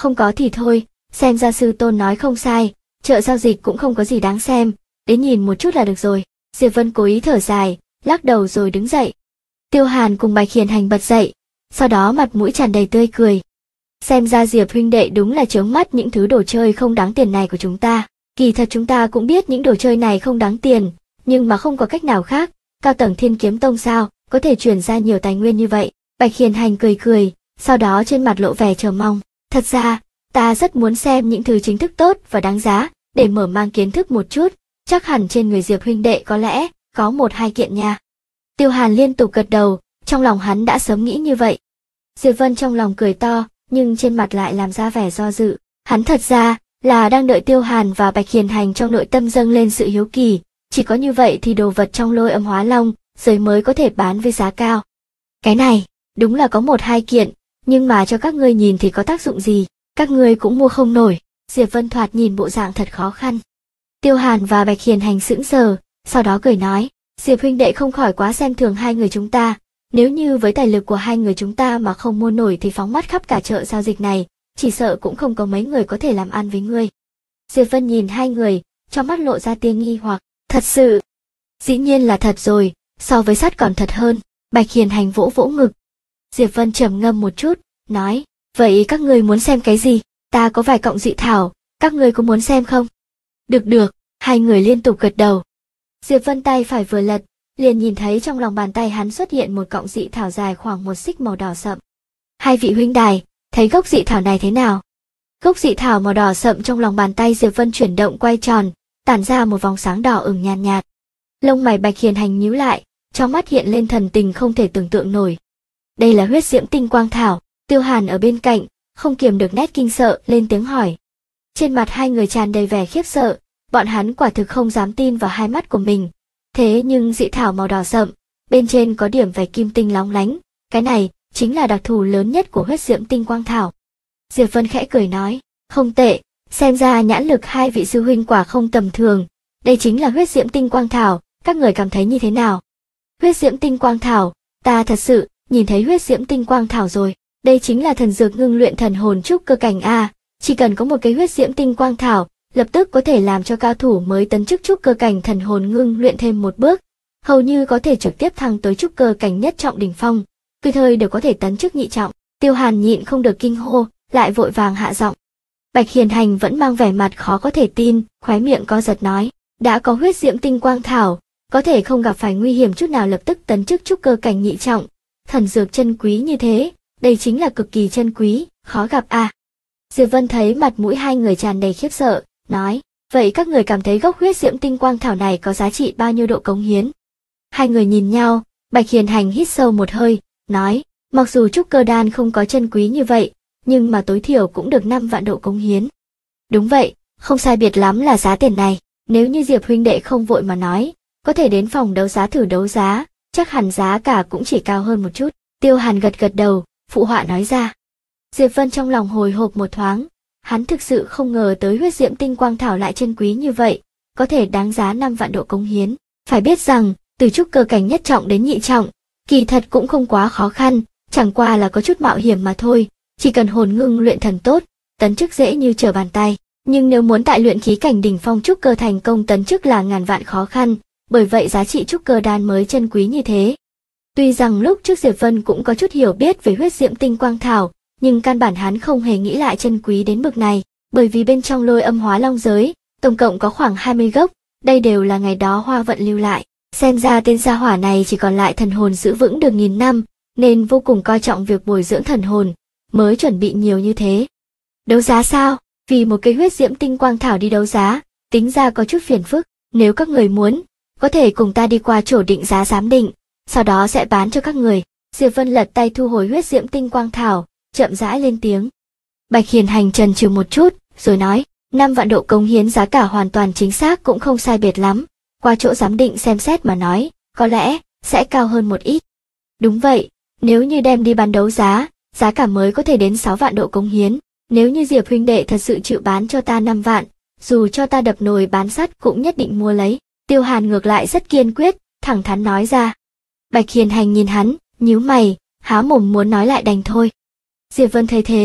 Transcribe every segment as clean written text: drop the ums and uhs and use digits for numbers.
Không có thì thôi, xem ra sư tôn nói không sai, chợ giao dịch cũng không có gì đáng xem, đến nhìn một chút là được rồi. Diệp Vân cố ý thở dài, lắc đầu rồi đứng dậy. Tiêu Hàn cùng Bạch Hiền Hành bật dậy, sau đó mặt mũi tràn đầy tươi cười. Xem ra Diệp huynh đệ đúng là chướng mắt những thứ đồ chơi không đáng tiền này của chúng ta. Kỳ thật chúng ta cũng biết những đồ chơi này không đáng tiền, nhưng mà không có cách nào khác, cao tầng Thiên Kiếm Tông sao có thể chuyển ra nhiều tài nguyên như vậy. Bạch Hiền Hành cười cười, sau đó trên mặt lộ vẻ chờ mong. Thật ra, ta rất muốn xem những thứ chính thức tốt và đáng giá, để mở mang kiến thức một chút, chắc hẳn trên người Diệp huynh đệ có lẽ có một hai kiện nha. Tiêu Hàn liên tục gật đầu, trong lòng hắn đã sớm nghĩ như vậy. Diệp Vân trong lòng cười to, nhưng trên mặt lại làm ra vẻ do dự. Hắn thật ra là đang đợi Tiêu Hàn và Bạch Hiền Hành trong nội tâm dâng lên sự hiếu kỳ, chỉ có như vậy thì đồ vật trong Lôi Âm Hóa Long giới mới có thể bán với giá cao. Cái này, đúng là có một hai kiện, nhưng mà cho các ngươi nhìn thì có tác dụng gì, các ngươi cũng mua không nổi. Diệp Vân thoạt nhìn bộ dạng thật khó khăn. Tiêu Hàn và Bạch Hiền Hành sững sờ, sau đó cười nói, Diệp huynh đệ không khỏi quá xem thường hai người chúng ta, nếu như với tài lực của hai người chúng ta mà không mua nổi thì phóng mắt khắp cả chợ giao dịch này, chỉ sợ cũng không có mấy người có thể làm ăn với ngươi. Diệp Vân nhìn hai người, trong mắt lộ ra tia nghi hoặc, thật sự. Dĩ nhiên là thật rồi, so với sắt còn thật hơn. Bạch Hiền Hành vỗ vỗ ngực. Diệp Vân trầm ngâm một chút, nói, vậy các ngươi muốn xem cái gì? Ta có vài cọng dị thảo, các ngươi có muốn xem không? Được, hai người liên tục gật đầu. Diệp Vân tay phải vừa lật, liền nhìn thấy trong lòng bàn tay hắn xuất hiện một cọng dị thảo dài khoảng một xích màu đỏ sậm. Hai vị huynh đài, thấy gốc dị thảo này thế nào? Gốc dị thảo màu đỏ sậm trong lòng bàn tay Diệp Vân chuyển động quay tròn, tản ra một vòng sáng đỏ ửng nhàn nhạt. Lông mày Bạch Hiền Hành nhíu lại, trong mắt hiện lên thần tình không thể tưởng tượng nổi. Đây là huyết diễm tinh quang thảo. Tiêu Hàn ở bên cạnh, không kiềm được nét kinh sợ, lên tiếng hỏi. Trên mặt hai người tràn đầy vẻ khiếp sợ, bọn hắn quả thực không dám tin vào hai mắt của mình. Thế nhưng dị thảo màu đỏ sậm, bên trên có điểm vảy kim tinh lóng lánh, cái này chính là đặc thù lớn nhất của huyết diễm tinh quang thảo. Diệp Vân khẽ cười nói, không tệ, xem ra nhãn lực hai vị sư huynh quả không tầm thường, đây chính là huyết diễm tinh quang thảo, các người cảm thấy như thế nào? Huyết diễm tinh quang thảo, ta thật sự nhìn thấy huyết diễm tinh quang thảo rồi, đây chính là thần dược ngưng luyện thần hồn trúc cơ cảnh a, chỉ cần có một cái huyết diễm tinh quang thảo, lập tức có thể làm cho cao thủ mới tấn chức trúc cơ cảnh thần hồn ngưng luyện thêm một bước, hầu như có thể trực tiếp thăng tới trúc cơ cảnh nhất trọng đỉnh phong, tùy thời đều có thể tấn chức nhị trọng. Tiêu Hàn nhịn không được kinh hô, lại vội vàng hạ giọng. Bạch Hiền Hành vẫn mang vẻ mặt khó có thể tin, khóe miệng co giật nói, đã có huyết diễm tinh quang thảo, có thể không gặp phải nguy hiểm chút nào lập tức tấn chức trúc cơ cảnh nhị trọng, thần dược chân quý như thế, đây chính là cực kỳ chân quý, khó gặp à. Diệp Vân thấy mặt mũi hai người tràn đầy khiếp sợ, nói, vậy các người cảm thấy gốc huyết diễm tinh quang thảo này có giá trị bao nhiêu độ cống hiến? Hai người nhìn nhau, Bạch Hiền Hành hít sâu một hơi, nói, mặc dù trúc cơ đan không có chân quý như vậy, nhưng mà tối thiểu cũng được 5 vạn độ cống hiến. Đúng vậy, không sai biệt lắm là giá tiền này, nếu như Diệp huynh đệ không vội mà nói, có thể đến phòng đấu giá thử đấu giá, chắc hẳn giá cả cũng chỉ cao hơn một chút. Tiêu Hàn gật gật đầu, phụ họa nói ra. Diệp Vân trong lòng hồi hộp một thoáng, hắn thực sự không ngờ tới huyết diễm tinh quang thảo lại chân quý như vậy, có thể đáng giá 5 vạn độ cống hiến. Phải biết rằng, từ trúc cơ cảnh nhất trọng đến nhị trọng, kỳ thật cũng không quá khó khăn, chẳng qua là có chút mạo hiểm mà thôi, chỉ cần hồn ngưng luyện thần tốt, tấn chức dễ như trở bàn tay. Nhưng nếu muốn tại luyện khí cảnh đỉnh phong trúc cơ thành công tấn chức là ngàn vạn khó khăn, bởi vậy giá trị trúc cơ đan mới chân quý như thế. Tuy rằng lúc trước Diệp Vân cũng có chút hiểu biết về huyết diễm tinh quang thảo, nhưng căn bản hắn không hề nghĩ lại chân quý đến bậc này, bởi vì bên trong Lôi Âm Hóa Long giới, tổng cộng có khoảng 20 gốc, đây đều là ngày đó Hoa Vận lưu lại. Xem ra tên gia hỏa này chỉ còn lại thần hồn giữ vững được 1000 năm, nên vô cùng coi trọng việc bồi dưỡng thần hồn, mới chuẩn bị nhiều như thế. Đấu giá sao? Vì một cây huyết diễm tinh quang thảo đi đấu giá, tính ra có chút phiền phức, nếu các người muốn, có thể cùng ta đi qua chỗ định giá giám định, sau đó sẽ bán cho các người. Diệp Vân lật tay thu hồi huyết diễm tinh quang thảo, chậm rãi lên tiếng. Bạch Hiền Hành chần chừ một chút, rồi nói, 5 vạn độ cống hiến giá cả hoàn toàn chính xác cũng không sai biệt lắm, qua chỗ giám định xem xét mà nói, có lẽ sẽ cao hơn một ít. Đúng vậy, nếu như đem đi bán đấu giá, giá cả mới có thể đến 6 vạn độ cống hiến, nếu như Diệp huynh đệ thật sự chịu bán cho ta 5 vạn, dù cho ta đập nồi bán sắt cũng nhất định mua lấy. Tiêu Hàn ngược lại rất kiên quyết, thẳng thắn nói ra. Bạch Hiền Hành nhìn hắn, nhíu mày, há mồm muốn nói lại đành thôi. Diệp Vân thấy thế,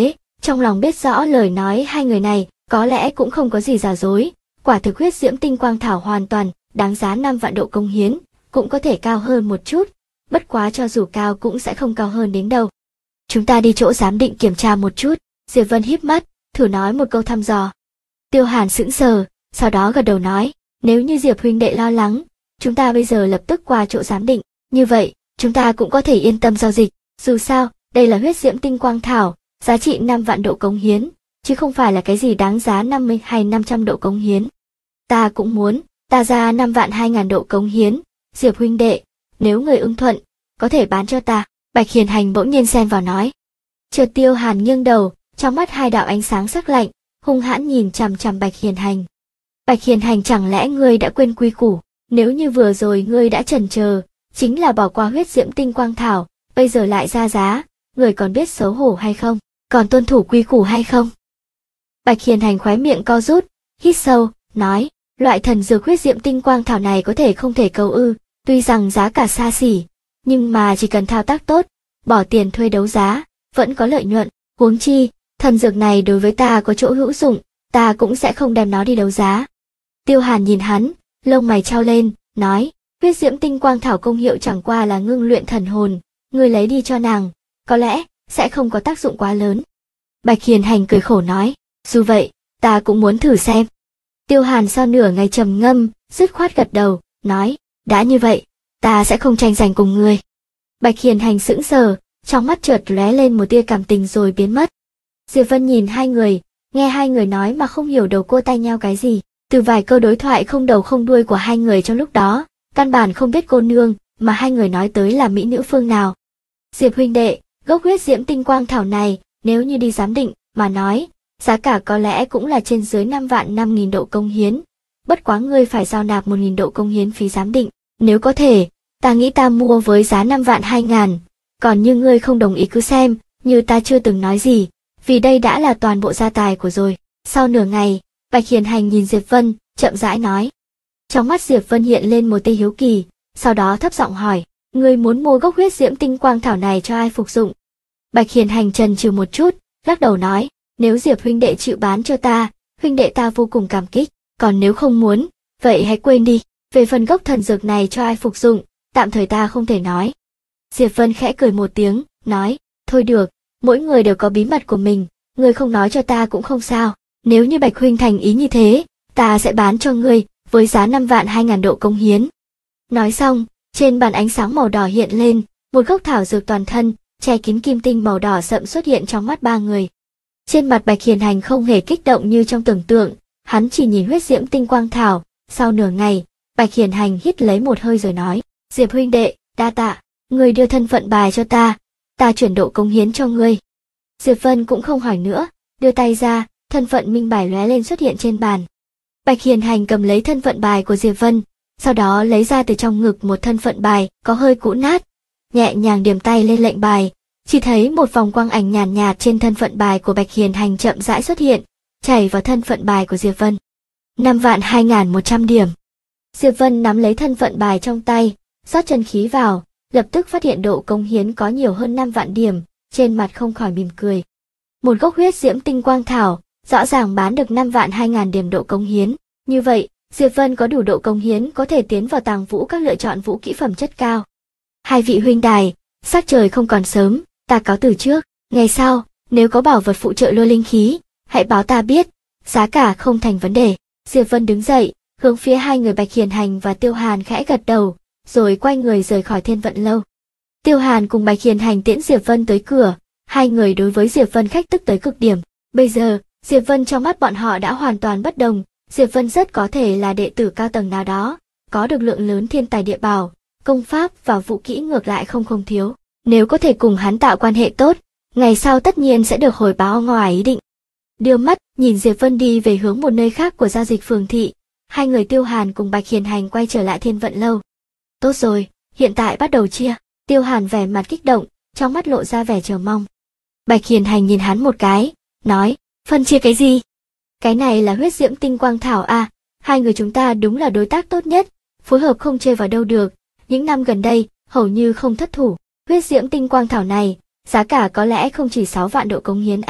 trong lòng biết rõ lời nói hai người này có lẽ cũng không có gì giả dối, quả thực huyết diễm tinh quang thảo hoàn toàn đáng giá 5 vạn độ cống hiến, cũng có thể cao hơn một chút, bất quá cho dù cao cũng sẽ không cao hơn đến đâu. Chúng ta đi chỗ giám định kiểm tra một chút. Diệp Vân híp mắt, thử nói một câu thăm dò. Tiêu Hàn sững sờ, sau đó gật đầu nói, nếu như Diệp huynh đệ lo lắng, chúng ta bây giờ lập tức qua chỗ giám định, như vậy, chúng ta cũng có thể yên tâm giao dịch, dù sao, đây là huyết diễm tinh quang thảo, giá trị 5 vạn độ cống hiến, chứ không phải là cái gì đáng giá 50 hay 500 độ cống hiến. Ta cũng muốn, ta ra 5 vạn 2.000 độ cống hiến, Diệp huynh đệ, nếu người ưng thuận, có thể bán cho ta. Bạch Hiền Hành bỗng nhiên xen vào nói. Chợt Tiêu Hàn nghiêng đầu, trong mắt hai đạo ánh sáng sắc lạnh, hung hãn nhìn chằm chằm Bạch Hiền Hành. Bạch Hiền Hành, chẳng lẽ ngươi đã quên quy củ? Nếu như vừa rồi ngươi đã chần chờ, chính là bỏ qua huyết diễm tinh quang thảo, bây giờ lại ra giá, ngươi còn biết xấu hổ hay không? Còn tuân thủ quy củ hay không? Bạch Hiền Hành khóe miệng co rút, hít sâu, nói, loại thần dược huyết diễm tinh quang thảo này có thể không thể cầu ư, tuy rằng giá cả xa xỉ, nhưng mà chỉ cần thao tác tốt, bỏ tiền thuê đấu giá, vẫn có lợi nhuận, huống chi, thần dược này đối với ta có chỗ hữu dụng, ta cũng sẽ không đem nó đi đấu giá. Tiêu Hàn nhìn hắn, lông mày chau lên, nói, huyết diễm tinh quang thảo công hiệu chẳng qua là ngưng luyện thần hồn, ngươi lấy đi cho nàng, có lẽ, sẽ không có tác dụng quá lớn. Bạch Hiền Hành cười khổ nói, dù vậy, ta cũng muốn thử xem. Tiêu Hàn sau nửa ngày trầm ngâm, dứt khoát gật đầu, nói, đã như vậy, ta sẽ không tranh giành cùng ngươi. Bạch Hiền Hành sững sờ, trong mắt chợt lóe lên một tia cảm tình rồi biến mất. Diệp Vân nhìn hai người, nghe hai người nói mà không hiểu đầu cô tai nhau cái gì, từ vài câu đối thoại không đầu không đuôi của hai người trong lúc đó, căn bản không biết cô nương mà hai người nói tới là mỹ nữ phương nào. Diệp huynh đệ, gốc huyết diễm tinh quang thảo này, nếu như đi giám định mà nói, giá cả có lẽ cũng là trên dưới 5 vạn 5.000 độ công hiến, bất quá ngươi phải giao nạp 1.000 độ công hiến phí giám định, nếu có thể, ta nghĩ ta mua với giá 5 vạn 2.000, còn như ngươi không đồng ý cứ xem, như ta chưa từng nói gì, vì đây đã là toàn bộ gia tài của rồi. Sau nửa ngày, Bạch Hiền Hành nhìn Diệp Vân, chậm rãi nói. Trong mắt Diệp Vân hiện lên một tia hiếu kỳ, sau đó thấp giọng hỏi, ngươi muốn mua gốc huyết diễm tinh quang thảo này cho ai phục dụng? Bạch Hiền Hành chần chừ một chút, lắc đầu nói, nếu Diệp huynh đệ chịu bán cho ta, huynh đệ ta vô cùng cảm kích, còn nếu không muốn, vậy hãy quên đi, về phần gốc thần dược này cho ai phục dụng, tạm thời ta không thể nói. Diệp Vân khẽ cười một tiếng, nói, thôi được, mỗi người đều có bí mật của mình, ngươi không nói cho ta cũng không sao, nếu như Bạch huynh thành ý như thế, ta sẽ bán cho ngươi, với giá 5 vạn 2.000 độ công hiến. Nói xong, trên bàn ánh sáng màu đỏ hiện lên, một gốc thảo dược toàn thân, che kín kim tinh màu đỏ sậm xuất hiện trong mắt ba người. Trên mặt Bạch Hiền Hành không hề kích động như trong tưởng tượng, hắn chỉ nhìn huyết diễm tinh quang thảo, sau nửa ngày, Bạch Hiền Hành hít lấy một hơi rồi nói, Diệp huynh đệ, đa tạ, ngươi đưa thân phận bài cho ta chuyển độ công hiến cho ngươi. Diệp Vân cũng không hỏi nữa, đưa tay ra, thân phận minh bài lóe lên xuất hiện trên bàn. Bạch Hiền Hành cầm lấy thân phận bài của Diệp Vân, sau đó lấy ra từ trong ngực một thân phận bài có hơi cũ nát, nhẹ nhàng điểm tay lên lệnh bài, chỉ thấy một vòng quang ảnh nhàn nhạt trên thân phận bài của Bạch Hiền Hành chậm rãi xuất hiện, chảy vào thân phận bài của Diệp Vân. 5 vạn 2.100 điểm. Diệp Vân nắm lấy thân phận bài trong tay, rót chân khí vào, lập tức phát hiện độ công hiến có nhiều hơn 5 vạn điểm, trên mặt không khỏi mỉm cười. Một gốc huyết diễm tinh quang thảo, rõ ràng bán được 5 vạn 2.000 điểm độ công hiến. Như vậy, Diệp Vân có đủ độ công hiến có thể tiến vào tàng vũ các lựa chọn vũ kỹ phẩm chất cao. Hai vị huynh đài, sắc trời không còn sớm, ta cáo từ trước, ngày sau, nếu có bảo vật phụ trợ lôi linh khí, hãy báo ta biết, giá cả không thành vấn đề. Diệp Vân đứng dậy, hướng phía hai người Bạch Hiền Hành và Tiêu Hàn khẽ gật đầu, rồi quay người rời khỏi Thiên Vận lâu. Tiêu Hàn cùng Bạch Hiền Hành tiễn Diệp Vân tới cửa, hai người đối với Diệp Vân khách tức tới cực điểm. Bây giờ, Diệp Vân trong mắt bọn họ đã hoàn toàn bất đồng, Diệp Vân rất có thể là đệ tử cao tầng nào đó, có được lượng lớn thiên tài địa bảo, công pháp và vũ kỹ ngược lại không thiếu. Nếu có thể cùng hắn tạo quan hệ tốt, ngày sau tất nhiên sẽ được hồi báo ngoài ý định. Đưa mắt, nhìn Diệp Vân đi về hướng một nơi khác của giao dịch phường thị, hai người Tiêu Hàn cùng Bạch Hiền Hành quay trở lại Thiên Vận lâu. Tốt rồi, hiện tại bắt đầu chia. Tiêu Hàn vẻ mặt kích động, trong mắt lộ ra vẻ chờ mong. Bạch Hiền Hành nhìn hắn một cái, nói, phân chia cái gì? Cái này là huyết diễm tinh quang thảo à, hai người chúng ta đúng là đối tác tốt nhất, phối hợp không chê vào đâu được, những năm gần đây, hầu như không thất thủ. Huyết diễm tinh quang thảo này, giá cả có lẽ không chỉ 6 vạn độ cống hiến à,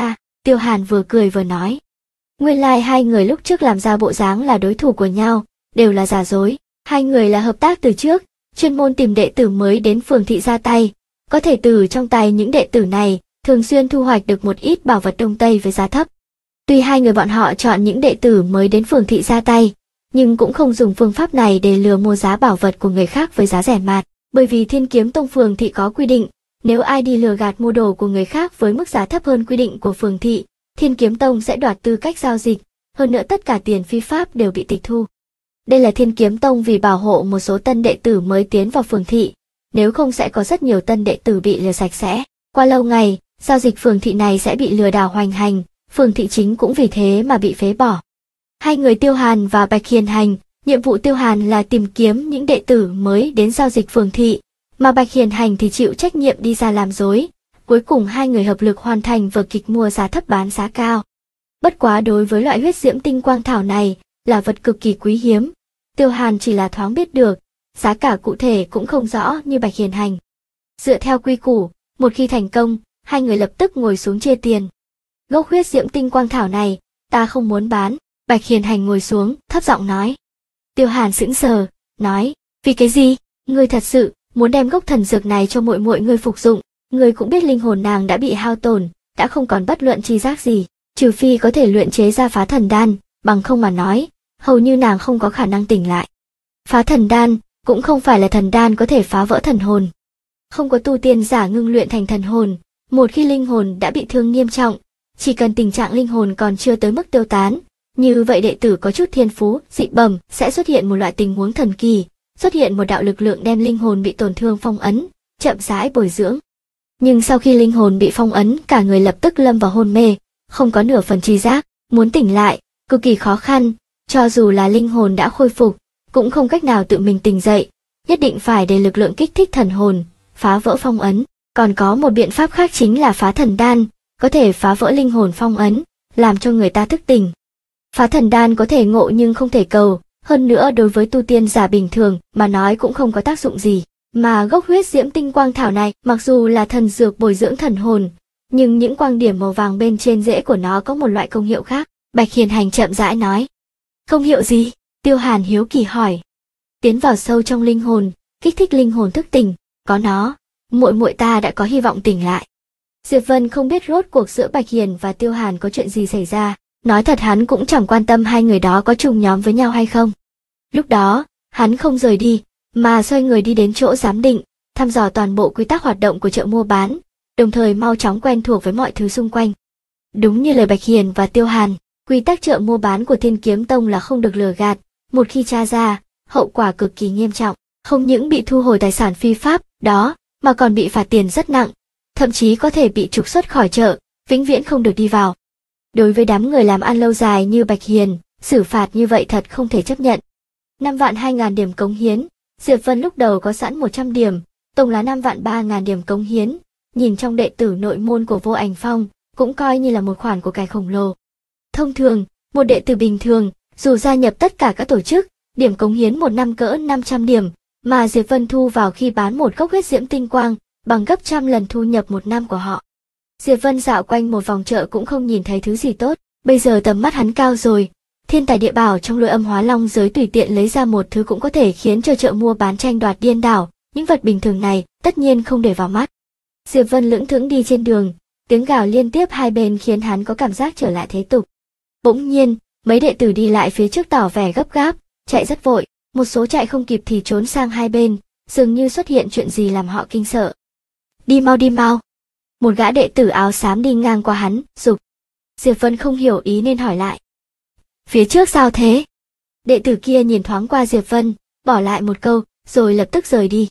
Tiêu Hàn vừa cười vừa nói. Nguyên lai hai người lúc trước làm ra bộ dáng là đối thủ của nhau, đều là giả dối. Hai người là hợp tác từ trước, chuyên môn tìm đệ tử mới đến phường thị ra tay. Có thể từ trong tay những đệ tử này, thường xuyên thu hoạch được một ít bảo vật Đông Tây với giá thấp. Tuy hai người bọn họ chọn những đệ tử mới đến phường thị ra tay, nhưng cũng không dùng phương pháp này để lừa mua giá bảo vật của người khác với giá rẻ mạt, bởi vì Thiên Kiếm Tông phường thị có quy định, nếu ai đi lừa gạt mua đồ của người khác với mức giá thấp hơn quy định của phường thị, Thiên Kiếm Tông sẽ đoạt tư cách giao dịch, hơn nữa tất cả tiền phi pháp đều bị tịch thu. Đây là Thiên Kiếm Tông vì bảo hộ một số tân đệ tử mới tiến vào phường thị, nếu không sẽ có rất nhiều tân đệ tử bị lừa sạch sẽ. Qua lâu ngày, giao dịch phường thị này sẽ bị lừa đảo hoành hành, phường thị chính cũng vì thế mà bị phế bỏ. Hai người Tiêu Hàn và Bạch Hiền Hành, nhiệm vụ Tiêu Hàn là tìm kiếm những đệ tử mới đến giao dịch phường thị, mà Bạch Hiền Hành thì chịu trách nhiệm đi ra làm dối. Cuối cùng hai người hợp lực hoàn thành vở kịch mua giá thấp bán giá cao. Bất quá đối với loại huyết diễm tinh quang thảo này, là vật cực kỳ quý hiếm. Tiêu Hàn chỉ là thoáng biết được, giá cả cụ thể cũng không rõ như Bạch Hiền Hành. Dựa theo quy củ, một khi thành công, hai người lập tức ngồi xuống chia tiền. Gốc huyết diễm tinh quang thảo này, ta không muốn bán. Bạch Hiền Hành ngồi xuống, thấp giọng nói. Tiêu Hàn sững sờ, nói, vì cái gì? Ngươi thật sự muốn đem gốc thần dược này cho muội muội ngươi phục dụng? Ngươi cũng biết linh hồn nàng đã bị hao tổn, đã không còn bất luận tri giác gì, trừ phi có thể luyện chế ra phá thần đan, bằng không mà nói, hầu như nàng không có khả năng tỉnh lại. Phá thần đan cũng không phải là thần đan có thể phá vỡ thần hồn. Không có tu tiên giả ngưng luyện thành thần hồn, một khi linh hồn đã bị thương nghiêm trọng, chỉ cần tình trạng linh hồn còn chưa tới mức tiêu tán, như vậy đệ tử có chút thiên phú, dị bẩm sẽ xuất hiện một loại tình huống thần kỳ, xuất hiện một đạo lực lượng đem linh hồn bị tổn thương phong ấn, chậm rãi bồi dưỡng. Nhưng sau khi linh hồn bị phong ấn, cả người lập tức lâm vào hôn mê, không có nửa phần tri giác, muốn tỉnh lại, cực kỳ khó khăn, cho dù là linh hồn đã khôi phục, cũng không cách nào tự mình tỉnh dậy, nhất định phải để lực lượng kích thích thần hồn, phá vỡ phong ấn. Còn có một biện pháp khác chính là phá thần đan, có thể phá vỡ linh hồn phong ấn, làm cho người ta thức tỉnh. Phá thần đan có thể ngộ nhưng không thể cầu, hơn nữa đối với tu tiên giả bình thường mà nói cũng không có tác dụng gì. Mà gốc huyết diễm tinh quang thảo này, mặc dù là thần dược bồi dưỡng thần hồn, nhưng những quang điểm màu vàng bên trên rễ của nó có một loại công hiệu khác. Bạch Hiền Hành chậm rãi nói. Công hiệu gì? Tiêu Hàn hiếu kỳ hỏi. Tiến vào sâu trong linh hồn, kích thích linh hồn thức tỉnh, có nó, muội muội ta đã có hy vọng tỉnh lại. Diệp Vân không biết rốt cuộc giữa Bạch Hiền và Tiêu Hàn có chuyện gì xảy ra, nói thật hắn cũng chẳng quan tâm hai người đó có chung nhóm với nhau hay không. Lúc đó, hắn không rời đi, mà xoay người đi đến chỗ giám định, thăm dò toàn bộ quy tắc hoạt động của chợ mua bán, đồng thời mau chóng quen thuộc với mọi thứ xung quanh. Đúng như lời Bạch Hiền và Tiêu Hàn, quy tắc chợ mua bán của Thiên Kiếm Tông là không được lừa gạt, một khi tra ra, hậu quả cực kỳ nghiêm trọng, không những bị thu hồi tài sản phi pháp đó, mà còn bị phạt tiền rất nặng, thậm chí có thể bị trục xuất khỏi chợ, vĩnh viễn không được đi vào. Đối với đám người làm ăn lâu dài như Bạch Hiền, xử phạt như vậy thật không thể chấp nhận. 5.200.000 điểm cống hiến, Diệp Vân lúc đầu có sẵn 100 điểm, tổng là 5.300.000 điểm cống hiến, nhìn trong đệ tử nội môn của Vô Ảnh Phong, cũng coi như là một khoản của cải khổng lồ. Thông thường, một đệ tử bình thường, dù gia nhập tất cả các tổ chức, điểm cống hiến một năm cỡ 500 điểm, mà Diệp Vân thu vào khi bán một gốc huyết diễm tinh quang, bằng gấp trăm lần thu nhập một năm của họ. Diệp Vân dạo quanh một vòng chợ cũng không nhìn thấy thứ gì tốt, bây giờ tầm mắt hắn cao rồi, thiên tài địa bảo trong Lôi Âm Hóa Long giới tùy tiện lấy ra một thứ cũng có thể khiến cho chợ mua bán tranh đoạt điên đảo, những vật bình thường này tất nhiên không để vào mắt. Diệp Vân lững thững đi trên đường, tiếng gào liên tiếp hai bên khiến hắn có cảm giác trở lại thế tục. Bỗng nhiên, mấy đệ tử đi lại phía trước tỏ vẻ gấp gáp, chạy rất vội, một số chạy không kịp thì trốn sang hai bên, dường như xuất hiện chuyện gì làm họ kinh sợ. Đi mau đi mau. Một gã đệ tử áo xám đi ngang qua hắn, giục. Diệp Vân không hiểu ý nên hỏi lại. Phía trước sao thế? Đệ tử kia nhìn thoáng qua Diệp Vân, bỏ lại một câu, rồi lập tức rời đi.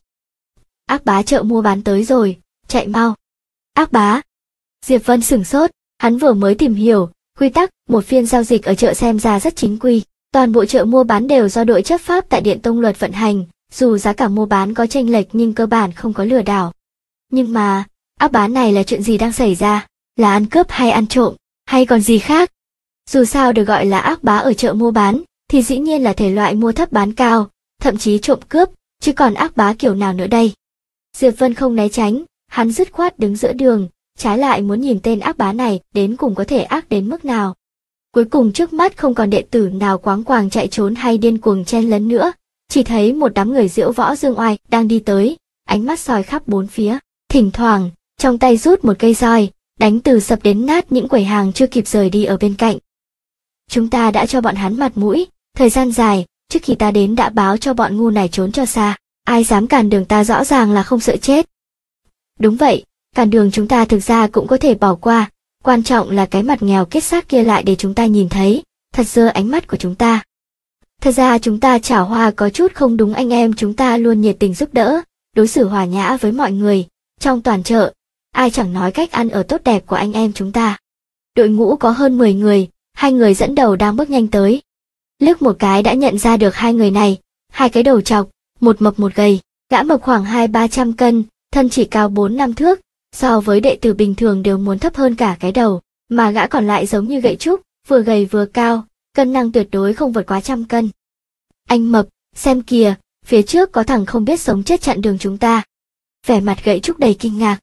Ác bá chợ mua bán tới rồi, chạy mau. Ác bá. Diệp Vân sửng sốt, hắn vừa mới tìm hiểu, quy tắc, một phiên giao dịch ở chợ xem ra rất chính quy. Toàn bộ chợ mua bán đều do đội chấp pháp tại Điện Tông Luật vận hành, dù giá cả mua bán có chênh lệch nhưng cơ bản không có lừa đảo. Nhưng mà, ác bá này là chuyện gì đang xảy ra? Là ăn cướp hay ăn trộm, hay còn gì khác? Dù sao được gọi là ác bá ở chợ mua bán, thì dĩ nhiên là thể loại mua thấp bán cao, thậm chí trộm cướp, chứ còn ác bá kiểu nào nữa đây? Diệp Vân không né tránh, hắn dứt khoát đứng giữa đường, trái lại muốn nhìn tên ác bá này đến cùng có thể ác đến mức nào. Cuối cùng trước mắt không còn đệ tử nào quáng quàng chạy trốn hay điên cuồng chen lấn nữa, chỉ thấy một đám người diễu võ dương oai đang đi tới, ánh mắt soi khắp bốn phía, thỉnh thoảng, trong tay rút một cây roi, đánh từ sập đến nát những quầy hàng chưa kịp rời đi ở bên cạnh. Chúng ta đã cho bọn hắn mặt mũi, thời gian dài, trước khi ta đến đã báo cho bọn ngu này trốn cho xa, ai dám cản đường ta rõ ràng là không sợ chết. Đúng vậy, cản đường chúng ta thực ra cũng có thể bỏ qua, quan trọng là cái mặt nghèo kết xác kia lại để chúng ta nhìn thấy, thật dơ ánh mắt của chúng ta. Thật ra chúng ta chảo hoa có chút không đúng, anh em chúng ta luôn nhiệt tình giúp đỡ, đối xử hòa nhã với mọi người, trong toàn chợ, ai chẳng nói cách ăn ở tốt đẹp của anh em chúng ta. Đội ngũ có hơn 10 người, 2 người dẫn đầu đang bước nhanh tới. Liếc một cái đã nhận ra được 2 người này, 2 cái đầu trọc, một mập một gầy, gã mập khoảng 200-300 cân, thân chỉ cao 4-5 thước, so với đệ tử bình thường đều muốn thấp hơn cả cái đầu, mà gã còn lại giống như gậy trúc, vừa gầy vừa cao, cân nặng tuyệt đối không vượt quá 100 cân. Anh mập, xem kìa, phía trước có thằng không biết sống chết chặn đường chúng ta. Vẻ mặt gậy trúc đầy kinh ngạc.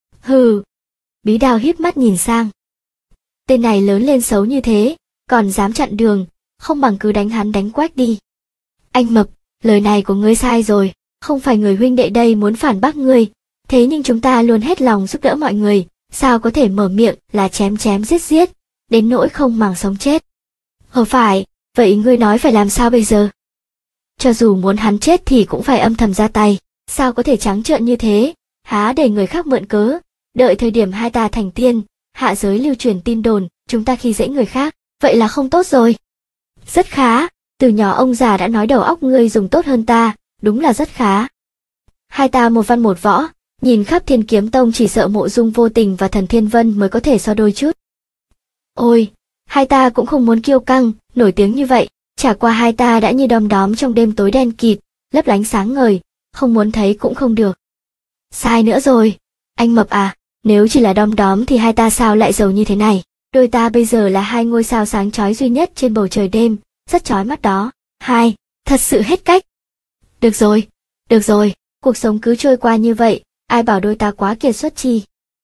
Hừ. Bí Đao híp mắt nhìn sang. Tên này lớn lên xấu như thế, còn dám chặn đường, không bằng cứ đánh hắn đánh quách đi. Anh mập, lời này của ngươi sai rồi, không phải người huynh đệ đây muốn phản bác ngươi, thế nhưng chúng ta luôn hết lòng giúp đỡ mọi người, sao có thể mở miệng là chém chém giết giết, đến nỗi không màng sống chết. Phải, vậy ngươi nói phải làm sao bây giờ? Cho dù muốn hắn chết thì cũng phải âm thầm ra tay, sao có thể trắng trợn như thế, há để người khác mượn cớ, đợi thời điểm hai ta thành tiên, hạ giới lưu truyền tin đồn, chúng ta khi dễ người khác, vậy là không tốt rồi. Rất khá, từ nhỏ ông già đã nói đầu óc ngươi dùng tốt hơn ta, đúng là rất khá. Hai ta một văn một võ, nhìn khắp Thiên Kiếm Tông chỉ sợ Mộ Dung Vô Tình và Thần Thiên Vân mới có thể so đôi chút. Ôi, hai ta cũng không muốn kiêu căng, nổi tiếng như vậy, chả qua hai ta đã như đom đóm trong đêm tối đen kịt, lấp lánh sáng ngời, không muốn thấy cũng không được. Sai nữa rồi, anh mập à, nếu chỉ là đom đóm thì hai ta sao lại giàu như thế này, đôi ta bây giờ là 2 ngôi sao sáng chói duy nhất trên bầu trời đêm, rất chói mắt đó. Hai, thật sự hết cách. Được rồi, cuộc sống cứ trôi qua như vậy, ai bảo đôi ta quá kiệt xuất chi.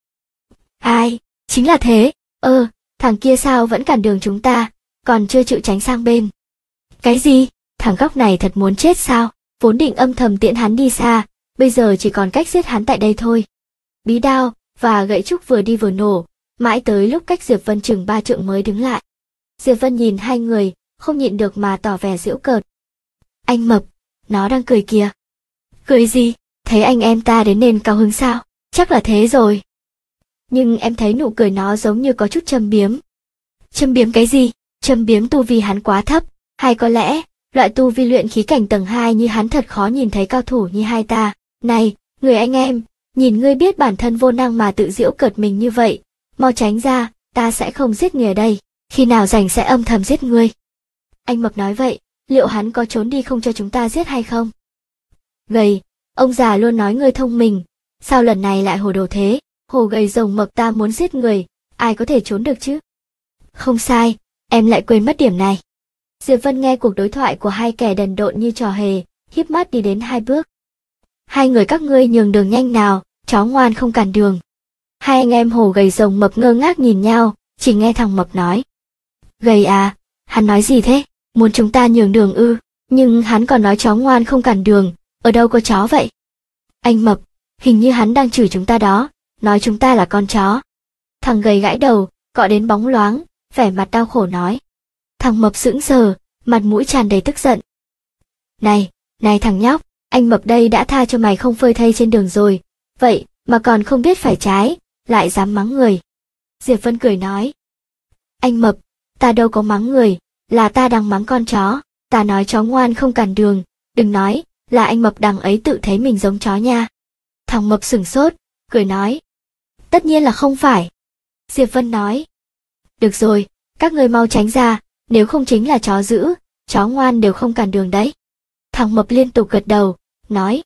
Ai, chính là thế, thằng kia sao vẫn cản đường chúng ta, còn chưa chịu tránh sang bên. Cái gì, thằng góc này thật muốn chết sao, vốn định âm thầm tiễn hắn đi xa, bây giờ chỉ còn cách giết hắn tại đây thôi. Bí Đao và gậy trúc vừa đi vừa nổ, mãi tới lúc cách Diệp Vân chừng 3 trượng mới đứng lại. Diệp Vân nhìn hai người, không nhịn được mà tỏ vẻ giễu cợt. Anh mập, nó đang cười kìa. Cười gì, thấy anh em ta đến nên cao hứng sao, chắc là thế rồi. Nhưng em thấy nụ cười nó giống như có chút châm biếm. Châm biếm cái gì? Châm biếm tu vi hắn quá thấp, hay có lẽ, loại tu vi luyện khí cảnh tầng 2 như hắn thật khó nhìn thấy cao thủ như hai ta. Này, người anh em, nhìn ngươi biết bản thân vô năng mà tự giễu cợt mình như vậy, mau tránh ra, ta sẽ không giết người ở đây, khi nào rảnh sẽ âm thầm giết ngươi. Anh mập nói vậy, liệu hắn có trốn đi không cho chúng ta giết hay không? Gầy, ông già luôn nói ngươi thông minh, sao lần này lại hồ đồ thế? Hồ gầy rồng mập ta muốn giết người, ai có thể trốn được chứ? Không sai, em lại quên mất điểm này. Diệp Vân nghe cuộc đối thoại của hai kẻ đần độn như trò hề, híp mắt đi đến 2 bước. Hai người các ngươi nhường đường nhanh nào, chó ngoan không cản đường. Hai anh em hồ gầy rồng mập ngơ ngác nhìn nhau, chỉ nghe thằng mập nói. Gầy à, hắn nói gì thế? Muốn chúng ta nhường đường ư? Nhưng hắn còn nói chó ngoan không cản đường, ở đâu có chó vậy? Anh mập, hình như hắn đang chửi chúng ta đó, nói chúng ta là con chó. Thằng gầy gãi đầu, cọ đến bóng loáng, vẻ mặt đau khổ nói. Thằng mập sững sờ, mặt mũi tràn đầy tức giận. Này thằng nhóc, anh mập đây đã tha cho mày không phơi thây trên đường rồi, vậy mà còn không biết phải trái, lại dám mắng người. Diệp Vân cười nói. Anh mập, ta đâu có mắng người, là ta đang mắng con chó, ta nói chó ngoan không cản đường, đừng nói, là anh mập đằng ấy tự thấy mình giống chó nha. Thằng mập sửng sốt, cười nói. Tất nhiên là không phải. Diệp Vân nói. Được rồi, các ngươi mau tránh ra, nếu không chính là chó dữ, chó ngoan đều không cản đường đấy. Thằng mập liên tục gật đầu, nói.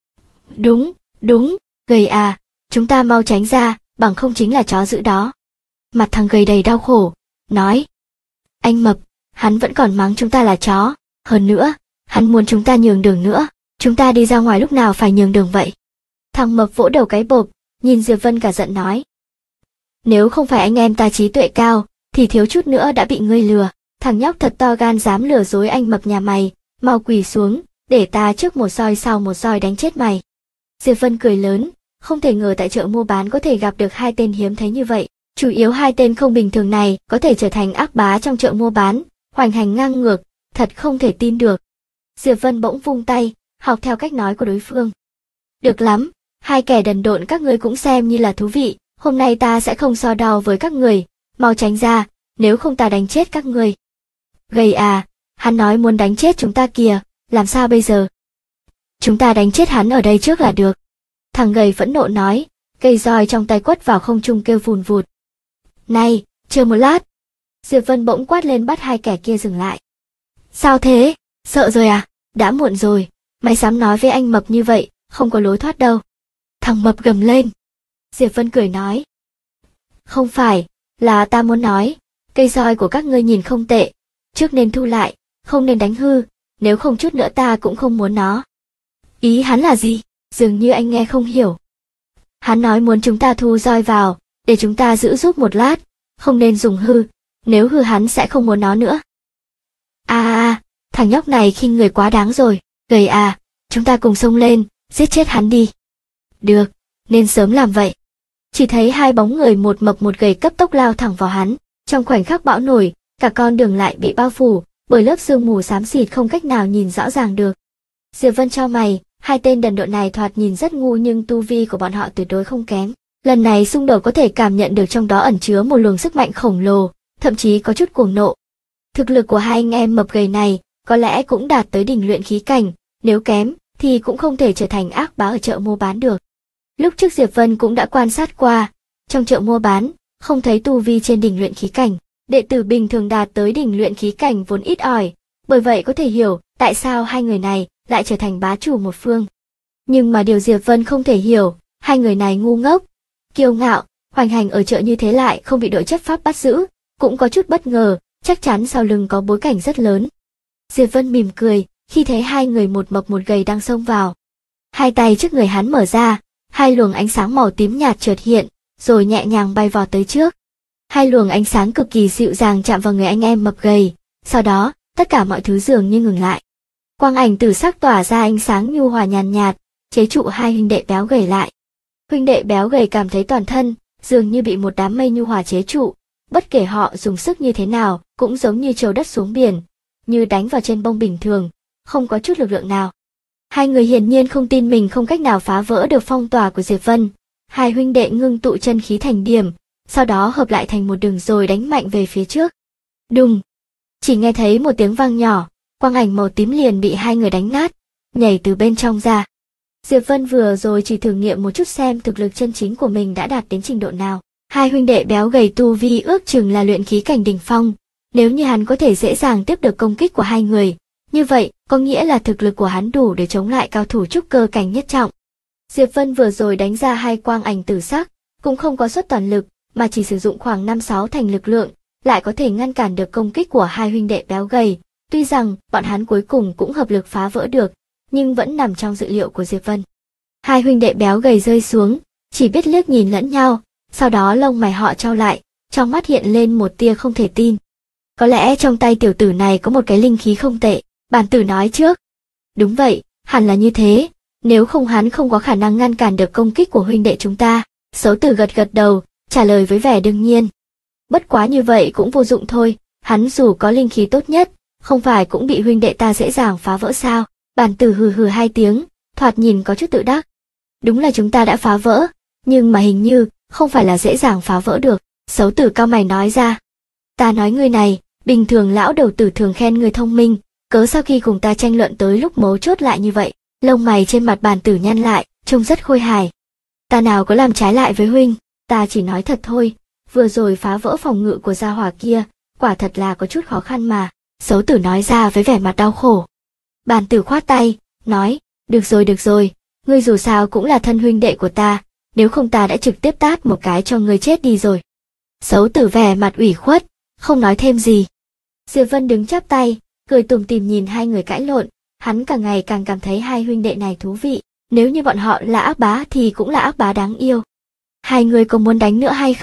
Đúng, gầy à, chúng ta mau tránh ra, bằng không chính là chó dữ đó. Mặt thằng gầy đầy đau khổ, nói. Anh mập, hắn vẫn còn mắng chúng ta là chó, hơn nữa, hắn muốn chúng ta nhường đường nữa, chúng ta đi ra ngoài lúc nào phải nhường đường vậy. Thằng mập vỗ đầu cái bộp, nhìn Diệp Vân cả giận nói. Nếu không phải anh em ta trí tuệ cao, thì thiếu chút nữa đã bị ngươi lừa. Thằng nhóc thật to gan dám lừa dối anh mập nhà mày, mau quỳ xuống, để ta trước một roi sau một roi đánh chết mày. Diệp Vân cười lớn, không thể ngờ tại chợ mua bán có thể gặp được hai tên hiếm thấy như vậy. Chủ yếu hai tên không bình thường này có thể trở thành ác bá trong chợ mua bán, hoành hành ngang ngược, thật không thể tin được. Diệp Vân bỗng vung tay, học theo cách nói của đối phương. Được lắm, hai kẻ đần độn các ngươi cũng xem như là thú vị, hôm nay ta sẽ không so đo với các người, mau tránh ra, nếu không ta đánh chết các ngươi. Gầy à, hắn nói muốn đánh chết chúng ta kìa, làm sao bây giờ? Chúng ta đánh chết hắn ở đây trước là được. Thằng gầy phẫn nộ nói, cây roi trong tay quất vào không trung kêu vùn vụt. Này, chờ một lát. Diệp Vân bỗng quát lên bắt hai kẻ kia dừng lại. Sao thế? Sợ rồi à? Đã muộn rồi, mày dám nói với anh mập như vậy, không có lối thoát đâu. Thằng mập gầm lên. Diệp Vân cười nói. Không phải, là ta muốn nói, cây roi của các ngươi nhìn không tệ, trước nên thu lại, không nên đánh hư, nếu không chút nữa ta cũng không muốn nó. Ý hắn là gì? Dường như anh nghe không hiểu. Hắn nói muốn chúng ta thu roi vào, để chúng ta giữ giúp một lát, không nên dùng hư, nếu hư hắn sẽ không muốn nó nữa. Thằng nhóc này khinh người quá đáng rồi, gầy à, chúng ta cùng xông lên, giết chết hắn đi. Được, nên sớm làm vậy. Chỉ thấy hai bóng người một mập một gầy cấp tốc lao thẳng vào hắn, trong khoảnh khắc bão nổi, cả con đường lại bị bao phủ bởi lớp sương mù xám xịt không cách nào nhìn rõ ràng được. Diệp Vân chau mày, hai tên đần độn này thoạt nhìn rất ngu nhưng tu vi của bọn họ tuyệt đối không kém. Lần này xung đột có thể cảm nhận được trong đó ẩn chứa một luồng sức mạnh khổng lồ, thậm chí có chút cuồng nộ. Thực lực của hai anh em mập gầy này có lẽ cũng đạt tới đỉnh luyện khí cảnh, nếu kém thì cũng không thể trở thành ác bá ở chợ mua bán được. Lúc trước Diệp Vân cũng đã quan sát qua, trong chợ mua bán, không thấy tu vi trên đỉnh luyện khí cảnh, đệ tử bình thường đạt tới đỉnh luyện khí cảnh vốn ít ỏi, bởi vậy có thể hiểu tại sao hai người này lại trở thành bá chủ một phương. Nhưng mà điều Diệp Vân không thể hiểu, hai người này ngu ngốc, kiêu ngạo, hoành hành ở chợ như thế lại không bị đội chấp pháp bắt giữ, cũng có chút bất ngờ, chắc chắn sau lưng có bối cảnh rất lớn. Diệp Vân mỉm cười, khi thấy hai người một mập một gầy đang xông vào. Hai tay trước người hắn mở ra, hai luồng ánh sáng màu tím nhạt chợt hiện, rồi nhẹ nhàng bay vọt tới trước. Hai luồng ánh sáng cực kỳ dịu dàng chạm vào người anh em mập gầy, sau đó, tất cả mọi thứ dường như ngừng lại. Quang ảnh tử sắc tỏa ra ánh sáng nhu hòa nhàn nhạt, chế trụ hai huynh đệ béo gầy lại. Huynh đệ béo gầy cảm thấy toàn thân dường như bị một đám mây nhu hòa chế trụ, bất kể họ dùng sức như thế nào, cũng giống như trầu đất xuống biển, như đánh vào trên bông bình thường, không có chút lực lượng nào. Hai người hiển nhiên không tin mình không cách nào phá vỡ được phong tỏa của Diệp Vân. Hai huynh đệ ngưng tụ chân khí thành điểm, sau đó hợp lại thành một đường rồi đánh mạnh về phía trước. Đùng! Chỉ nghe thấy một tiếng vang nhỏ, quang ảnh màu tím liền bị hai người đánh nát, nhảy từ bên trong ra. Diệp Vân vừa rồi chỉ thử nghiệm một chút xem thực lực chân chính của mình đã đạt đến trình độ nào. Hai huynh đệ béo gầy tu vi ước chừng là luyện khí cảnh đỉnh phong, nếu như hắn có thể dễ dàng tiếp được công kích của hai người, như vậy có nghĩa là thực lực của hắn đủ để chống lại cao thủ trúc cơ cảnh nhất trọng. Diệp Vân vừa rồi đánh ra hai quang ảnh tử sắc, cũng không có xuất toàn lực, mà chỉ sử dụng khoảng 5-6 thành lực lượng, lại có thể ngăn cản được công kích của hai huynh đệ béo gầy. Tuy rằng bọn hắn cuối cùng cũng hợp lực phá vỡ được, nhưng vẫn nằm trong dự liệu của Diệp Vân. Hai huynh đệ béo gầy rơi xuống, chỉ biết liếc nhìn lẫn nhau, sau đó lông mày họ chau lại, trong mắt hiện lên một tia không thể tin. Có lẽ trong tay tiểu tử này có một cái linh khí không tệ, bản tử nói trước. Đúng vậy, hẳn là như thế, nếu không hắn không có khả năng ngăn cản được công kích của huynh đệ chúng ta. Xấu tử gật gật đầu, trả lời với vẻ đương nhiên. Bất quá như vậy cũng vô dụng thôi, hắn dù có linh khí tốt nhất, không phải cũng bị huynh đệ ta dễ dàng phá vỡ sao? Bản tử hừ hừ hai tiếng, thoạt nhìn có chút tự đắc. Đúng là chúng ta đã phá vỡ, nhưng mà hình như không phải là dễ dàng phá vỡ được. Xấu tử cao mày nói ra. Ta nói ngươi này, bình thường lão đầu tử thường khen ngươi thông minh, cớ sao khi cùng ta tranh luận tới lúc mấu chốt lại như vậy? Lông mày trên mặt bản tử nhăn lại, trông rất khôi hài. Ta nào có làm trái lại với huynh, ta chỉ nói thật thôi, vừa rồi phá vỡ phòng ngự của gia hỏa kia, quả thật là có chút khó khăn mà. Xấu tử nói ra với vẻ mặt đau khổ. Bản tử khoát tay, nói, được rồi, ngươi dù sao cũng là thân huynh đệ của ta, nếu không ta đã trực tiếp tát một cái cho ngươi chết đi rồi. Xấu tử vẻ mặt ủy khuất, không nói thêm gì. Diệp Vân đứng chắp tay, cười tủm tỉm nhìn hai người cãi lộn, hắn càng ngày càng cảm thấy hai huynh đệ này thú vị, nếu như bọn họ là ác bá thì cũng là ác bá đáng yêu. Hai người có muốn đánh nữa hay không?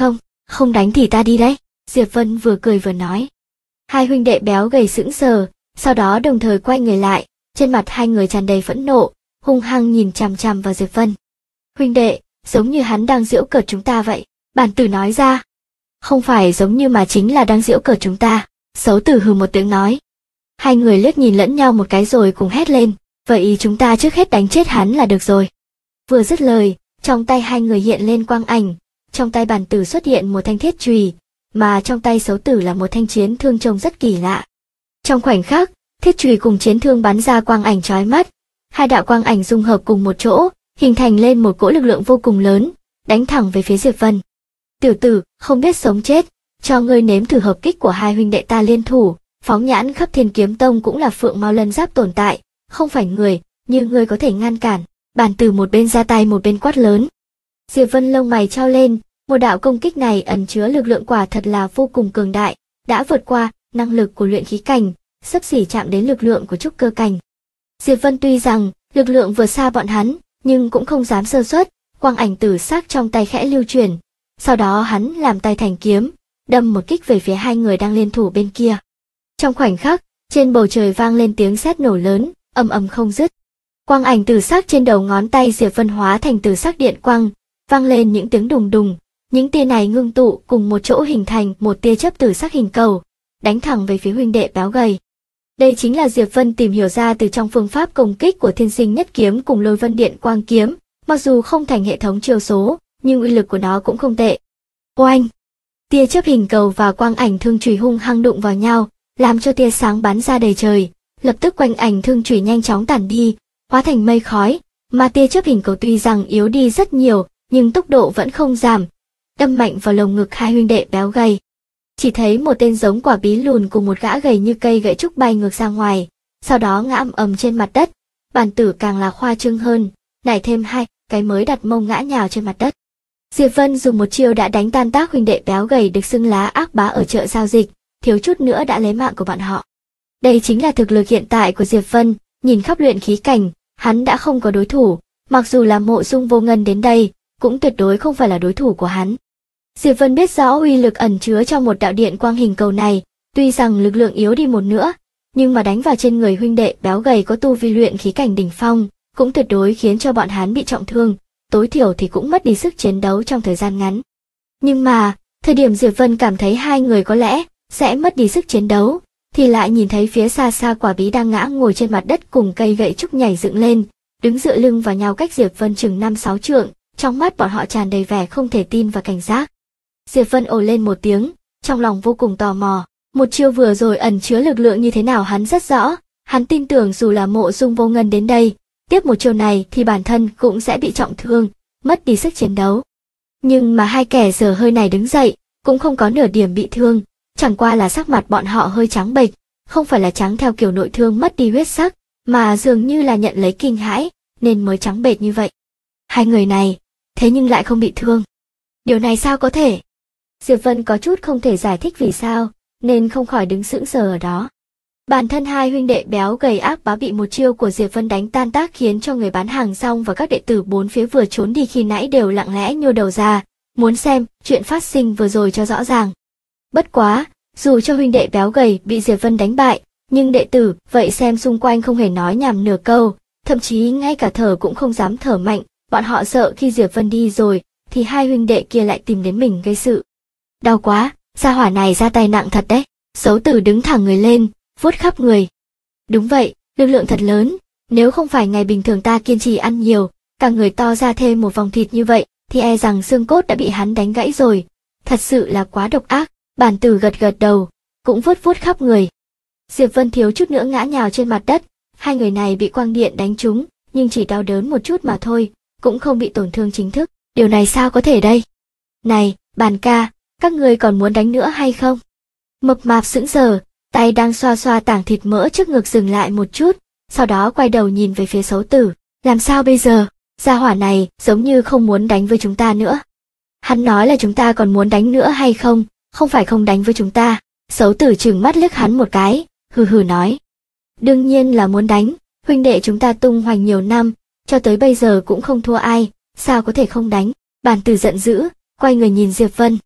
Không đánh thì ta đi đấy. Diệp Vân vừa cười vừa nói. Hai huynh đệ béo gầy sững sờ, sau đó đồng thời quay người lại, trên mặt hai người tràn đầy phẫn nộ, hung hăng nhìn chằm chằm vào Diệp Vân. Huynh đệ, giống như hắn đang giễu cợt chúng ta vậy, bản tử nói ra. Không phải giống như mà chính là đang giễu cợt chúng ta, Sấu Tử hừ một tiếng nói. Hai người liếc nhìn lẫn nhau một cái rồi cùng hét lên, vậy chúng ta trước hết đánh chết hắn là được rồi. Vừa dứt lời, trong tay hai người hiện lên quang ảnh, trong tay bản tử xuất hiện một thanh thiết chùy, mà trong tay Sấu Tử là một thanh chiến thương trông rất kỳ lạ. Trong khoảnh khắc, thiết chùy cùng chiến thương bắn ra quang ảnh chói mắt, hai đạo quang ảnh dung hợp cùng một chỗ, hình thành lên một cỗ lực lượng vô cùng lớn, đánh thẳng về phía Diệp Vân. Tiểu tử, không biết sống chết, cho ngươi nếm thử hợp kích của hai huynh đệ ta liên thủ, phóng nhãn khắp Thiên Kiếm Tông cũng là Phượng Mao Lân Giáp tồn tại, không phải người, nhưng ngươi có thể ngăn cản. Bản tử một bên ra tay một bên quát lớn. Diệp Vân lông mày trao lên, một đạo công kích này ẩn chứa lực lượng quả thật là vô cùng cường đại, đã vượt qua năng lực của luyện khí cảnh, xấp xỉ chạm đến lực lượng của trúc cơ cảnh. Diệp Vân tuy rằng lực lượng vượt xa bọn hắn, nhưng cũng không dám sơ suất, quang ảnh tử sắc trong tay khẽ lưu chuyển, sau đó hắn làm tay thành kiếm, đâm một kích về phía hai người đang liên thủ bên kia. Trong khoảnh khắc, trên bầu trời vang lên tiếng sét nổ lớn, ầm ầm không dứt. Quang ảnh tử sắc trên đầu ngón tay Diệp Vân hóa thành tử sắc điện quang, vang lên những tiếng đùng đùng, những tia này ngưng tụ cùng một chỗ hình thành một tia chớp tử sắc hình cầu, đánh thẳng về phía huynh đệ béo gầy. Đây chính là Diệp Vân tìm hiểu ra từ trong phương pháp công kích của Thiên Sinh Nhất Kiếm cùng Lôi Vân Điện Quang Kiếm, mặc dù không thành hệ thống chiêu số, nhưng uy lực của nó cũng không tệ. Oanh! Tia chớp hình cầu và quang ảnh thương chùy hung hăng đụng vào nhau, làm cho tia sáng bắn ra đầy trời, lập tức quanh ảnh thương chùy nhanh chóng tản đi, hóa thành mây khói, mà tia chớp hình cầu tuy rằng yếu đi rất nhiều, nhưng tốc độ vẫn không giảm, đâm mạnh vào lồng ngực hai huynh đệ béo gầy. Chỉ thấy một tên giống quả bí lùn cùng một gã gầy như cây gậy trúc bay ngược ra ngoài, sau đó ngã ầm trên mặt đất. Bản tử càng là khoa trương hơn, nảy thêm hai cái mới đặt mông ngã nhào trên mặt đất. Diệp Vân dùng một chiêu đã đánh tan tác huynh đệ béo gầy được xưng lá ác bá ở chợ giao dịch, thiếu chút nữa đã lấy mạng của bọn họ. Đây chính là thực lực hiện tại của Diệp Vân, nhìn khắp luyện khí cảnh, hắn đã không có đối thủ, mặc dù là Mộ Dung Vô Ngân đến đây, cũng tuyệt đối không phải là đối thủ của hắn. Diệp Vân biết rõ uy lực ẩn chứa trong một đạo điện quang hình cầu này, tuy rằng lực lượng yếu đi một nữa, nhưng mà đánh vào trên người huynh đệ béo gầy có tu vi luyện khí cảnh đỉnh phong, cũng tuyệt đối khiến cho bọn hắn bị trọng thương, tối thiểu thì cũng mất đi sức chiến đấu trong thời gian ngắn. Nhưng mà, thời điểm Diệp Vân cảm thấy hai người có lẽ sẽ mất đi sức chiến đấu, thì lại nhìn thấy phía xa xa quả bí đang ngã ngồi trên mặt đất cùng cây gậy trúc nhảy dựng lên, đứng dựa lưng vào nhau cách Diệp Vân chừng 5-6 trượng, trong mắt bọn họ tràn đầy vẻ không thể tin và cảnh giác. Diệp Vân ồ lên một tiếng, trong lòng vô cùng tò mò, một chiêu vừa rồi ẩn chứa lực lượng như thế nào hắn rất rõ, hắn tin tưởng dù là Mộ Dung Vô Ngân đến đây, tiếp một chiêu này thì bản thân cũng sẽ bị trọng thương, mất đi sức chiến đấu. Nhưng mà hai kẻ dở hơi này đứng dậy, cũng không có nửa điểm bị thương, chẳng qua là sắc mặt bọn họ hơi trắng bệch, không phải là trắng theo kiểu nội thương mất đi huyết sắc, mà dường như là nhận lấy kinh hãi, nên mới trắng bệch như vậy. Hai người này, thế nhưng lại không bị thương. Điều này sao có thể? Diệp Vân có chút không thể giải thích vì sao, nên không khỏi đứng sững sờ ở đó. Bản thân hai huynh đệ béo gầy ác bá bị một chiêu của Diệp Vân đánh tan tác khiến cho người bán hàng rong và các đệ tử bốn phía vừa trốn đi khi nãy đều lặng lẽ nhô đầu ra, muốn xem chuyện phát sinh vừa rồi cho rõ ràng. Bất quá, dù cho huynh đệ béo gầy bị Diệp Vân đánh bại, nhưng đệ tử vậy xem xung quanh không hề nói nhảm nửa câu, thậm chí ngay cả thở cũng không dám thở mạnh, bọn họ sợ khi Diệp Vân đi rồi, thì hai huynh đệ kia lại tìm đến mình gây sự. Đau quá, gia hỏa này ra tay nặng thật đấy. Sấu Tử đứng thẳng người lên, vuốt khắp người. Đúng vậy, lực lượng thật lớn, nếu không phải ngày bình thường ta kiên trì ăn nhiều, cả người to ra thêm một vòng thịt như vậy, thì e rằng xương cốt đã bị hắn đánh gãy rồi. Thật sự là quá độc ác. Bản tử gật gật đầu, cũng vuốt vuốt khắp người. Diệp Vân thiếu chút nữa ngã nhào trên mặt đất, hai người này bị quang điện đánh trúng, nhưng chỉ đau đớn một chút mà thôi, cũng không bị tổn thương chính thức. Điều này sao có thể đây? Này, Bàn ca, các người còn muốn đánh nữa hay không? Mập mạp sững sờ, tay đang xoa xoa tảng thịt mỡ trước ngực dừng lại một chút, sau đó quay đầu nhìn về phía Sấu Tử. Làm sao bây giờ? Gia hỏa này giống như không muốn đánh với chúng ta nữa. Hắn nói là chúng ta còn muốn đánh nữa hay không? Không phải không đánh với chúng ta. Sấu Tử trừng mắt liếc hắn một cái, hừ hừ nói. Đương nhiên là muốn đánh, huynh đệ chúng ta tung hoành nhiều năm, cho tới bây giờ cũng không thua ai, sao có thể không đánh? Bàn tử giận dữ, quay người nhìn Diệp Vân.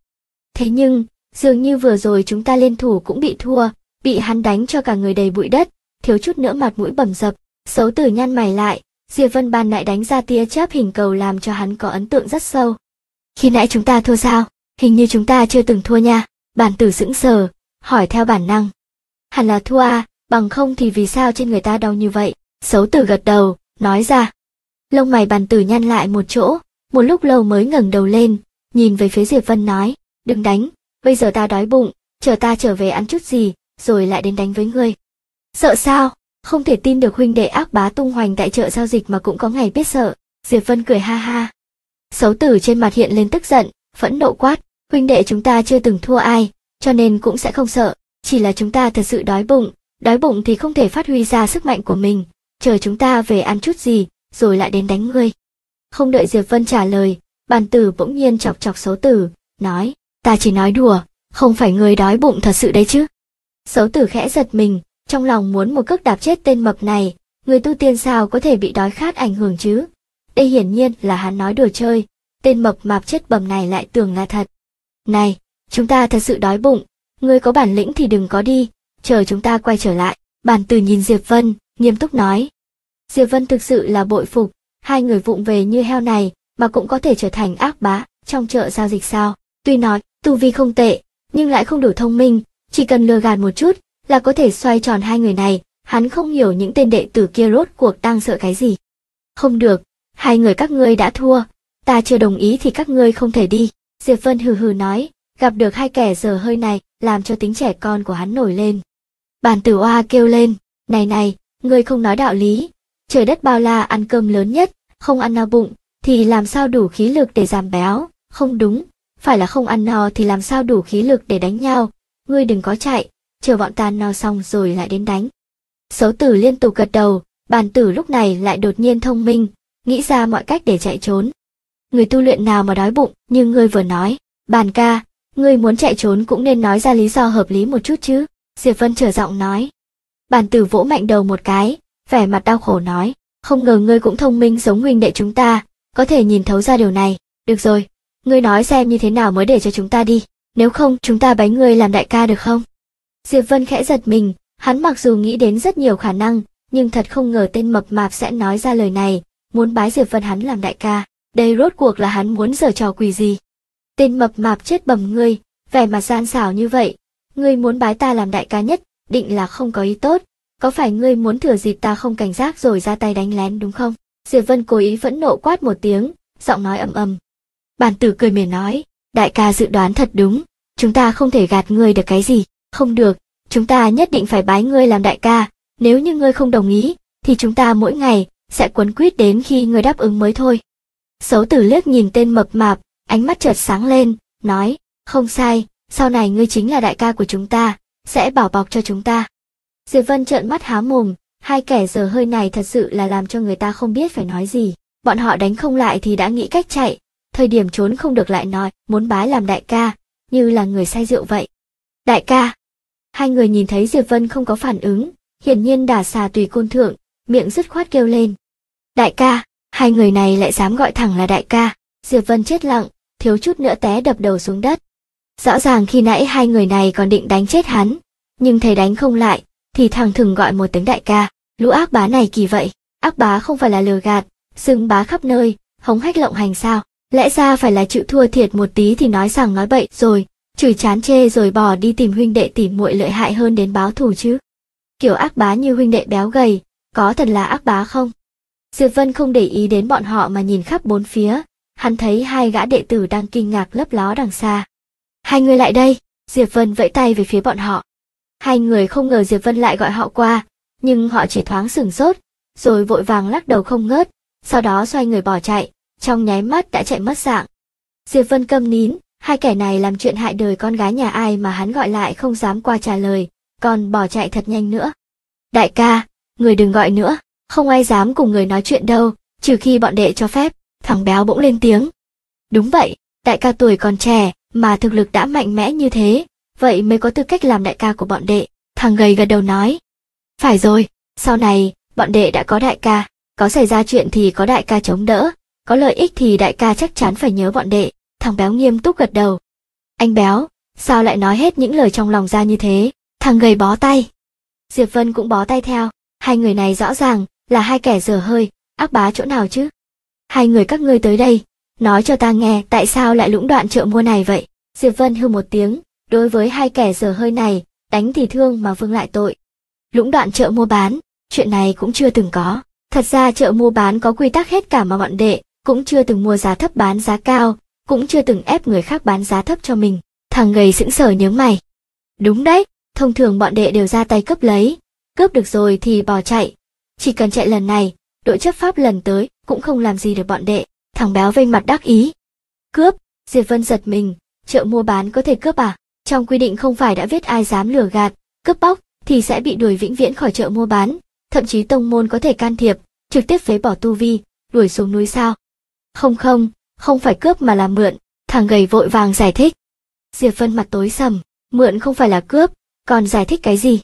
Thế nhưng, dường như vừa rồi chúng ta liên thủ cũng bị thua, bị hắn đánh cho cả người đầy bụi đất, thiếu chút nữa mặt mũi bầm dập. Xấu Tử nhăn mày lại, Diệp Vân ban nãy đánh ra tia chớp hình cầu làm cho hắn có ấn tượng rất sâu. Khi nãy chúng ta thua sao? Hình như chúng ta chưa từng thua nha. Bản Tử sững sờ, hỏi theo bản năng. Hẳn là thua à, bằng không thì vì sao trên người ta đau như vậy? Xấu Tử gật đầu, nói ra. Lông mày Bản Tử nhăn lại một chỗ, một lúc lâu mới ngẩng đầu lên, nhìn về phía Diệp Vân nói, đừng đánh, bây giờ ta đói bụng, chờ ta trở về ăn chút gì, rồi lại đến đánh với ngươi. Sợ sao? Không thể tin được huynh đệ ác bá tung hoành tại chợ giao dịch mà cũng có ngày biết sợ. Diệp Vân cười ha ha. Xấu Tử trên mặt hiện lên tức giận, phẫn nộ quát, huynh đệ chúng ta chưa từng thua ai, cho nên cũng sẽ không sợ, chỉ là chúng ta thật sự đói bụng thì không thể phát huy ra sức mạnh của mình, chờ chúng ta về ăn chút gì, rồi lại đến đánh ngươi. Không đợi Diệp Vân trả lời, Bản Tử bỗng nhiên chọc chọc Xấu Tử, nói, ta chỉ nói đùa, không phải ngươi đói bụng thật sự đấy chứ. Xấu Tử khẽ giật mình, trong lòng muốn một cước đạp chết tên mập này, người tu tiên sao có thể bị đói khát ảnh hưởng chứ? Đây hiển nhiên là hắn nói đùa chơi, tên mập mạp chết bầm này lại tưởng là thật. Này, chúng ta thật sự đói bụng, ngươi có bản lĩnh thì đừng có đi, chờ chúng ta quay trở lại. Bản Tử nhìn Diệp Vân, nghiêm túc nói. Diệp Vân thực sự là bội phục, hai người vụng về như heo này mà cũng có thể trở thành ác bá trong chợ giao dịch sao? Tuy nói tu vi không tệ, nhưng lại không đủ thông minh, chỉ cần lừa gạt một chút là có thể xoay tròn hai người này. Hắn không hiểu những tên đệ tử kia rốt cuộc đang sợ cái gì. Không được, hai người các ngươi đã thua, ta chưa đồng ý thì các ngươi không thể đi. Diệp Vân hừ hừ nói, gặp được hai kẻ dở hơi này, làm cho tính trẻ con của hắn nổi lên. Bản Tử oa kêu lên, này, ngươi không nói đạo lý, trời đất bao la ăn cơm lớn nhất, không ăn no bụng, thì làm sao đủ khí lực để giảm béo, không đúng, phải là không ăn no thì làm sao đủ khí lực để đánh nhau, ngươi đừng có chạy, chờ bọn ta no xong rồi lại đến đánh. Xấu Tử liên tục gật đầu, Bản Tử lúc này lại đột nhiên thông minh, nghĩ ra mọi cách để chạy trốn. Người tu luyện nào mà đói bụng, như ngươi vừa nói, Bản ca, ngươi muốn chạy trốn cũng nên nói ra lý do hợp lý một chút chứ. Diệp Vân trở giọng nói. Bản Tử vỗ mạnh đầu một cái, vẻ mặt đau khổ nói, không ngờ ngươi cũng thông minh giống huynh đệ chúng ta, có thể nhìn thấu ra điều này. Được rồi, ngươi nói xem như thế nào mới để cho chúng ta đi, nếu không chúng ta bái ngươi làm đại ca được không? Diệp Vân khẽ giật mình, hắn mặc dù nghĩ đến rất nhiều khả năng, nhưng thật không ngờ tên mập mạp sẽ nói ra lời này, muốn bái Diệp Vân hắn làm đại ca. Đây rốt cuộc là hắn muốn giở trò quỷ gì? Tên mập mạp chết bầm ngươi, vẻ mặt gian xảo như vậy, ngươi muốn bái ta làm đại ca nhất, định là không có ý tốt, có phải ngươi muốn thừa dịp ta không cảnh giác rồi ra tay đánh lén đúng không? Diệp Vân cố ý phẫn nộ quát một tiếng, giọng nói ầm ầm. Bản Tử cười mỉa nói, đại ca dự đoán thật đúng, chúng ta không thể gạt ngươi được cái gì, không được, chúng ta nhất định phải bái ngươi làm đại ca, nếu như ngươi không đồng ý, thì chúng ta mỗi ngày sẽ quấn quýt đến khi ngươi đáp ứng mới thôi. Xấu Tử liếc nhìn tên mập mạp, ánh mắt chợt sáng lên, nói, không sai, sau này ngươi chính là đại ca của chúng ta, sẽ bảo bọc cho chúng ta. Diệp Vân trợn mắt há mồm, hai kẻ dở hơi này thật sự là làm cho người ta không biết phải nói gì. Bọn họ đánh không lại thì đã nghĩ cách chạy, thời điểm trốn không được lại nói, muốn bái làm đại ca, như là người say rượu vậy. Đại ca! Hai người nhìn thấy Diệp Vân không có phản ứng, hiển nhiên đả xà tùy côn thượng, miệng dứt khoát kêu lên. Đại ca! Hai người này lại dám gọi thẳng là đại ca. Diệp Vân chết lặng, thiếu chút nữa té đập đầu xuống đất. Rõ ràng khi nãy hai người này còn định đánh chết hắn, nhưng thấy đánh không lại, thì thằng thừng gọi một tiếng đại ca. Lũ ác bá này kỳ vậy, ác bá không phải là lừa gạt, xưng bá khắp nơi, hống hách lộng hành sao? Lẽ ra phải là chịu thua thiệt một tí thì nói rằng nói bậy rồi, chửi chán chê rồi bỏ đi tìm huynh đệ tỉ muội lợi hại hơn đến báo thù chứ. Kiểu ác bá như huynh đệ béo gầy, có thật là ác bá không? Diệp Vân không để ý đến bọn họ mà nhìn khắp bốn phía, hắn thấy hai gã đệ tử đang kinh ngạc lấp ló đằng xa. Hai người lại đây, Diệp Vân vẫy tay về phía bọn họ. Hai người không ngờ Diệp Vân lại gọi họ qua, nhưng họ chỉ thoáng sửng sốt, rồi vội vàng lắc đầu không ngớt, sau đó xoay người bỏ chạy, trong nháy mắt đã chạy mất dạng. Diệp Vân câm nín, hai kẻ này làm chuyện hại đời con gái nhà ai mà hắn gọi lại không dám qua trả lời, còn bỏ chạy thật nhanh nữa. Đại ca, người đừng gọi nữa, không ai dám cùng người nói chuyện đâu, trừ khi bọn đệ cho phép. Thằng béo bỗng lên tiếng. Đúng vậy, đại ca tuổi còn trẻ, mà thực lực đã mạnh mẽ như thế, vậy mới có tư cách làm đại ca của bọn đệ. Thằng gầy gật đầu nói. Phải rồi, sau này, bọn đệ đã có đại ca, có xảy ra chuyện thì có đại ca chống đỡ, có lợi ích thì đại ca chắc chắn phải nhớ bọn đệ. Thằng béo nghiêm túc gật đầu. Anh béo, sao lại nói hết những lời trong lòng ra như thế? Thằng gầy bó tay. Diệp Vân cũng bó tay theo, hai người này rõ ràng là hai kẻ dở hơi, ác bá chỗ nào chứ? Hai người các ngươi tới đây, nói cho ta nghe tại sao lại lũng đoạn chợ mua này vậy? Diệp Vân hừ một tiếng, đối với hai kẻ dở hơi này, đánh thì thương mà vương lại tội. Lũng đoạn chợ mua bán, chuyện này cũng chưa từng có. Thật ra chợ mua bán có quy tắc hết cả mà bọn đệ, cũng chưa từng mua giá thấp bán giá cao, cũng chưa từng ép người khác bán giá thấp cho mình. Thằng gầy sững sờ nhướng mày. Đúng đấy, thông thường bọn đệ đều ra tay cướp lấy, cướp được rồi thì bỏ chạy. Chỉ cần chạy lần này, đội chấp pháp lần tới cũng không làm gì được bọn đệ. Thằng béo vênh mặt đắc ý. Cướp? Diệp Vân giật mình, chợ mua bán có thể cướp à? Trong quy định không phải đã viết ai dám lừa gạt, cướp bóc thì sẽ bị đuổi vĩnh viễn khỏi chợ mua bán, thậm chí tông môn có thể can thiệp, trực tiếp phế bỏ tu vi, đuổi xuống núi sao? Không phải cướp mà là mượn. Thằng gầy vội vàng giải thích. Diệp Vân mặt tối sầm, mượn không phải là cướp, còn giải thích cái gì?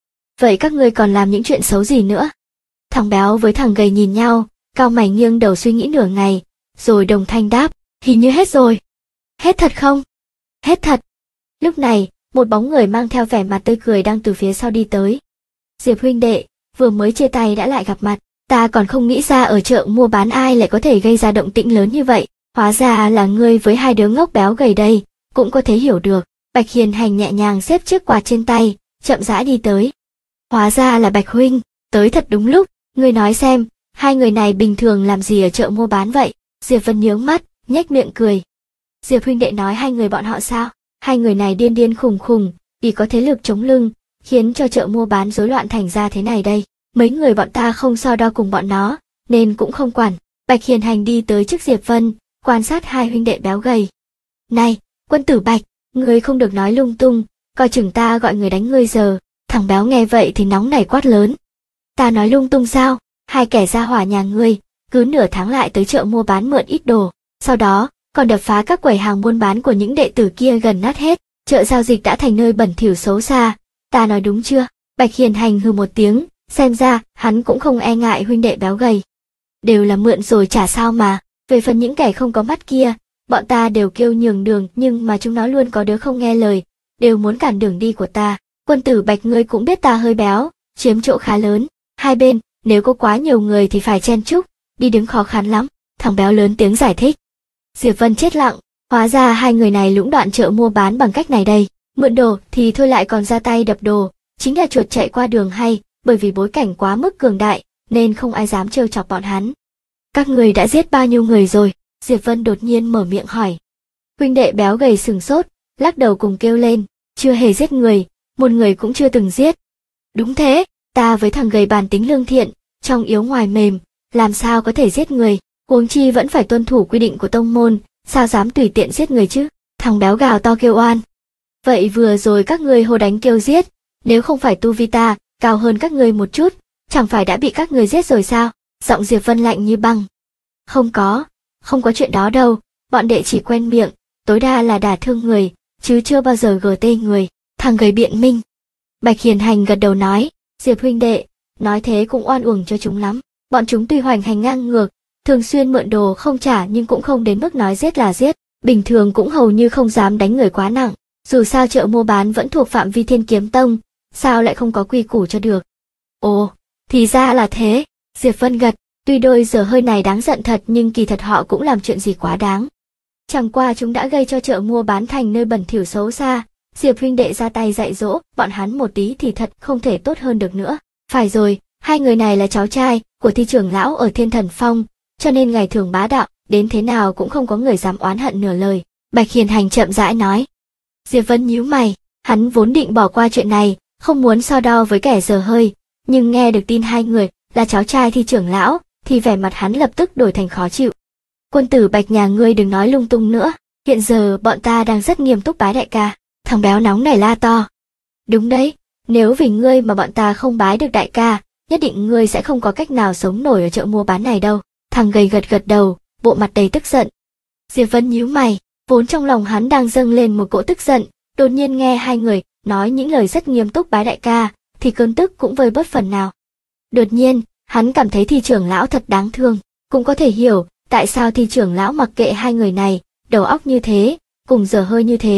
Vậy các ngươi còn làm những chuyện xấu gì nữa? Thằng béo với thằng gầy nhìn nhau, cau mày nghiêng đầu suy nghĩ nửa ngày, rồi đồng thanh đáp, hình như hết rồi. Hết thật không? Hết thật. Lúc này, một bóng người mang theo vẻ mặt tươi cười đang từ phía sau đi tới. Diệp huynh đệ, vừa mới chia tay đã lại gặp mặt, ta còn không nghĩ ra ở chợ mua bán ai lại có thể gây ra động tĩnh lớn như vậy, hóa ra là ngươi với hai đứa ngốc béo gầy đây, cũng có thể hiểu được. Bạch Hiền Hành nhẹ nhàng xếp chiếc quạt trên tay, chậm rãi đi tới. Hóa ra là Bạch huynh, tới thật đúng lúc, ngươi nói xem, hai người này bình thường làm gì ở chợ mua bán vậy? Diệp Vân nhướng mắt, nhếch miệng cười. Diệp huynh đệ nói hai người bọn họ sao? Hai người này điên điên khùng khùng, vì có thế lực chống lưng, khiến cho chợ mua bán rối loạn thành ra thế này đây. Mấy người bọn ta không so đo cùng bọn nó, nên cũng không quản. Bạch Hiền Hành đi tới trước Diệp Vân, quan sát hai huynh đệ béo gầy. Này, quân tử Bạch, ngươi không được nói lung tung, coi chừng ta gọi người đánh ngươi giờ. Thằng béo nghe vậy thì nóng nảy quát lớn. Ta nói lung tung sao? Hai kẻ gia hỏa nhà ngươi, cứ nửa tháng lại tới chợ mua bán mượn ít đồ, sau đó còn đập phá các quầy hàng buôn bán của những đệ tử kia gần nát hết, chợ giao dịch đã thành nơi bẩn thỉu xấu xa. Ta nói đúng chưa? Bạch Hiền Hành hừ một tiếng, xem ra hắn cũng không e ngại huynh đệ béo gầy. Đều là mượn rồi chả sao mà, về phần những kẻ không có mắt kia, bọn ta đều kêu nhường đường nhưng mà chúng nó luôn có đứa không nghe lời, đều muốn cản đường đi của ta. Quân tử Bạch ngươi cũng biết ta hơi béo, chiếm chỗ khá lớn, hai bên, nếu có quá nhiều người thì phải chen chúc, đi đứng khó khăn lắm. Thằng béo lớn tiếng giải thích. Diệp Vân chết lặng, hóa ra hai người này lũng đoạn chợ mua bán bằng cách này đây, mượn đồ thì thôi lại còn ra tay đập đồ, chính là chuột chạy qua đường hay, bởi vì bối cảnh quá mức cường đại, nên không ai dám trêu chọc bọn hắn. Các người đã giết bao nhiêu người rồi? Diệp Vân đột nhiên mở miệng hỏi. Huynh đệ béo gầy sừng sốt, lắc đầu cùng kêu lên, chưa hề giết người, một người cũng chưa từng giết. Đúng thế, ta với thằng gầy bản tính lương thiện, trong yếu ngoài mềm, làm sao có thể giết người, huống chi vẫn phải tuân thủ quy định của tông môn, sao dám tùy tiện giết người chứ? Thằng béo gào to kêu oan. Vậy vừa rồi các ngươi hô đánh kêu giết, nếu không phải tu vi ta cao hơn các ngươi một chút, chẳng phải đã bị các ngươi giết rồi sao? Giọng Diệp Vân lạnh như băng. Không có chuyện đó đâu, bọn đệ chỉ quen miệng, tối đa là đả thương người, chứ chưa bao giờ gờ tê người. Thằng gầy biện minh. Bạch Hiền Hành gật đầu nói, Diệp huynh đệ, nói thế cũng oan uổng cho chúng lắm. Bọn chúng tuy hoành hành ngang ngược, thường xuyên mượn đồ không trả nhưng cũng không đến mức nói giết là giết, bình thường cũng hầu như không dám đánh người quá nặng. Dù sao chợ mua bán vẫn thuộc phạm vi Thiên Kiếm Tông, sao lại không có quy củ cho được. Ồ, thì ra là thế. Diệp Vân gật, tuy đôi giờ hơi này đáng giận thật nhưng kỳ thật họ cũng làm chuyện gì quá đáng. Chẳng qua chúng đã gây cho chợ mua bán thành nơi bẩn thỉu xấu xa, Diệp huynh đệ ra tay dạy dỗ bọn hắn một tí thì thật không thể tốt hơn được nữa. Phải rồi, hai người này là cháu trai của Thi trưởng lão ở Thiên Thần Phong, cho nên ngày thường bá đạo, đến thế nào cũng không có người dám oán hận nửa lời. Bạch Hiền Hành chậm rãi nói. Diệp Vân nhíu mày, hắn vốn định bỏ qua chuyện này, không muốn so đo với kẻ dở hơi, nhưng nghe được tin hai người là cháu trai Thi trưởng lão, thì vẻ mặt hắn lập tức đổi thành khó chịu. Quân tử Bạch nhà ngươi đừng nói lung tung nữa, hiện giờ bọn ta đang rất nghiêm túc bái đại ca. Thằng béo nóng nảy la to. Đúng đấy, nếu vì ngươi mà bọn ta không bái được đại ca, nhất định ngươi sẽ không có cách nào sống nổi ở chợ mua bán này đâu. Thằng gầy gật gật đầu, bộ mặt đầy tức giận. Diệp Vân nhíu mày, vốn trong lòng hắn đang dâng lên một cỗ tức giận, đột nhiên nghe hai người nói những lời rất nghiêm túc bái đại ca, thì cơn tức cũng vơi bớt phần nào. Đột nhiên, hắn cảm thấy Thi trưởng lão thật đáng thương, cũng có thể hiểu tại sao Thi trưởng lão mặc kệ hai người này, đầu óc như thế, cùng dở hơi như thế,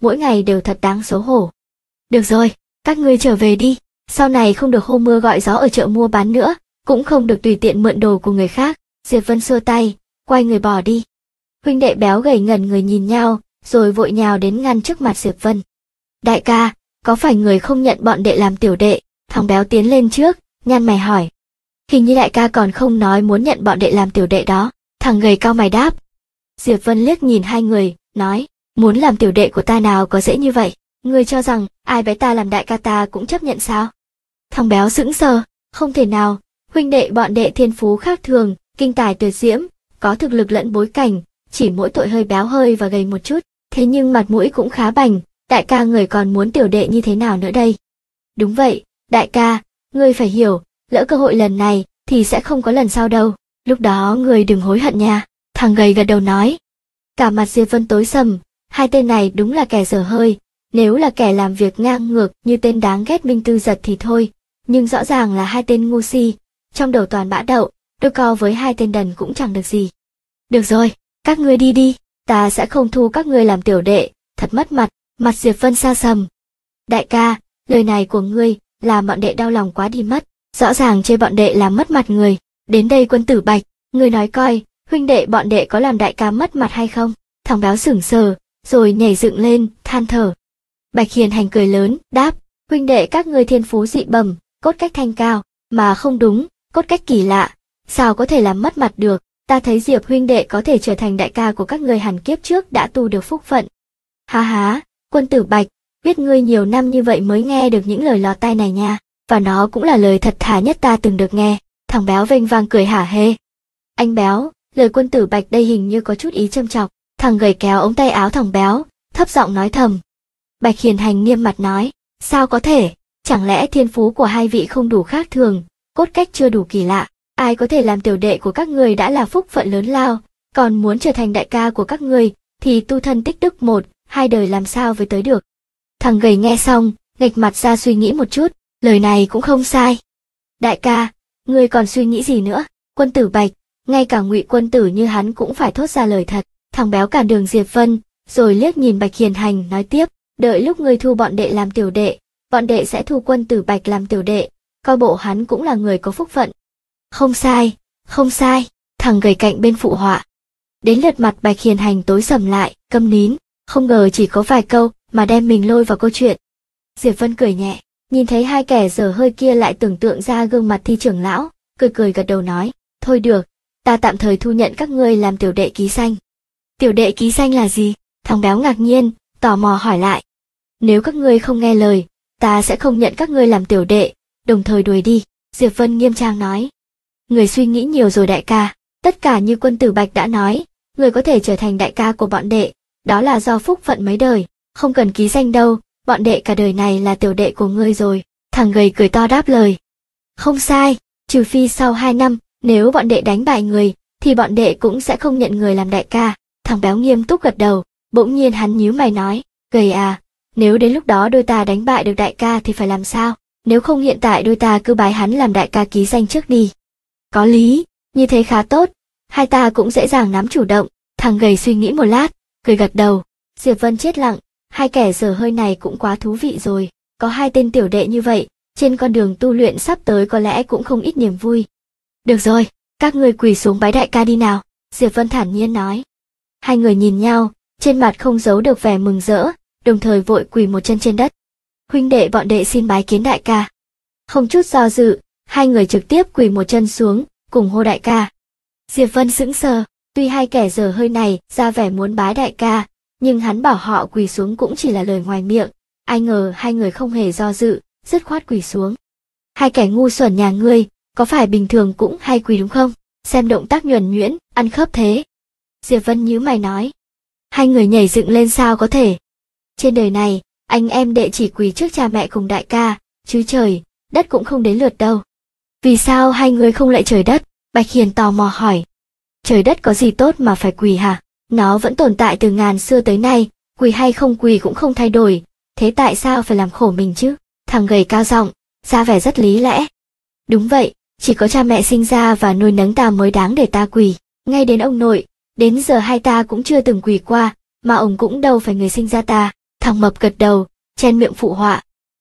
mỗi ngày đều thật đáng xấu hổ. Được rồi, các ngươi trở về đi, sau này không được hô mưa gọi gió ở chợ mua bán nữa, cũng không được tùy tiện mượn đồ của người khác. Diệp Vân xua tay, quay người bỏ đi. Huynh đệ béo gầy ngẩn người nhìn nhau, rồi vội nhào đến ngăn trước mặt Diệp Vân. Đại ca, có phải người không nhận bọn đệ làm tiểu đệ? Thằng béo tiến lên trước, nhăn mày hỏi. Hình như đại ca còn không nói muốn nhận bọn đệ làm tiểu đệ đó. Thằng gầy cau mày đáp. Diệp Vân liếc nhìn hai người, nói, muốn làm tiểu đệ của ta nào có dễ như vậy? Ngươi cho rằng ai bái ta làm đại ca ta cũng chấp nhận sao? Thằng béo sững sờ, không thể nào, huynh đệ bọn đệ thiên phú khác thường, kinh tài tuyệt diễm, có thực lực lẫn bối cảnh, chỉ mỗi tội hơi béo hơi và gầy một chút, thế nhưng mặt mũi cũng khá bảnh, đại ca người còn muốn tiểu đệ như thế nào nữa đây? Đúng vậy, đại ca, ngươi phải hiểu, lỡ cơ hội lần này thì sẽ không có lần sau đâu, lúc đó ngươi đừng hối hận nha. Thằng gầy gật đầu nói. Cả mặt Diệp Vân tối sầm, hai tên này đúng là kẻ dở hơi, nếu là kẻ làm việc ngang ngược như tên đáng ghét Minh Tư Giật thì thôi, nhưng rõ ràng là hai tên ngu si, trong đầu toàn bã đậu, đôi co với hai tên đần cũng chẳng được gì. Được rồi, các ngươi đi đi, ta sẽ không thu các ngươi làm tiểu đệ, thật mất mặt. Mặt Diệp Vân xa sầm. Đại ca, lời này của ngươi làm bọn đệ đau lòng quá đi mất, rõ ràng chê bọn đệ làm mất mặt người. Đến đây Quân Tử Bạch, ngươi nói coi, huynh đệ bọn đệ có làm đại ca mất mặt hay không? Thằng béo sững sờ, rồi nhảy dựng lên, than thở. Bạch Hiền Hành cười lớn, đáp, huynh đệ các ngươi thiên phú dị bẩm, cốt cách thanh cao, mà không đúng, cốt cách kỳ lạ, sao có thể làm mất mặt được? Ta thấy Diệp huynh đệ có thể trở thành đại ca của các ngươi hẳn kiếp trước đã tu được phúc phận. Ha ha, Quân Tử Bạch, biết ngươi nhiều năm như vậy mới nghe được những lời lọt tai này nha, và nó cũng là lời thật thà nhất ta từng được nghe. Thằng béo vênh vang cười hả hê. Anh béo, lời Quân Tử Bạch đây hình như có chút ý châm chọc. Thằng gầy kéo ống tay áo thằng béo, thấp giọng nói thầm. Bạch Hiền Hành nghiêm mặt nói, sao có thể, chẳng lẽ thiên phú của hai vị không đủ khác thường, cốt cách chưa đủ kỳ lạ, ai có thể làm tiểu đệ của các người đã là phúc phận lớn lao, còn muốn trở thành đại ca của các người thì tu thân tích đức 1-2 đời làm sao với tới được. Thằng gầy nghe xong, nghệch mặt ra suy nghĩ một chút, lời này cũng không sai. Đại ca, ngươi còn suy nghĩ gì nữa? Quân Tử Bạch, ngay cả Ngụy quân tử như hắn cũng phải thốt ra lời thật. Thằng béo cản đường Diệp Vân, rồi liếc nhìn Bạch Hiền Hành nói tiếp, đợi lúc ngươi thu bọn đệ làm tiểu đệ, bọn đệ sẽ thu Quân Tử Bạch làm tiểu đệ, coi bộ hắn cũng là người có phúc phận. Không sai, không sai, thằng gầy cạnh bên phụ họa. Đến lượt mặt Bạch Hiền Hành tối sầm lại, câm nín, không ngờ chỉ có vài câu mà đem mình lôi vào câu chuyện. Diệp Vân cười nhẹ, nhìn thấy hai kẻ dở hơi kia lại tưởng tượng ra gương mặt Thi trưởng lão, cười cười gật đầu nói, thôi được, ta tạm thời thu nhận các ngươi làm tiểu đệ ký danh. Tiểu đệ ký danh là gì? Thằng béo ngạc nhiên, tò mò hỏi lại. Nếu các ngươi không nghe lời, ta sẽ không nhận các ngươi làm tiểu đệ, đồng thời đuổi đi. Diệp Vân nghiêm trang nói. Người suy nghĩ nhiều rồi đại ca, tất cả như Quân Tử Bạch đã nói, người có thể trở thành đại ca của bọn đệ, đó là do phúc phận mấy đời, không cần ký danh đâu, bọn đệ cả đời này là tiểu đệ của ngươi rồi. Thằng gầy cười to đáp lời. Không sai, trừ phi sau 2 năm, nếu bọn đệ đánh bại người, thì bọn đệ cũng sẽ không nhận người làm đại ca. Thằng béo nghiêm túc gật đầu, bỗng nhiên hắn nhíu mày nói, gầy à, nếu đến lúc đó đôi ta đánh bại được đại ca thì phải làm sao? Nếu không hiện tại đôi ta cứ bái hắn làm đại ca ký danh trước đi. Có lý, như thế khá tốt, hai ta cũng dễ dàng nắm chủ động. Thằng gầy suy nghĩ một lát, cười gật đầu. Diệp Vân chết lặng, hai kẻ dở hơi này cũng quá thú vị rồi, có hai tên tiểu đệ như vậy, trên con đường tu luyện sắp tới có lẽ cũng không ít niềm vui. Được rồi, các ngươi quỳ xuống bái đại ca đi nào, Diệp Vân thản nhiên nói. Hai người nhìn nhau, trên mặt không giấu được vẻ mừng rỡ, đồng thời vội quỳ một chân trên đất. Huynh đệ bọn đệ xin bái kiến đại ca. Không chút do dự, hai người trực tiếp quỳ một chân xuống, cùng hô đại ca. Diệp Vân sững sờ, tuy hai kẻ dở hơi này ra vẻ muốn bái đại ca, nhưng hắn bảo họ quỳ xuống cũng chỉ là lời ngoài miệng, ai ngờ hai người không hề do dự, dứt khoát quỳ xuống. Hai kẻ ngu xuẩn nhà ngươi, có phải bình thường cũng hay quỳ đúng không? Xem động tác nhuần nhuyễn, ăn khớp thế. Diệp Vân nhíu mày nói. Hai người nhảy dựng lên sao có thể? Trên đời này, anh em đệ chỉ quỳ trước cha mẹ cùng đại ca, chứ trời, đất cũng không đến lượt đâu. Vì sao hai người không lạy trời đất? Bạch Hiền tò mò hỏi. Trời đất có gì tốt mà phải quỳ hả? Nó vẫn tồn tại từ ngàn xưa tới nay, quỳ hay không quỳ cũng không thay đổi, thế tại sao phải làm khổ mình chứ? Thằng gầy cao giọng, ra vẻ rất lý lẽ. Đúng vậy, chỉ có cha mẹ sinh ra và nuôi nấng ta mới đáng để ta quỳ, ngay đến ông nội, đến giờ hai ta cũng chưa từng quỳ qua, mà ông cũng đâu phải người sinh ra ta. Thằng Mập gật đầu, chen miệng phụ họa.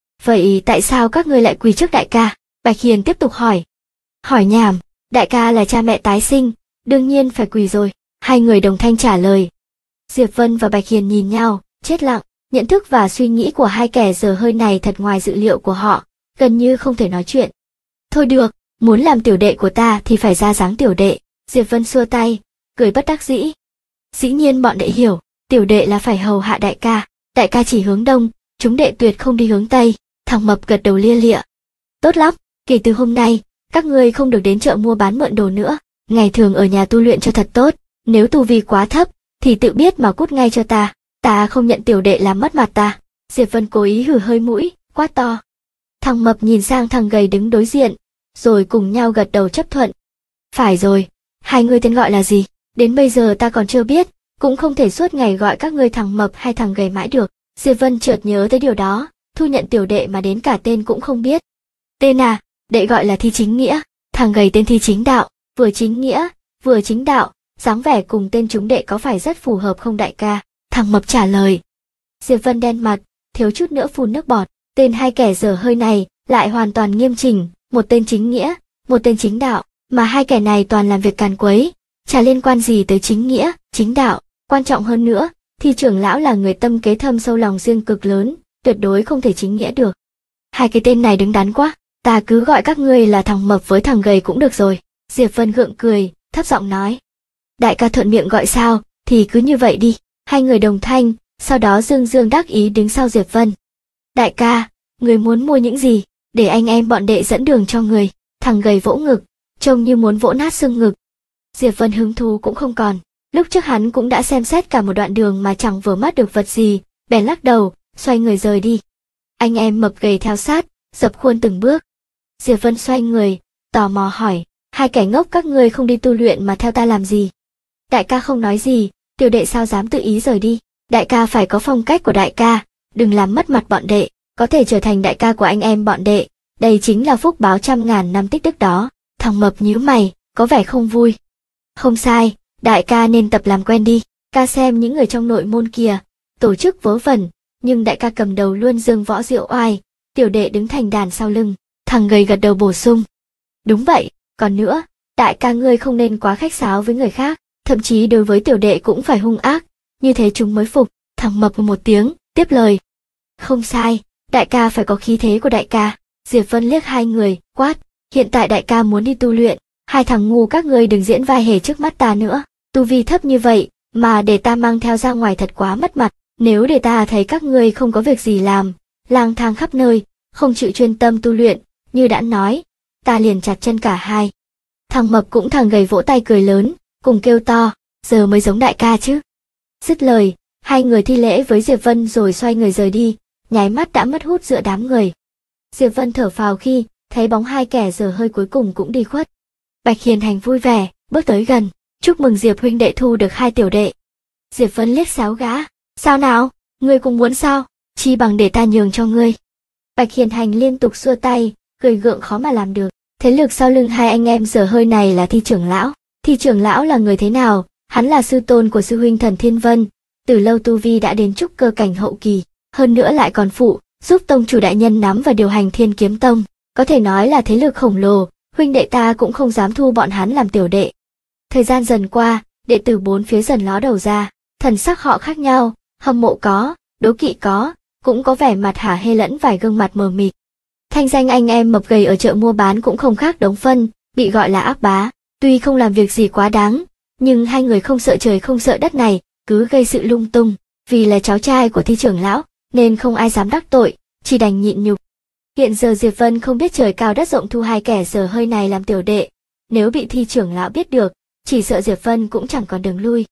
Vậy tại sao các ngươi lại quỳ trước đại ca? Bạch Hiền tiếp tục hỏi. Hỏi nhảm, đại ca là cha mẹ tái sinh, đương nhiên phải quỳ rồi. Hai người đồng thanh trả lời. Diệp Vân và Bạch Hiền nhìn nhau, chết lặng. Nhận thức và suy nghĩ của hai kẻ dở hơi này thật ngoài dự liệu của họ, gần như không thể nói chuyện. Thôi được, muốn làm tiểu đệ của ta thì phải ra dáng tiểu đệ. Diệp Vân xua tay, cười bất đắc dĩ. Dĩ nhiên bọn đệ hiểu, tiểu đệ là phải hầu hạ đại ca chỉ hướng đông, chúng đệ tuyệt không đi hướng tây. Thằng Mập gật đầu lia lịa. Tốt lắm, kể từ hôm nay, các ngươi không được đến chợ mua bán mượn đồ nữa, ngày thường ở nhà tu luyện cho thật tốt, nếu tu vi quá thấp, thì tự biết mà cút ngay cho ta không nhận tiểu đệ làm mất mặt ta. Diệp Vân cố ý hừ hơi mũi, quát to. Thằng Mập nhìn sang thằng gầy đứng đối diện, rồi cùng nhau gật đầu chấp thuận. Phải rồi, hai ngươi tên gọi là gì? Đến bây giờ ta còn chưa biết, cũng không thể suốt ngày gọi các ngươi thằng Mập hay thằng gầy mãi được. Diệp Vân chợt nhớ tới điều đó, thu nhận tiểu đệ mà đến cả tên cũng không biết. Tên à, đệ gọi là Thi Chính Nghĩa, thằng gầy tên Thi Chính Đạo, vừa chính nghĩa, vừa chính đạo, dáng vẻ cùng tên chúng đệ có phải rất phù hợp không đại ca? Thằng Mập trả lời. Diệp Vân đen mặt, thiếu chút nữa phun nước bọt, tên hai kẻ dở hơi này lại hoàn toàn nghiêm chỉnh, một tên chính nghĩa, một tên chính đạo, mà hai kẻ này toàn làm việc càn quấy, chả liên quan gì tới chính nghĩa, chính đạo, quan trọng hơn nữa, thì trưởng lão là người tâm kế thâm sâu lòng riêng cực lớn, tuyệt đối không thể chính nghĩa được. Hai cái tên này đứng đắn quá, ta cứ gọi các ngươi là thằng Mập với thằng gầy cũng được rồi. Diệp Vân gượng cười, thấp giọng nói. Đại ca thuận miệng gọi sao, thì cứ như vậy đi. Hai người đồng thanh, sau đó dương dương đắc ý đứng sau Diệp Vân. Đại ca, người muốn mua những gì, để anh em bọn đệ dẫn đường cho người. Thằng gầy vỗ ngực, trông như muốn vỗ nát xương ngực. Diệp Vân hứng thú cũng không còn, lúc trước hắn cũng đã xem xét cả một đoạn đường mà chẳng vừa mắt được vật gì, bèn lắc đầu, xoay người rời đi. Anh em Mập gầy theo sát, dập khuôn từng bước. Diệp Vân xoay người, tò mò hỏi, hai kẻ ngốc các ngươi không đi tu luyện mà theo ta làm gì? Đại ca không nói gì, tiểu đệ sao dám tự ý rời đi? Đại ca phải có phong cách của đại ca, đừng làm mất mặt bọn đệ, có thể trở thành đại ca của anh em bọn đệ, đây chính là phúc báo trăm ngàn năm tích đức đó. Thằng Mập nhíu mày, có vẻ không vui. Không sai, đại ca nên tập làm quen đi, ca xem những người trong nội môn kìa, tổ chức vớ vẩn, nhưng đại ca cầm đầu luôn dương võ diệu oai, tiểu đệ đứng thành đàn sau lưng. Thằng gầy gật đầu bổ sung. Đúng vậy, còn nữa, đại ca ngươi không nên quá khách sáo với người khác, thậm chí đối với tiểu đệ cũng phải hung ác, như thế chúng mới phục. Thằng Mập một tiếng, tiếp lời. Không sai, đại ca phải có khí thế của đại ca. Diệp Vân liếc hai người, quát, hiện tại đại ca muốn đi tu luyện, hai thằng ngu các ngươi đừng diễn vai hề trước mắt ta nữa, tu vi thấp như vậy, mà để ta mang theo ra ngoài thật quá mất mặt, nếu để ta thấy các ngươi không có việc gì làm, lang thang khắp nơi, không chịu chuyên tâm tu luyện, như đã nói, ta liền chặt chân cả hai. Thằng Mập cũng thằng gầy vỗ tay cười lớn, cùng kêu to, giờ mới giống đại ca chứ. Dứt lời, hai người thi lễ với Diệp Vân rồi xoay người rời đi, nháy mắt đã mất hút giữa đám người. Diệp Vân thở phào khi thấy bóng hai kẻ dở hơi cuối cùng cũng đi khuất. Bạch Hiền Hành vui vẻ, bước tới gần, chúc mừng Diệp huynh đệ thu được hai tiểu đệ. Diệp Vân liếc xéo gã, sao nào, ngươi cũng muốn sao, chi bằng để ta nhường cho ngươi. Bạch Hiền Hành liên tục xua tay, cười gượng khó mà làm được. Thế lực sau lưng hai anh em dở hơi này là Thi trưởng lão. Thi trưởng lão là người thế nào? Hắn là sư tôn của sư huynh Thần Thiên Vân, từ lâu tu vi đã đến trúc cơ cảnh hậu kỳ, hơn nữa lại còn phụ giúp tông chủ đại nhân nắm và điều hành Thiên Kiếm Tông, có thể nói là thế lực khổng lồ. Huynh đệ ta cũng không dám thu bọn hắn làm tiểu đệ. Thời gian dần qua, đệ tử bốn phía dần ló đầu ra, thần sắc họ khác nhau, hâm mộ có, đố kỵ có, cũng có vẻ mặt hả hê lẫn vài gương mặt mờ mịt. Thanh danh anh em Mập gầy ở chợ mua bán cũng không khác đống phân, bị gọi là ác bá, tuy không làm việc gì quá đáng, nhưng hai người không sợ trời không sợ đất này, cứ gây sự lung tung, vì là cháu trai của Thi trưởng lão, nên không ai dám đắc tội, chỉ đành nhịn nhục. Hiện giờ Diệp Vân không biết trời cao đất rộng thu hai kẻ dở hơi này làm tiểu đệ, nếu bị Thi trưởng lão biết được, chỉ sợ Diệp Vân cũng chẳng còn đường lui.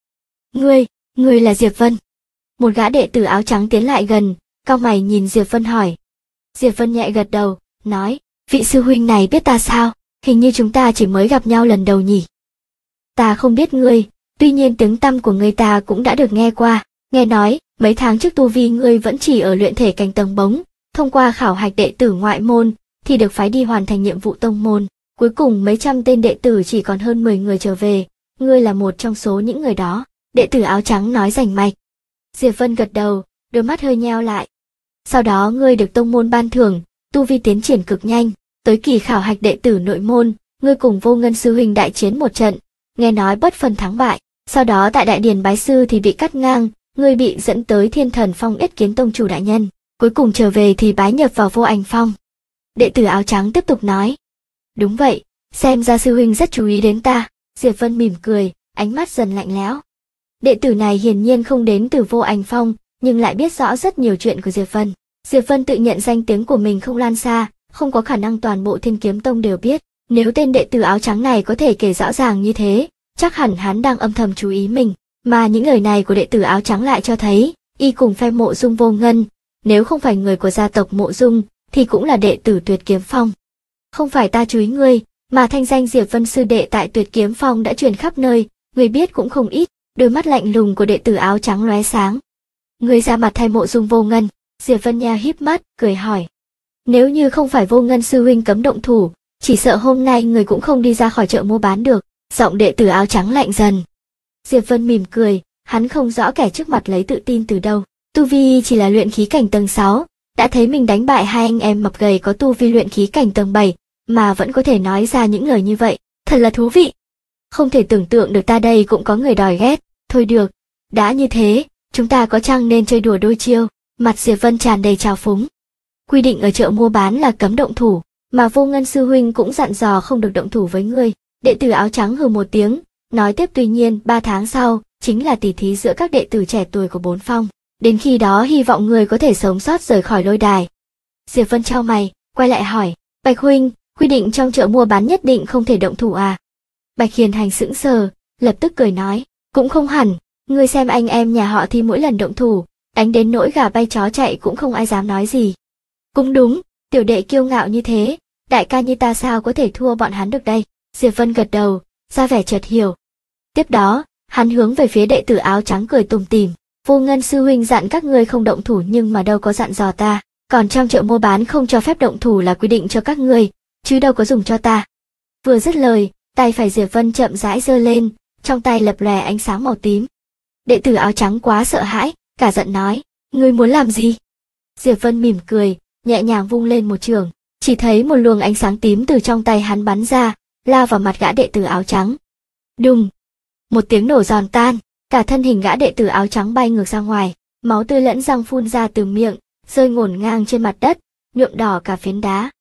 Ngươi là Diệp Vân? Một gã đệ tử áo trắng tiến lại gần, cau mày nhìn Diệp Vân hỏi. Diệp Vân nhẹ gật đầu, nói, vị sư huynh này biết ta sao, hình như chúng ta chỉ mới gặp nhau lần đầu nhỉ. Ta không biết ngươi, tuy nhiên tiếng tăm của ngươi ta cũng đã được nghe qua, nghe nói, mấy tháng trước tu vi ngươi vẫn chỉ ở luyện thể cảnh tầng bống, thông qua khảo hạch đệ tử ngoại môn, thì được phái đi hoàn thành nhiệm vụ tông môn, cuối cùng mấy trăm tên đệ tử chỉ còn hơn 10 người trở về, ngươi là một trong số những người đó, đệ tử áo trắng nói rành mạch. Diệp Vân gật đầu, đôi mắt hơi nheo lại. Sau đó ngươi được tông môn ban thưởng, tu vi tiến triển cực nhanh, tới kỳ khảo hạch đệ tử nội môn, ngươi cùng Vô Ngân sư huynh đại chiến một trận, nghe nói bất phân thắng bại, sau đó tại đại điển bái sư thì bị cắt ngang, ngươi bị dẫn tới Thiên Thần Phong Yết Kiến tông chủ đại nhân, cuối cùng trở về thì bái nhập vào Vô Ảnh Phong. Đệ tử áo trắng tiếp tục nói. Đúng vậy, xem ra sư huynh rất chú ý đến ta. Diệp Vân mỉm cười, ánh mắt dần lạnh lẽo. Đệ tử này hiển nhiên không đến từ Vô Ảnh Phong, nhưng lại biết rõ rất nhiều chuyện của Diệp Vân. Diệp Vân tự nhận danh tiếng của mình không lan xa, không có khả năng toàn bộ Thiên Kiếm Tông đều biết. Nếu tên đệ tử áo trắng này có thể kể rõ ràng như thế, chắc hẳn hắn đang âm thầm chú ý mình. Mà những lời này của đệ tử áo trắng lại cho thấy, y cùng phe Mộ Dung Vô Ngân, nếu không phải người của gia tộc Mộ Dung, thì cũng là đệ tử Tuyệt Kiếm Phong. Không phải ta chú ý ngươi, mà thanh danh Diệp Vân sư đệ tại Tuyệt Kiếm Phong đã truyền khắp nơi, người biết cũng không ít. Đôi mắt lạnh lùng của đệ tử áo trắng lóe sáng. Ngươi ra mặt thay Mộ Dung Vô Ngân. Diệp Vân Nha híp mắt, cười hỏi. Nếu như không phải Vô Ngân sư huynh cấm động thủ, chỉ sợ hôm nay người cũng không đi ra khỏi chợ mua bán được. Giọng đệ tử áo trắng lạnh dần. Diệp Vân mỉm cười, hắn không rõ kẻ trước mặt lấy tự tin từ đâu. Tu vi chỉ là luyện khí cảnh tầng 6, đã thấy mình đánh bại hai anh em mập gầy có tu vi luyện khí cảnh tầng 7, mà vẫn có thể nói ra những lời như vậy, thật là thú vị. Không thể tưởng tượng được ta đây cũng có người đòi ghét. Thôi được, đã như thế, chúng ta có chăng nên chơi đùa đôi chiêu. Mặt Diệp Vân tràn đầy trào phúng. Quy định ở chợ mua bán là cấm động thủ, mà Vô Ngân sư huynh cũng dặn dò không được động thủ với ngươi. Đệ tử áo trắng hừ một tiếng, nói tiếp tuy nhiên 3 tháng sau, chính là tỉ thí giữa các đệ tử trẻ tuổi của 4 phong. Đến khi đó hy vọng ngươi có thể sống sót rời khỏi lôi đài. Diệp Vân chau mày, quay lại hỏi, Bạch huynh, quy định trong chợ mua bán nhất định không thể động thủ à? Bạch Hiền Hành sững sờ, lập tức cười nói, cũng không hẳn, ngươi xem anh em nhà họ thì mỗi lần động thủ, đánh đến nỗi gà bay chó chạy cũng không ai dám nói gì. Cũng đúng, tiểu đệ kiêu ngạo như thế, đại ca như ta sao có thể thua bọn hắn được đây? Diệp Vân gật đầu, ra vẻ chợt hiểu. Tiếp đó, hắn hướng về phía đệ tử áo trắng cười tủm tỉm. Vô Ngân sư huynh dặn các ngươi không động thủ nhưng mà đâu có dặn dò ta, còn trong chợ mua bán không cho phép động thủ là quy định cho các ngươi, chứ đâu có dùng cho ta. Vừa dứt lời, tay phải Diệp Vân chậm rãi giơ lên, trong tay lập lòe ánh sáng màu tím. Đệ tử áo trắng quá sợ hãi, cả giận nói, ngươi muốn làm gì? Diệp Vân mỉm cười, nhẹ nhàng vung lên một chưởng, chỉ thấy một luồng ánh sáng tím từ trong tay hắn bắn ra, lao vào mặt gã đệ tử áo trắng. Đùng! Một tiếng nổ giòn tan, cả thân hình gã đệ tử áo trắng bay ngược ra ngoài, máu tươi lẫn răng phun ra từ miệng, rơi ngổn ngang trên mặt đất, nhuộm đỏ cả phiến đá.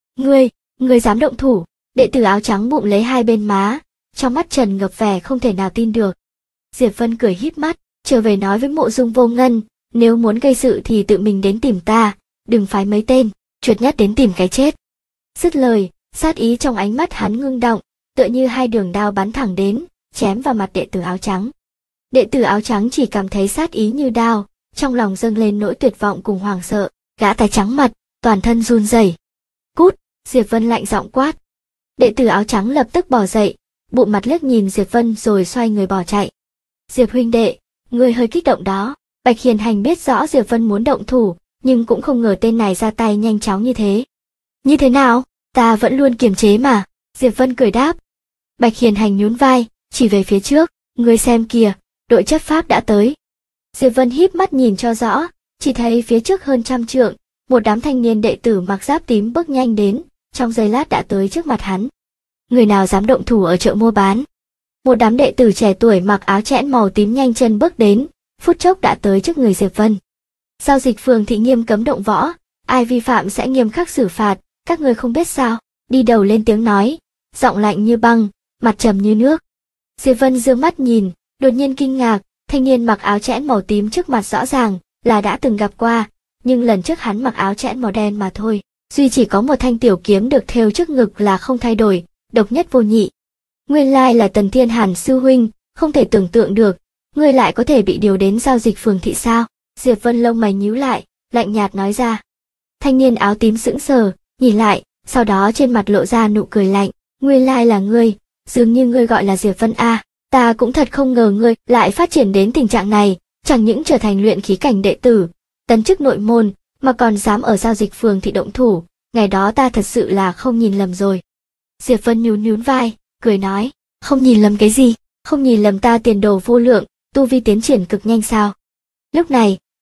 Ngươi dám động thủ? Đệ tử áo trắng bụng lấy hai bên má, trong mắt trần ngập vẻ không thể nào tin được. Diệp Vân cười híp mắt, trở về nói với Mộ Dung Vô Ngân, nếu muốn gây sự thì tự mình đến tìm ta, đừng phái mấy tên, chuột nhắt đến tìm cái chết. Dứt lời, sát ý trong ánh mắt hắn ngưng động, tựa như hai đường đao bắn thẳng đến, chém vào mặt đệ tử áo trắng. Đệ tử áo trắng chỉ cảm thấy sát ý như đao, trong lòng dâng lên nỗi tuyệt vọng cùng hoảng sợ, gã tái trắng mặt, toàn thân run rẩy. Cút! Diệp Vân lạnh giọng quát. Đệ tử áo trắng lập tức bò dậy, bụng mặt liếc nhìn Diệp Vân rồi xoay người bỏ chạy. Diệp huynh đệ, ngươi hơi kích động đó. Bạch Hiền Hành biết rõ Diệp Vân muốn động thủ, nhưng cũng không ngờ tên này ra tay nhanh chóng như thế. Như thế nào? Ta vẫn luôn kiềm chế mà. Diệp Vân cười đáp. Bạch Hiền Hành nhún vai, chỉ về phía trước, ngươi xem kìa, đội chấp pháp đã tới. Diệp Vân híp mắt nhìn cho rõ, chỉ thấy phía trước hơn 100 trượng, một đám thanh niên đệ tử mặc giáp tím bước nhanh đến, trong giây lát đã tới trước mặt hắn. Người nào dám động thủ ở chợ mua bán? Một đám đệ tử trẻ tuổi mặc áo chẽn màu tím nhanh chân bước đến, phút chốc đã tới trước người Diệp Vân. Giao dịch phường thị nghiêm cấm động võ, ai vi phạm sẽ nghiêm khắc xử phạt, các ngươi không biết sao? Đi đầu lên tiếng nói, giọng lạnh như băng, mặt trầm như nước. Diệp Vân dương mắt nhìn, đột nhiên kinh ngạc, thanh niên mặc áo chẽn màu tím trước mặt rõ ràng là đã từng gặp qua, nhưng lần trước hắn mặc áo chẽn màu đen mà thôi, duy chỉ có một thanh tiểu kiếm được thêu trước ngực là không thay đổi, độc nhất vô nhị. Nguyên lai là Tần Thiên Hàn sư huynh, không thể tưởng tượng được, ngươi lại có thể bị điều đến giao dịch phường thị sao? Diệp Vân lông mày nhíu lại, lạnh nhạt nói ra. Thanh niên áo tím sững sờ, nhìn lại, sau đó trên mặt lộ ra nụ cười lạnh, nguyên lai là ngươi, dường như ngươi gọi là Diệp Vân a, ta cũng thật không ngờ ngươi lại phát triển đến tình trạng này, chẳng những trở thành luyện khí cảnh đệ tử, tấn chức nội môn, mà còn dám ở giao dịch phường thị động thủ, ngày đó ta thật sự là không nhìn lầm rồi. Diệp Vân nhún vai, cười nói, không nhìn lầm cái gì, không nhìn lầm ta tiền đồ vô lượng, tu vi tiến triển cực nhanh sao? Lúc này,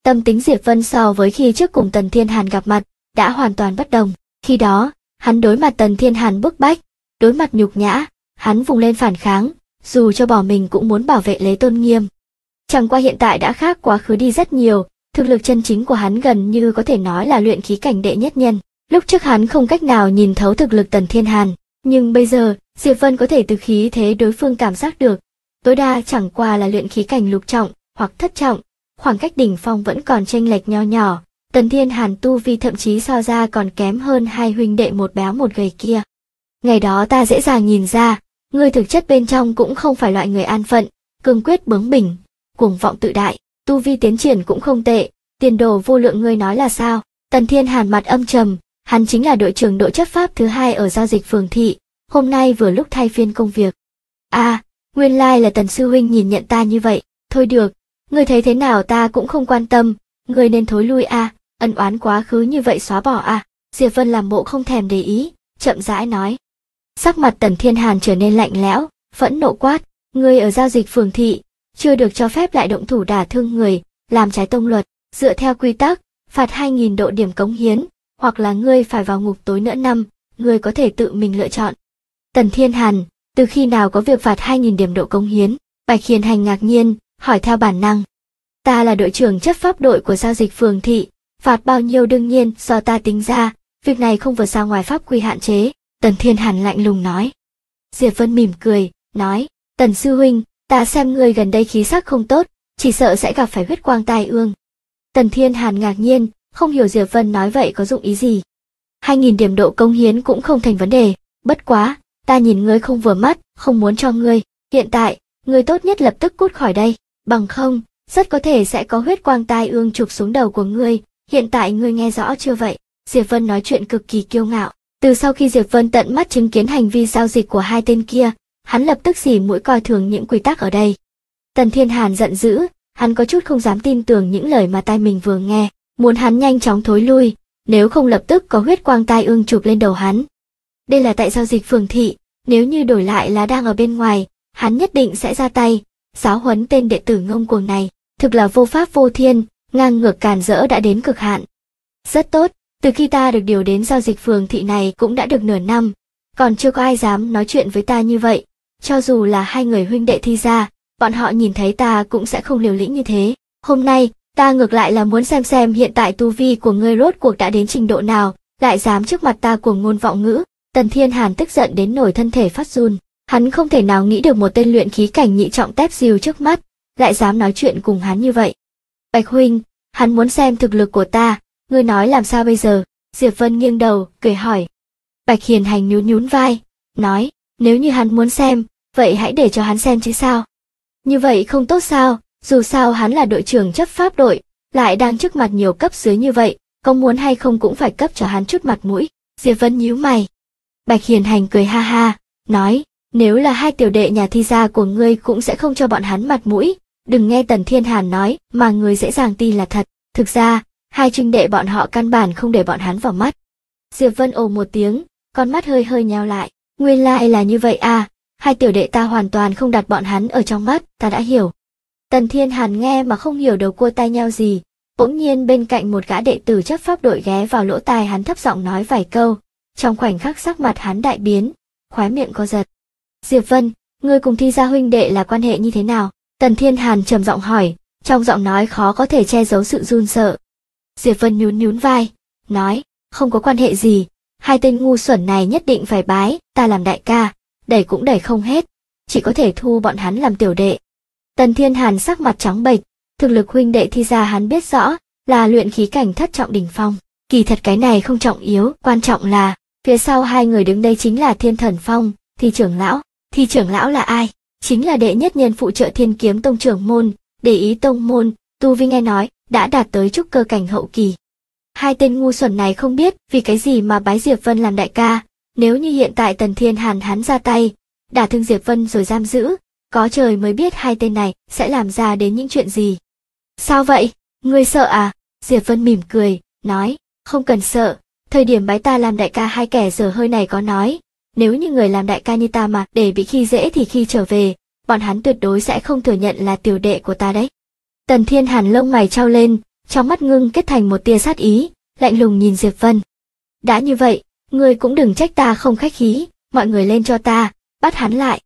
Tâm tính Diệp Vân so với khi trước cùng Tần Thiên Hàn gặp mặt, đã hoàn toàn bất đồng. Khi đó, hắn đối mặt Tần Thiên Hàn bức bách, đối mặt nhục nhã, hắn vùng lên phản kháng, dù cho bỏ mình cũng muốn bảo vệ lấy tôn nghiêm. Chẳng qua hiện tại đã khác quá khứ đi rất nhiều, thực lực chân chính của hắn gần như có thể nói là luyện khí cảnh đệ nhất nhân. Lúc trước hắn không cách nào nhìn thấu thực lực Tần Thiên Hàn, nhưng bây giờ, Diệp Vân có thể từ khí thế đối phương cảm giác được, tối đa chẳng qua là luyện khí cảnh lục trọng hoặc thất trọng, khoảng cách đỉnh phong vẫn còn chênh lệch nho nhỏ. Tần Thiên Hàn tu vi thậm chí so ra còn kém hơn hai huynh đệ một béo một gầy kia. Ngày đó ta dễ dàng nhìn ra, ngươi thực chất bên trong cũng không phải loại người an phận, cương quyết bướng bỉnh, cuồng vọng tự đại, tu vi tiến triển cũng không tệ, tiền đồ vô lượng ngươi nói là sao? Tần Thiên Hàn mặt âm trầm, hắn chính là đội trưởng đội chấp pháp thứ 2 ở giao dịch phường thị, hôm nay vừa lúc thay phiên công việc. Nguyên lai là Tần sư huynh nhìn nhận ta như vậy, thôi được, ngươi thấy thế nào ta cũng không quan tâm, ngươi nên thối lui ân oán quá khứ như vậy xóa bỏ Diệp Vân làm bộ không thèm để ý, chậm rãi nói. Sắc mặt Tần Thiên Hàn trở nên lạnh lẽo, phẫn nộ quát, ngươi ở giao dịch phường thị, chưa được cho phép lại động thủ đả thương người, làm trái tông luật, dựa theo quy tắc, phạt 2.000 độ điểm cống hiến, hoặc là ngươi phải vào ngục tối nửa năm, ngươi có thể tự mình lựa chọn. Tần Thiên Hàn, từ khi nào có việc phạt 2.000 điểm độ cống hiến? Bạch Hiền Hành ngạc nhiên, hỏi theo bản năng. Ta là đội trưởng chấp pháp đội của giao dịch phường thị, phạt bao nhiêu đương nhiên do ta tính ra, việc này không vượt ra ngoài pháp quy hạn chế, Tần Thiên Hàn lạnh lùng nói. Diệp Vân mỉm cười, nói, Tần sư huynh, ta xem ngươi gần đây khí sắc không tốt, chỉ sợ sẽ gặp phải huyết quang tai ương. Tần Thiên Hàn ngạc nhiên, không hiểu Diệp Vân nói vậy có dụng ý gì. 2.000 điểm độ cống hiến cũng không thành vấn đề, bất quá, ta nhìn ngươi không vừa mắt, không muốn cho ngươi, hiện tại, ngươi tốt nhất lập tức cút khỏi đây, bằng không, rất có thể sẽ có huyết quang tai ương chụp xuống đầu của ngươi, hiện tại ngươi nghe rõ chưa vậy? Diệp Vân nói chuyện cực kỳ kiêu ngạo, từ sau khi Diệp Vân tận mắt chứng kiến hành vi giao dịch của hai tên kia, hắn lập tức xỉ mũi coi thường những quy tắc ở đây. Tần Thiên Hàn giận dữ, hắn có chút không dám tin tưởng những lời mà tai mình vừa nghe, muốn hắn nhanh chóng thối lui, nếu không lập tức có huyết quang tai ương chụp lên đầu hắn. Đây là tại giao dịch phường thị, nếu như đổi lại là đang ở bên ngoài, hắn nhất định sẽ ra tay, giáo huấn tên đệ tử ngông cuồng này, thực là vô pháp vô thiên, ngang ngược càn rỡ đã đến cực hạn. Rất tốt, từ khi ta được điều đến giao dịch phường thị này cũng đã được nửa năm, còn chưa có ai dám nói chuyện với ta như vậy, cho dù là hai người huynh đệ thi ra, bọn họ nhìn thấy ta cũng sẽ không liều lĩnh như thế. Hôm nay, ta ngược lại là muốn xem hiện tại tu vi của ngươi rốt cuộc đã đến trình độ nào, lại dám trước mặt ta cuồng ngôn vọng ngữ. Tần Thiên Hàn tức giận đến nổi thân thể phát run, hắn không thể nào nghĩ được một tên luyện khí cảnh nhị trọng tép diêu trước mắt, lại dám nói chuyện cùng hắn như vậy. Bạch huynh, hắn muốn xem thực lực của ta, ngươi nói làm sao bây giờ? Diệp Vân nghiêng đầu, cười hỏi. Bạch Hiền Hành nhún vai, nói, nếu như hắn muốn xem, vậy hãy để cho hắn xem chứ sao? Như vậy không tốt sao, dù sao hắn là đội trưởng chấp pháp đội, lại đang trước mặt nhiều cấp dưới như vậy, có muốn hay không cũng phải cấp cho hắn chút mặt mũi. Diệp Vân nhíu mày. Bạch Hiền Hành cười ha ha, nói, nếu là hai tiểu đệ nhà thi gia của ngươi cũng sẽ không cho bọn hắn mặt mũi, đừng nghe Tần Thiên Hàn nói mà người dễ dàng tin là thật, thực ra, hai huynh đệ bọn họ căn bản không để bọn hắn vào mắt. Diệp Vân ồ một tiếng, con mắt hơi hơi nheo lại, nguyên lai là như vậy hai tiểu đệ ta hoàn toàn không đặt bọn hắn ở trong mắt, ta đã hiểu. Tần Thiên Hàn nghe mà không hiểu đầu cua tai nheo gì, bỗng nhiên bên cạnh một gã đệ tử chấp pháp đội ghé vào lỗ tai hắn thấp giọng nói vài câu, trong khoảnh khắc sắc mặt hắn đại biến, khóe miệng co giật. Diệp Vân, ngươi cùng thi gia huynh đệ là quan hệ như thế nào? Tần Thiên Hàn trầm giọng hỏi, trong giọng nói khó có thể che giấu sự run sợ. Diệp Vân nhún vai, nói, không có quan hệ gì, hai tên ngu xuẩn này nhất định phải bái ta làm đại ca, đẩy cũng đẩy không hết, chỉ có thể thu bọn hắn làm tiểu đệ. Tần Thiên Hàn sắc mặt trắng bệch, thực lực huynh đệ thi gia hắn biết rõ, là luyện khí cảnh thất trọng đỉnh phong, kỳ thật cái này không trọng yếu, quan trọng là, phía sau hai người đứng đây chính là Thiên Thần Phong, Thi trưởng lão là ai? Chính là đệ nhất nhân phụ trợ Thiên Kiếm Tông trưởng môn, để ý tông môn, tu vi nghe nói, đã đạt tới trúc cơ cảnh hậu kỳ. Hai tên ngu xuẩn này không biết vì cái gì mà bái Diệp Vân làm đại ca, nếu như hiện tại Tần Thiên Hàn hắn ra tay, đả thương Diệp Vân rồi giam giữ, có trời mới biết hai tên này sẽ làm ra đến những chuyện gì. Sao vậy? Ngươi sợ à? Diệp Vân mỉm cười, nói, không cần sợ, thời điểm bái ta làm đại ca hai kẻ dở hơi này có nói, nếu như người làm đại ca như ta mà để bị khi dễ thì khi trở về, bọn hắn tuyệt đối sẽ không thừa nhận là tiểu đệ của ta đấy. Tần Thiên Hàn lông mày trao lên, trong mắt ngưng kết thành một tia sát ý, lạnh lùng nhìn Diệp Vân. Đã như vậy, ngươi cũng đừng trách ta không khách khí, mọi người lên cho ta, bắt hắn lại.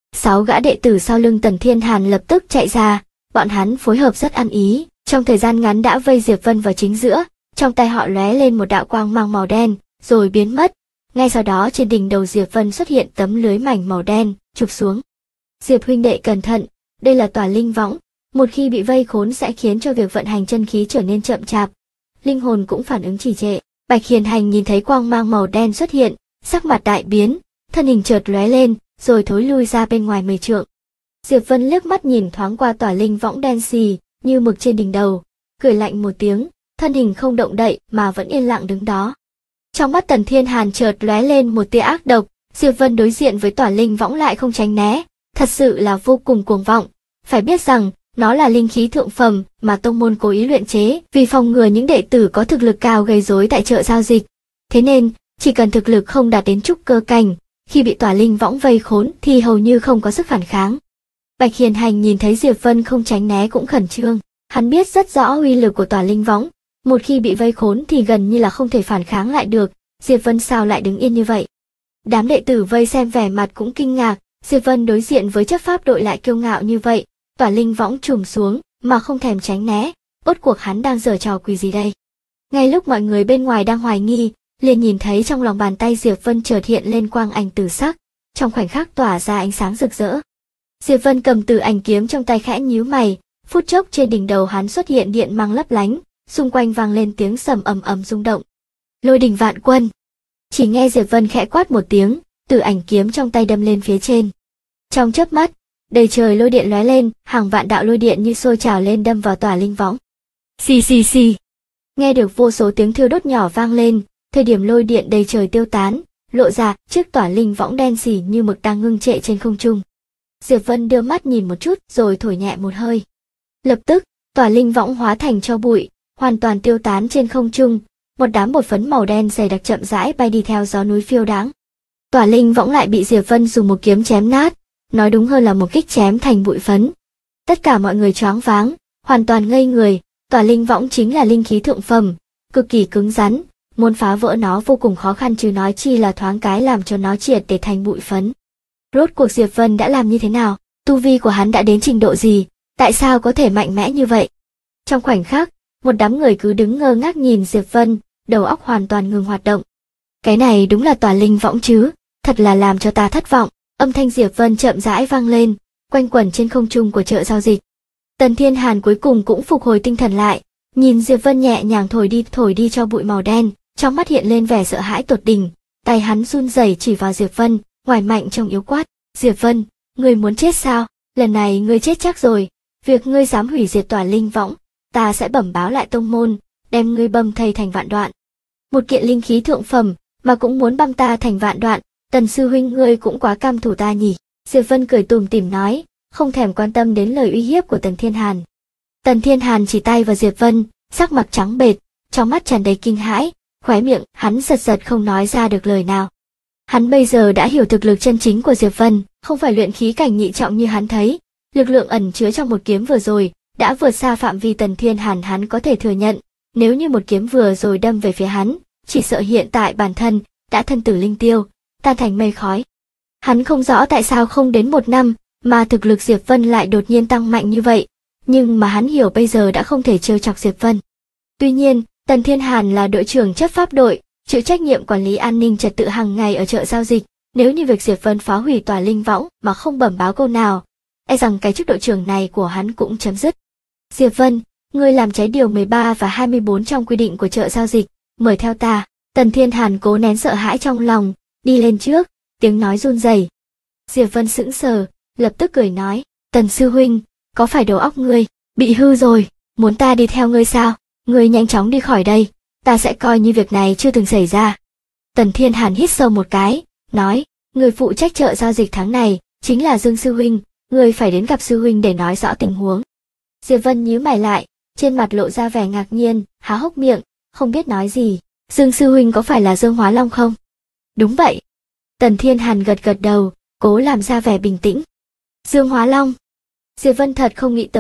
6 gã đệ tử sau lưng Tần Thiên Hàn lập tức chạy ra, bọn hắn phối hợp rất ăn ý, trong thời gian ngắn đã vây Diệp Vân vào chính giữa, trong tay họ lóe lên một đạo quang mang màu đen, rồi biến mất. Ngay sau đó trên đỉnh đầu Diệp Vân xuất hiện tấm lưới mảnh màu đen, chụp xuống. Diệp huynh đệ cẩn thận, đây là tòa linh võng, một khi bị vây khốn sẽ khiến cho việc vận hành chân khí trở nên chậm chạp, linh hồn cũng phản ứng trì trệ. Bạch Hiền Hành nhìn thấy quang mang màu đen xuất hiện, sắc mặt đại biến, thân hình chợt lóe lên, rồi thối lui ra bên ngoài 10 trượng. Diệp Vân liếc mắt nhìn thoáng qua tòa linh võng đen xì như mực trên đỉnh đầu, cười lạnh một tiếng, thân hình không động đậy mà vẫn yên lặng đứng đó. Trong mắt Tần Thiên Hàn chợt lóe lên một tia ác độc, Diệp Vân đối diện với tòa linh võng lại không tránh né, thật sự là vô cùng cuồng vọng. Phải biết rằng, nó là linh khí thượng phẩm mà tông môn cố ý luyện chế vì phòng ngừa những đệ tử có thực lực cao gây rối tại chợ giao dịch. Thế nên, chỉ cần thực lực không đạt đến trúc cơ cảnh, khi bị tòa linh võng vây khốn thì hầu như không có sức phản kháng. Bạch Hiền Hành nhìn thấy Diệp Vân không tránh né cũng khẩn trương, hắn biết rất rõ uy lực của tòa linh võng, một khi bị vây khốn thì gần như là không thể phản kháng lại được, Diệp Vân sao lại đứng yên như vậy. Đám đệ tử vây xem vẻ mặt cũng kinh ngạc, Diệp Vân đối diện với chấp pháp đội lại kiêu ngạo như vậy, tòa linh võng trùm xuống mà không thèm tránh né, rốt cuộc hắn đang giở trò quỷ gì đây. Ngay lúc mọi người bên ngoài đang hoài nghi, liền nhìn thấy trong lòng bàn tay Diệp Vân chợt hiện lên quang ảnh tử sắc, trong khoảnh khắc tỏa ra ánh sáng rực rỡ. Diệp Vân cầm tử ảnh kiếm trong tay khẽ nhíu mày, phút chốc trên đỉnh đầu hắn xuất hiện điện mang lấp lánh, xung quanh vang lên tiếng sầm ầm ầm rung động. Lôi đình vạn quân. Chỉ nghe Diệp Vân khẽ quát một tiếng, tử ảnh kiếm trong tay đâm lên phía trên. Trong chớp mắt, đầy trời lôi điện lóe lên, hàng vạn đạo lôi điện như sôi trào lên đâm vào tòa linh võng. Xì xì xì. Nghe được vô số tiếng thiêu đốt nhỏ vang lên, thời điểm lôi điện đầy trời tiêu tán, lộ ra chiếc tòa linh võng đen xì như mực đang ngưng trệ trên không trung. Diệp Vân đưa mắt nhìn một chút rồi thổi nhẹ một hơi. Lập tức, tòa linh võng hóa thành tro bụi, hoàn toàn tiêu tán trên không trung, một đám bột phấn màu đen dày đặc chậm rãi bay đi theo gió núi phiêu đáng. Tòa linh võng lại bị Diệp Vân dùng một kiếm chém nát, nói đúng hơn là một kích chém thành bụi phấn. Tất cả mọi người choáng váng, hoàn toàn ngây người, tòa linh võng chính là linh khí thượng phẩm, cực kỳ cứng rắn, muốn phá vỡ nó vô cùng khó khăn chứ nói chi là thoáng cái làm cho nó triệt để thành bụi phấn. Rốt cuộc Diệp Vân đã làm như thế nào, tu vi của hắn đã đến trình độ gì, tại sao có thể mạnh mẽ như vậy? Trong khoảnh khắc, một đám người cứ đứng ngơ ngác nhìn Diệp Vân, đầu óc hoàn toàn ngừng hoạt động. Cái này đúng là tòa linh võng chứ, thật là làm cho ta thất vọng. Âm thanh Diệp Vân chậm rãi vang lên, quanh quẩn trên không trung của chợ giao dịch. Tần Thiên Hàn cuối cùng cũng phục hồi tinh thần lại, nhìn Diệp Vân nhẹ nhàng thổi đi cho bụi màu đen, trong mắt hiện lên vẻ sợ hãi tột đỉnh, tay hắn run rẩy chỉ vào Diệp Vân, ngoài mạnh trong yếu quát, "Diệp Vân, ngươi muốn chết sao? Lần này ngươi chết chắc rồi, việc ngươi dám hủy diệt tòa linh võng, ta sẽ bẩm báo lại tông môn, đem ngươi băm thây thành vạn đoạn." Một kiện linh khí thượng phẩm mà cũng muốn băm ta thành vạn đoạn, Tần sư huynh ngươi cũng quá cam thủ ta nhỉ. Diệp Vân cười tủm tỉm nói, không thèm quan tâm đến lời uy hiếp của Tần Thiên Hàn. Tần Thiên Hàn chỉ tay vào Diệp Vân, sắc mặt trắng bệch, trong mắt tràn đầy kinh hãi, khóe miệng hắn giật giật không nói ra được lời nào. Hắn bây giờ đã hiểu thực lực chân chính của Diệp Vân, không phải luyện khí cảnh nhị trọng như hắn thấy, lực lượng ẩn chứa trong một kiếm vừa rồi đã vượt xa phạm vi Tần Thiên Hàn hắn có thể thừa nhận, nếu như một kiếm vừa rồi đâm về phía hắn, chỉ sợ hiện tại bản thân đã thân tử linh tiêu, tan thành mây khói. Hắn không rõ tại sao không đến 1 năm mà thực lực Diệp Vân lại đột nhiên tăng mạnh như vậy, nhưng mà hắn hiểu bây giờ đã không thể trêu chọc Diệp Vân. Tuy nhiên, Tần Thiên Hàn là đội trưởng chấp pháp đội, chịu trách nhiệm quản lý an ninh trật tự hàng ngày ở chợ giao dịch, nếu như việc Diệp Vân phá hủy tòa linh võng mà không bẩm báo câu nào, e rằng cái chức đội trưởng này của hắn cũng chấm dứt. Diệp Vân, ngươi làm trái điều 13 và 24 trong quy định của chợ giao dịch, mời theo ta. Tần Thiên Hàn cố nén sợ hãi trong lòng, đi lên trước, tiếng nói run rẩy. Diệp Vân sững sờ, lập tức cười nói, Tần sư huynh, có phải đầu óc ngươi bị hư rồi, muốn ta đi theo ngươi sao? Ngươi nhanh chóng đi khỏi đây, ta sẽ coi như việc này chưa từng xảy ra. Tần Thiên Hàn hít sâu một cái, nói, người phụ trách chợ giao dịch tháng này chính là Dương sư huynh, ngươi phải đến gặp sư huynh để nói rõ tình huống. Diệp Vân nhíu mày lại, trên mặt lộ ra vẻ ngạc nhiên, há hốc miệng, không biết nói gì. Dương sư huynh có phải là Dương Hóa Long không? Đúng vậy. Tần Thiên Hàn gật gật đầu, cố làm ra vẻ bình tĩnh. Dương Hóa Long. Diệp Vân thật không nghĩ tới,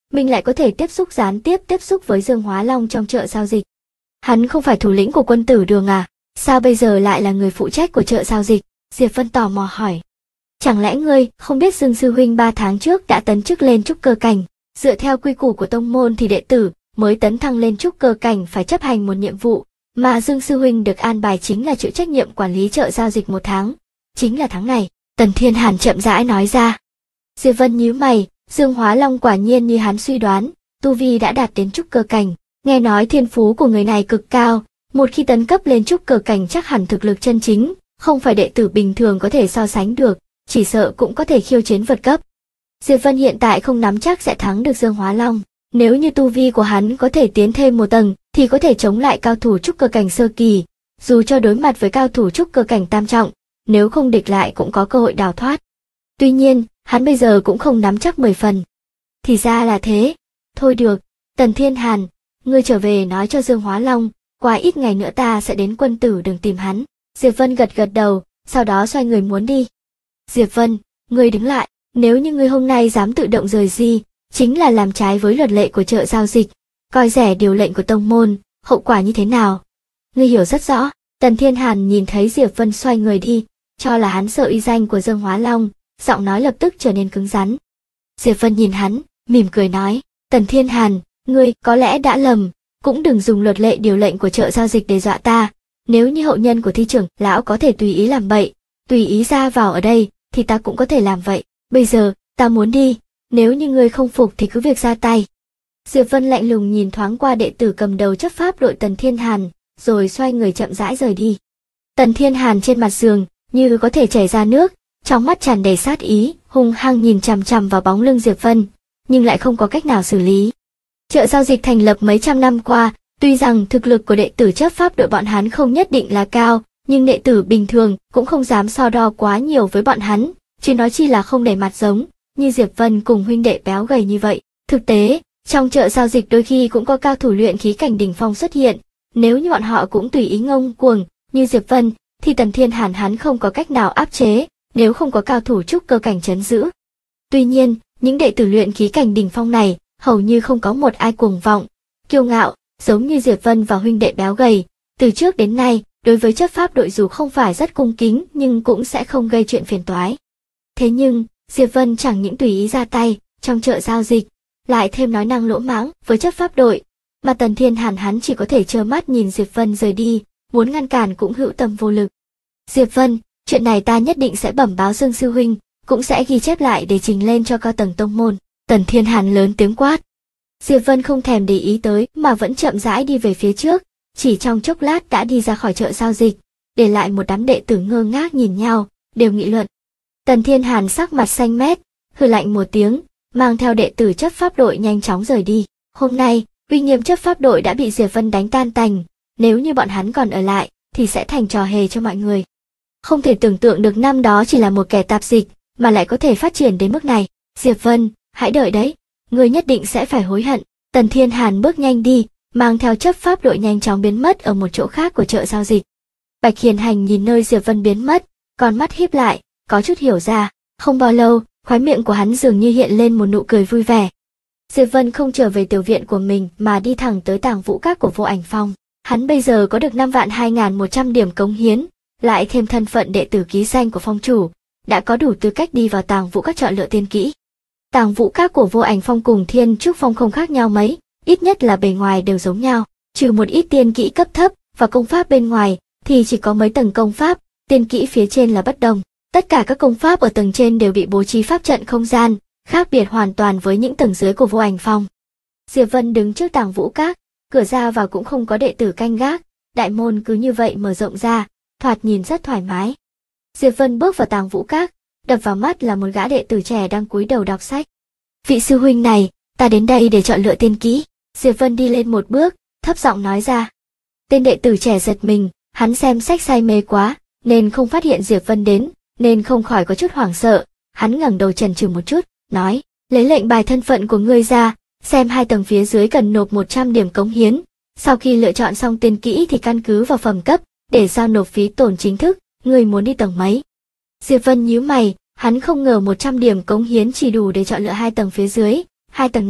mình lại có thể gián tiếp tiếp xúc với Dương Hóa Long trong chợ giao dịch. Hắn không phải thủ lĩnh của quân tử đường à? Sao bây giờ lại là người phụ trách của chợ giao dịch? Diệp Vân tò mò hỏi. Chẳng lẽ ngươi không biết Dương sư huynh 3 tháng trước đã tấn chức lên trúc cơ cảnh? Dựa theo quy củ của tông môn thì đệ tử mới tấn thăng lên trúc cơ cảnh phải chấp hành một nhiệm vụ, mà Dương sư huynh được an bài chính là chịu trách nhiệm quản lý chợ giao dịch 1 tháng. Chính là tháng này, Tần Thiên Hàn chậm rãi nói ra. Diệp Vân nhíu mày, Dương Hóa Long quả nhiên như hắn suy đoán, tu vi đã đạt đến trúc cơ cảnh. Nghe nói thiên phú của người này cực cao, một khi tấn cấp lên trúc cơ cảnh chắc hẳn thực lực chân chính, không phải đệ tử bình thường có thể so sánh được, chỉ sợ cũng có thể khiêu chiến vượt cấp. Diệp Vân hiện tại không nắm chắc sẽ thắng được Dương Hóa Long, nếu như tu vi của hắn có thể tiến thêm một tầng thì có thể chống lại cao thủ trúc cơ cảnh sơ kỳ, dù cho đối mặt với cao thủ trúc cơ cảnh tam trọng, nếu không địch lại cũng có cơ hội đào thoát. Tuy nhiên, hắn bây giờ cũng không nắm chắc 10 phần. Thì ra là thế. Thôi được, Tần Thiên Hàn, ngươi trở về nói cho Dương Hóa Long, qua ít ngày nữa ta sẽ đến quân tử đường tìm hắn. Diệp Vân gật gật đầu, sau đó xoay người muốn đi. Diệp Vân, ngươi đứng lại, nếu như ngươi hôm nay dám tự động rời đi, chính là làm trái với luật lệ của chợ giao dịch, coi rẻ điều lệnh của tông môn, hậu quả như thế nào? Ngươi hiểu rất rõ. Tần Thiên Hàn nhìn thấy Diệp Vân xoay người đi, cho là hắn sợ uy danh của Dương Hóa Long, giọng nói lập tức trở nên cứng rắn. Diệp Vân nhìn hắn, mỉm cười nói, Tần Thiên Hàn, ngươi có lẽ đã lầm, cũng đừng dùng luật lệ điều lệnh của chợ giao dịch để dọa ta. Nếu như hậu nhân của thi trưởng lão có thể tùy ý làm bậy, tùy ý ra vào ở đây, thì ta cũng có thể làm vậy. Bây giờ, ta muốn đi, nếu như ngươi không phục thì cứ việc ra tay. Diệp Vân lạnh lùng nhìn thoáng qua đệ tử cầm đầu chấp pháp đội Tần Thiên Hàn, rồi xoay người chậm rãi rời đi. Tần Thiên Hàn trên mặt giường, như có thể chảy ra nước, trong mắt tràn đầy sát ý, hung hăng nhìn chằm chằm vào bóng lưng Diệp Vân, nhưng lại không có cách nào xử lý. Chợ giao dịch thành lập mấy trăm năm qua, tuy rằng thực lực của đệ tử chấp pháp đội bọn hắn không nhất định là cao, nhưng đệ tử bình thường cũng không dám so đo quá nhiều với bọn hắn, chứ nói chi là không để mặt giống như Diệp Vân cùng huynh đệ béo gầy như vậy. Thực tế, trong chợ giao dịch đôi khi cũng có cao thủ luyện khí cảnh đỉnh phong xuất hiện, nếu như bọn họ cũng tùy ý ngông cuồng như Diệp Vân, thì Tần Thiên Hàn hắn không có cách nào áp chế, nếu không có cao thủ trúc cơ cảnh trấn giữ. Tuy nhiên, những đệ tử luyện khí cảnh đỉnh phong này, hầu như không có một ai cuồng vọng, kiêu ngạo, giống như Diệp Vân và huynh đệ béo gầy. Từ trước đến nay, đối với chấp pháp đội dù không phải rất cung kính nhưng cũng sẽ không gây chuyện phiền toái. Thế nhưng, Diệp Vân chẳng những tùy ý ra tay, trong chợ giao dịch, lại thêm nói năng lỗ mãng với chấp pháp đội, mà Tần Thiên Hàn hắn chỉ có thể trơ mắt nhìn Diệp Vân rời đi, muốn ngăn cản cũng hữu tâm vô lực. Diệp Vân, chuyện này ta nhất định sẽ bẩm báo Dương sư huynh, cũng sẽ ghi chép lại để trình lên cho cao tầng tông môn. Tần Thiên Hàn lớn tiếng quát. Diệp Vân không thèm để ý tới mà vẫn chậm rãi đi về phía trước, chỉ trong chốc lát đã đi ra khỏi chợ giao dịch, để lại một đám đệ tử ngơ ngác nhìn nhau, đều nghị luận. Tần Thiên Hàn sắc mặt xanh mét, hừ lạnh một tiếng, mang theo đệ tử chấp pháp đội nhanh chóng rời đi. Hôm nay, uy nghiêm chấp pháp đội đã bị Diệp Vân đánh tan tành, nếu như bọn hắn còn ở lại, thì sẽ thành trò hề cho mọi người. Không thể tưởng tượng được năm đó chỉ là một kẻ tạp dịch, mà lại có thể phát triển đến mức này. Diệp Vân, hãy đợi đấy, ngươi nhất định sẽ phải hối hận. Tần Thiên Hàn bước nhanh đi, mang theo chấp pháp đội nhanh chóng biến mất ở một chỗ khác của chợ giao dịch. Bạch Hiền Hành nhìn nơi Diệp Vân biến mất, con mắt híp lại, có chút hiểu ra. Không bao lâu, khóe miệng của hắn dường như hiện lên một nụ cười vui vẻ. Diệp Vân không trở về tiểu viện của mình mà đi thẳng tới Tàng Vũ Các của Vô Ảnh Phong. Hắn bây giờ có được 5.2.100 điểm cống hiến, lại thêm thân phận đệ tử ký danh của phong chủ, đã có đủ tư cách đi vào Tàng Vũ Các chọn lựa tiên kỹ. Tàng Vũ Các của Vô Ảnh Phong cùng Thiên Trúc Phong không khác nhau mấy, ít nhất là bề ngoài đều giống nhau, trừ một ít tiên kỹ cấp thấp và công pháp bên ngoài thì chỉ có mấy tầng công pháp, tiên kỹ phía trên là bất đồng. Tất cả các công pháp ở tầng trên đều bị bố trí pháp trận không gian, khác biệt hoàn toàn với những tầng dưới của Vô Ảnh Phong. Diệp Vân đứng trước Tàng Vũ Các, cửa ra vào cũng không có đệ tử canh gác, đại môn cứ như vậy mở rộng ra, thoạt nhìn rất thoải mái. Diệp Vân bước vào Tàng Vũ Các, đập vào mắt là một gã đệ tử trẻ đang cúi đầu đọc sách. Vị sư huynh này, ta đến đây để chọn lựa tiên kỹ. Diệp Vân đi lên một bước, thấp giọng nói ra. Tên đệ tử trẻ giật mình, hắn xem sách say mê quá, nên không phát hiện Diệp Vân đến, nên không khỏi có chút hoảng sợ. Hắn ngẩng đầu chần chừ một chút, nói, lấy lệnh bài thân phận của ngươi ra, xem 2 tầng phía dưới cần nộp 100 điểm cống hiến. Sau khi lựa chọn xong tiên kỹ thì căn cứ vào phẩm cấp, để giao nộp phí tổn chính thức, ngươi muốn đi tầng mấy? Diệp Vân nhíu mày, hắn không ngờ 100 điểm cống hiến chỉ đủ để chọn lựa 2 tầng phía dưới, 2 tầng này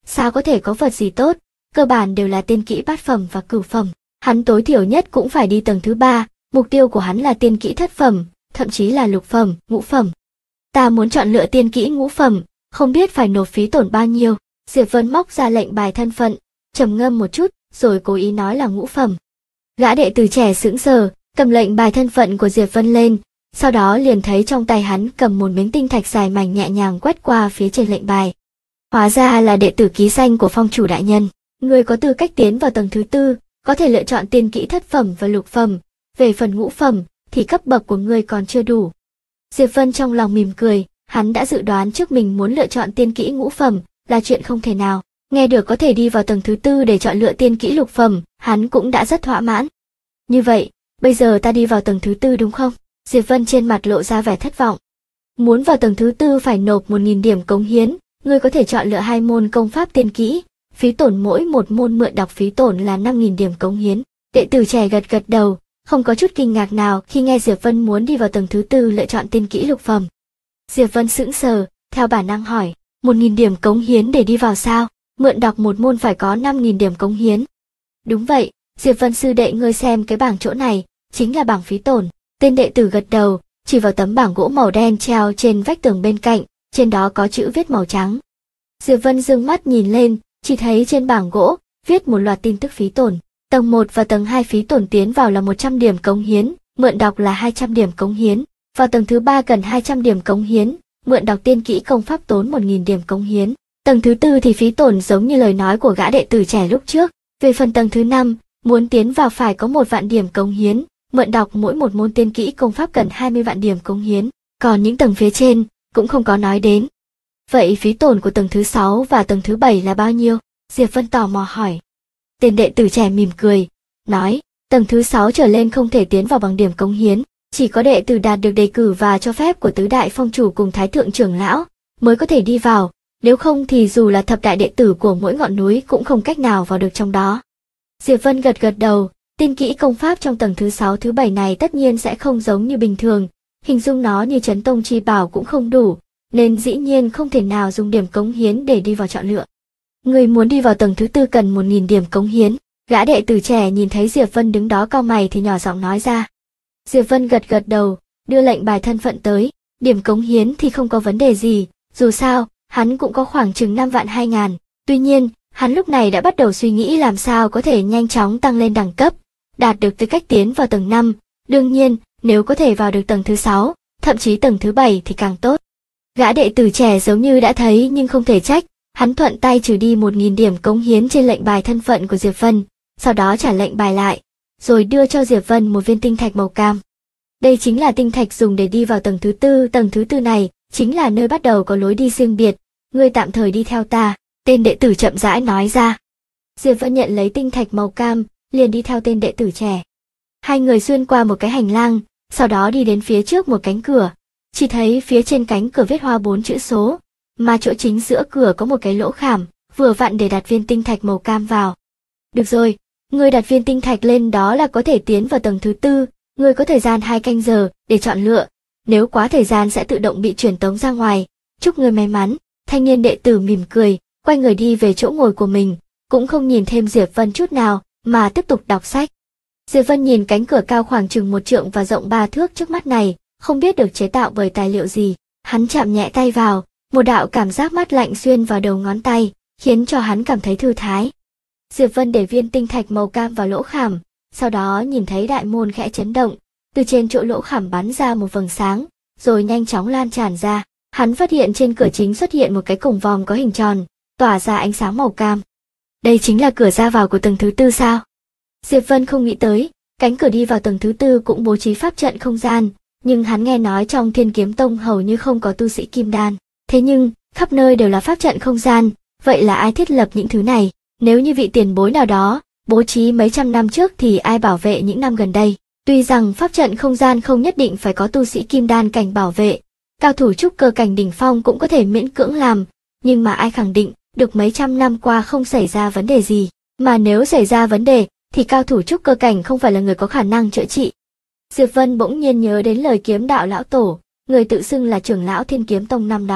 sao có thể có vật gì tốt, cơ bản đều là tiên kỹ bát phẩm và cửu phẩm. Hắn tối thiểu nhất cũng phải đi tầng thứ 3, mục tiêu của hắn là tiên kỹ thất phẩm, thậm chí là lục phẩm, ngũ phẩm. Ta muốn chọn lựa tiên kỹ ngũ phẩm, không biết phải nộp phí tổn bao nhiêu. Diệp Vân móc ra lệnh bài thân phận, trầm ngâm một chút, rồi cố ý nói là ngũ phẩm. Gã đệ tử trẻ sững sờ, cầm lệnh bài thân phận của Diệp Vân lên, sau đó liền thấy trong tay hắn cầm một miếng tinh thạch dài mảnh nhẹ nhàng quét qua phía trên lệnh bài. Hóa ra là đệ tử ký danh của phong chủ đại nhân. Người có tư cách tiến vào tầng thứ 4, có thể lựa chọn tiên kỹ thất phẩm và lục phẩm. Về phần ngũ phẩm, thì cấp bậc của ngươi còn chưa đủ. Diệp Vân trong lòng mỉm cười, hắn đã dự đoán trước mình muốn lựa chọn tiên kỹ ngũ phẩm là chuyện không thể nào. Nghe được có thể đi vào tầng thứ 4 để chọn lựa tiên kỹ lục phẩm, hắn cũng đã rất thỏa mãn. Như vậy, bây giờ ta đi vào tầng thứ 4 đúng không? Diệp Vân trên mặt lộ ra vẻ thất vọng. Muốn vào tầng thứ 4 phải nộp 1000 điểm cống hiến, ngươi có thể chọn lựa 2 môn công pháp tiên kỹ, phí tổn mỗi một môn mượn đọc phí tổn là 5000 điểm cống hiến. Đệ tử trẻ gật gật đầu, không có chút kinh ngạc nào khi nghe Diệp Vân muốn đi vào tầng thứ 4 lựa chọn tiên kỹ lục phẩm. Diệp Vân sững sờ, theo bản năng hỏi, 1000 điểm cống hiến để đi vào sao? Mượn đọc một môn phải có 5000 điểm cống hiến. Đúng vậy, Diệp Vân sư đệ ngươi xem cái bảng chỗ này, chính là bảng phí tổn. Tên đệ tử gật đầu, chỉ vào tấm bảng gỗ màu đen treo trên vách tường bên cạnh, trên đó có chữ viết màu trắng. Diệp Vân dương mắt nhìn lên, chỉ thấy trên bảng gỗ viết một loạt tin tức phí tổn. Tầng 1 và tầng 2 phí tổn tiến vào là 100 điểm cống hiến, mượn đọc là 200 điểm cống hiến. Vào tầng thứ 3 cần 200 điểm cống hiến, mượn đọc tiên kỹ công pháp tốn 1000 điểm cống hiến. Tầng thứ 4 thì phí tổn giống như lời nói của gã đệ tử trẻ lúc trước. Về phần tầng thứ 5, muốn tiến vào phải có 1 vạn điểm cống hiến, mượn đọc mỗi một môn tiên kỹ công pháp cần 20 vạn điểm cống hiến. Còn những tầng phía trên cũng không có nói đến. Vậy phí tổn của tầng thứ 6 và tầng thứ 7 là bao nhiêu? Diệp Vân tò mò hỏi. Tên đệ tử trẻ mỉm cười, nói, tầng thứ 6 trở lên không thể tiến vào bằng điểm cống hiến, chỉ có đệ tử đạt được đề cử và cho phép của tứ đại phong chủ cùng thái thượng trưởng lão mới có thể đi vào, nếu không thì dù là thập đại đệ tử của mỗi ngọn núi cũng không cách nào vào được trong đó. Diệp Vân gật gật đầu, tiên kỹ công pháp trong tầng thứ 6 thứ 7 này tất nhiên sẽ không giống như bình thường, hình dung nó như chấn tông chi bảo cũng không đủ, nên dĩ nhiên không thể nào dùng điểm cống hiến để đi vào chọn lựa. Người muốn đi vào tầng thứ 4 cần 1000 điểm cống hiến. Gã đệ tử trẻ nhìn thấy Diệp Vân đứng đó cau mày thì nhỏ giọng nói ra. Diệp Vân gật gật đầu, đưa lệnh bài thân phận tới, điểm cống hiến thì không có vấn đề gì, dù sao, hắn cũng có khoảng chừng 5 vạn 2000. Tuy nhiên, hắn lúc này đã bắt đầu suy nghĩ làm sao có thể nhanh chóng tăng lên đẳng cấp, đạt được tư cách tiến vào tầng 5, đương nhiên, nếu có thể vào được tầng thứ 6, thậm chí tầng thứ 7 thì càng tốt. Gã đệ tử trẻ giống như đã thấy nhưng không thể trách, hắn thuận tay trừ đi 1000 điểm cống hiến trên lệnh bài thân phận của Diệp Vân, sau đó trả lệnh bài lại, rồi đưa cho Diệp Vân một viên tinh thạch màu cam. Đây chính là tinh thạch dùng để đi vào tầng thứ 4 này, chính là nơi bắt đầu có lối đi riêng biệt, ngươi tạm thời đi theo ta, tên đệ tử chậm rãi nói ra. Diệp Vân nhận lấy tinh thạch màu cam, liền đi theo tên đệ tử trẻ. Hai người xuyên qua một cái hành lang, sau đó đi đến phía trước một cánh cửa, chỉ thấy phía trên cánh cửa viết hoa 4 chữ số, mà chỗ chính giữa cửa có một cái lỗ khảm, vừa vặn để đặt viên tinh thạch màu cam vào. Được rồi, ngươi đặt viên tinh thạch lên đó là có thể tiến vào tầng thứ 4, ngươi có thời gian 2 canh giờ để chọn lựa, nếu quá thời gian sẽ tự động bị truyền tống ra ngoài, chúc ngươi may mắn. Thanh niên đệ tử mỉm cười, quay người đi về chỗ ngồi của mình, cũng không nhìn thêm Diệp Vân chút nào, mà tiếp tục đọc sách. Diệp Vân nhìn cánh cửa cao khoảng chừng 1 trượng và rộng 3 thước trước mắt này, không biết được chế tạo bởi tài liệu gì, hắn chạm nhẹ tay vào, một đạo cảm giác mát lạnh xuyên vào đầu ngón tay, khiến cho hắn cảm thấy thư thái. Diệp Vân để viên tinh thạch màu cam vào lỗ khảm, sau đó nhìn thấy đại môn khẽ chấn động, từ trên chỗ lỗ khảm bắn ra một vầng sáng, rồi nhanh chóng lan tràn ra. Hắn phát hiện trên cửa chính xuất hiện một cái cổng vòm có hình tròn, tỏa ra ánh sáng màu cam. Đây chính là cửa ra vào của tầng thứ 4 sao? Diệp Vân không nghĩ tới, cánh cửa đi vào tầng thứ 4 cũng bố trí pháp trận không gian, nhưng hắn nghe nói trong Thiên Kiếm Tông hầu như không có tu sĩ kim đan. Thế nhưng, khắp nơi đều là pháp trận không gian, vậy là ai thiết lập những thứ này? Nếu như vị tiền bối nào đó, bố trí mấy trăm năm trước thì ai bảo vệ những năm gần đây? Tuy rằng pháp trận không gian không nhất định phải có tu sĩ kim đan cảnh bảo vệ, cao thủ trúc cơ cảnh đỉnh phong cũng có thể miễn cưỡng làm, nhưng mà ai khẳng định được mấy trăm năm qua không xảy ra vấn đề gì, mà nếu xảy ra vấn đề thì cao thủ trúc cơ cảnh không phải là người có khả năng chữa trị. Diệp Vân bỗng nhiên nhớ đến lời kiếm đạo lão tổ, người tự xưng là trưởng lão Thiên Kiếm Tông năm đó,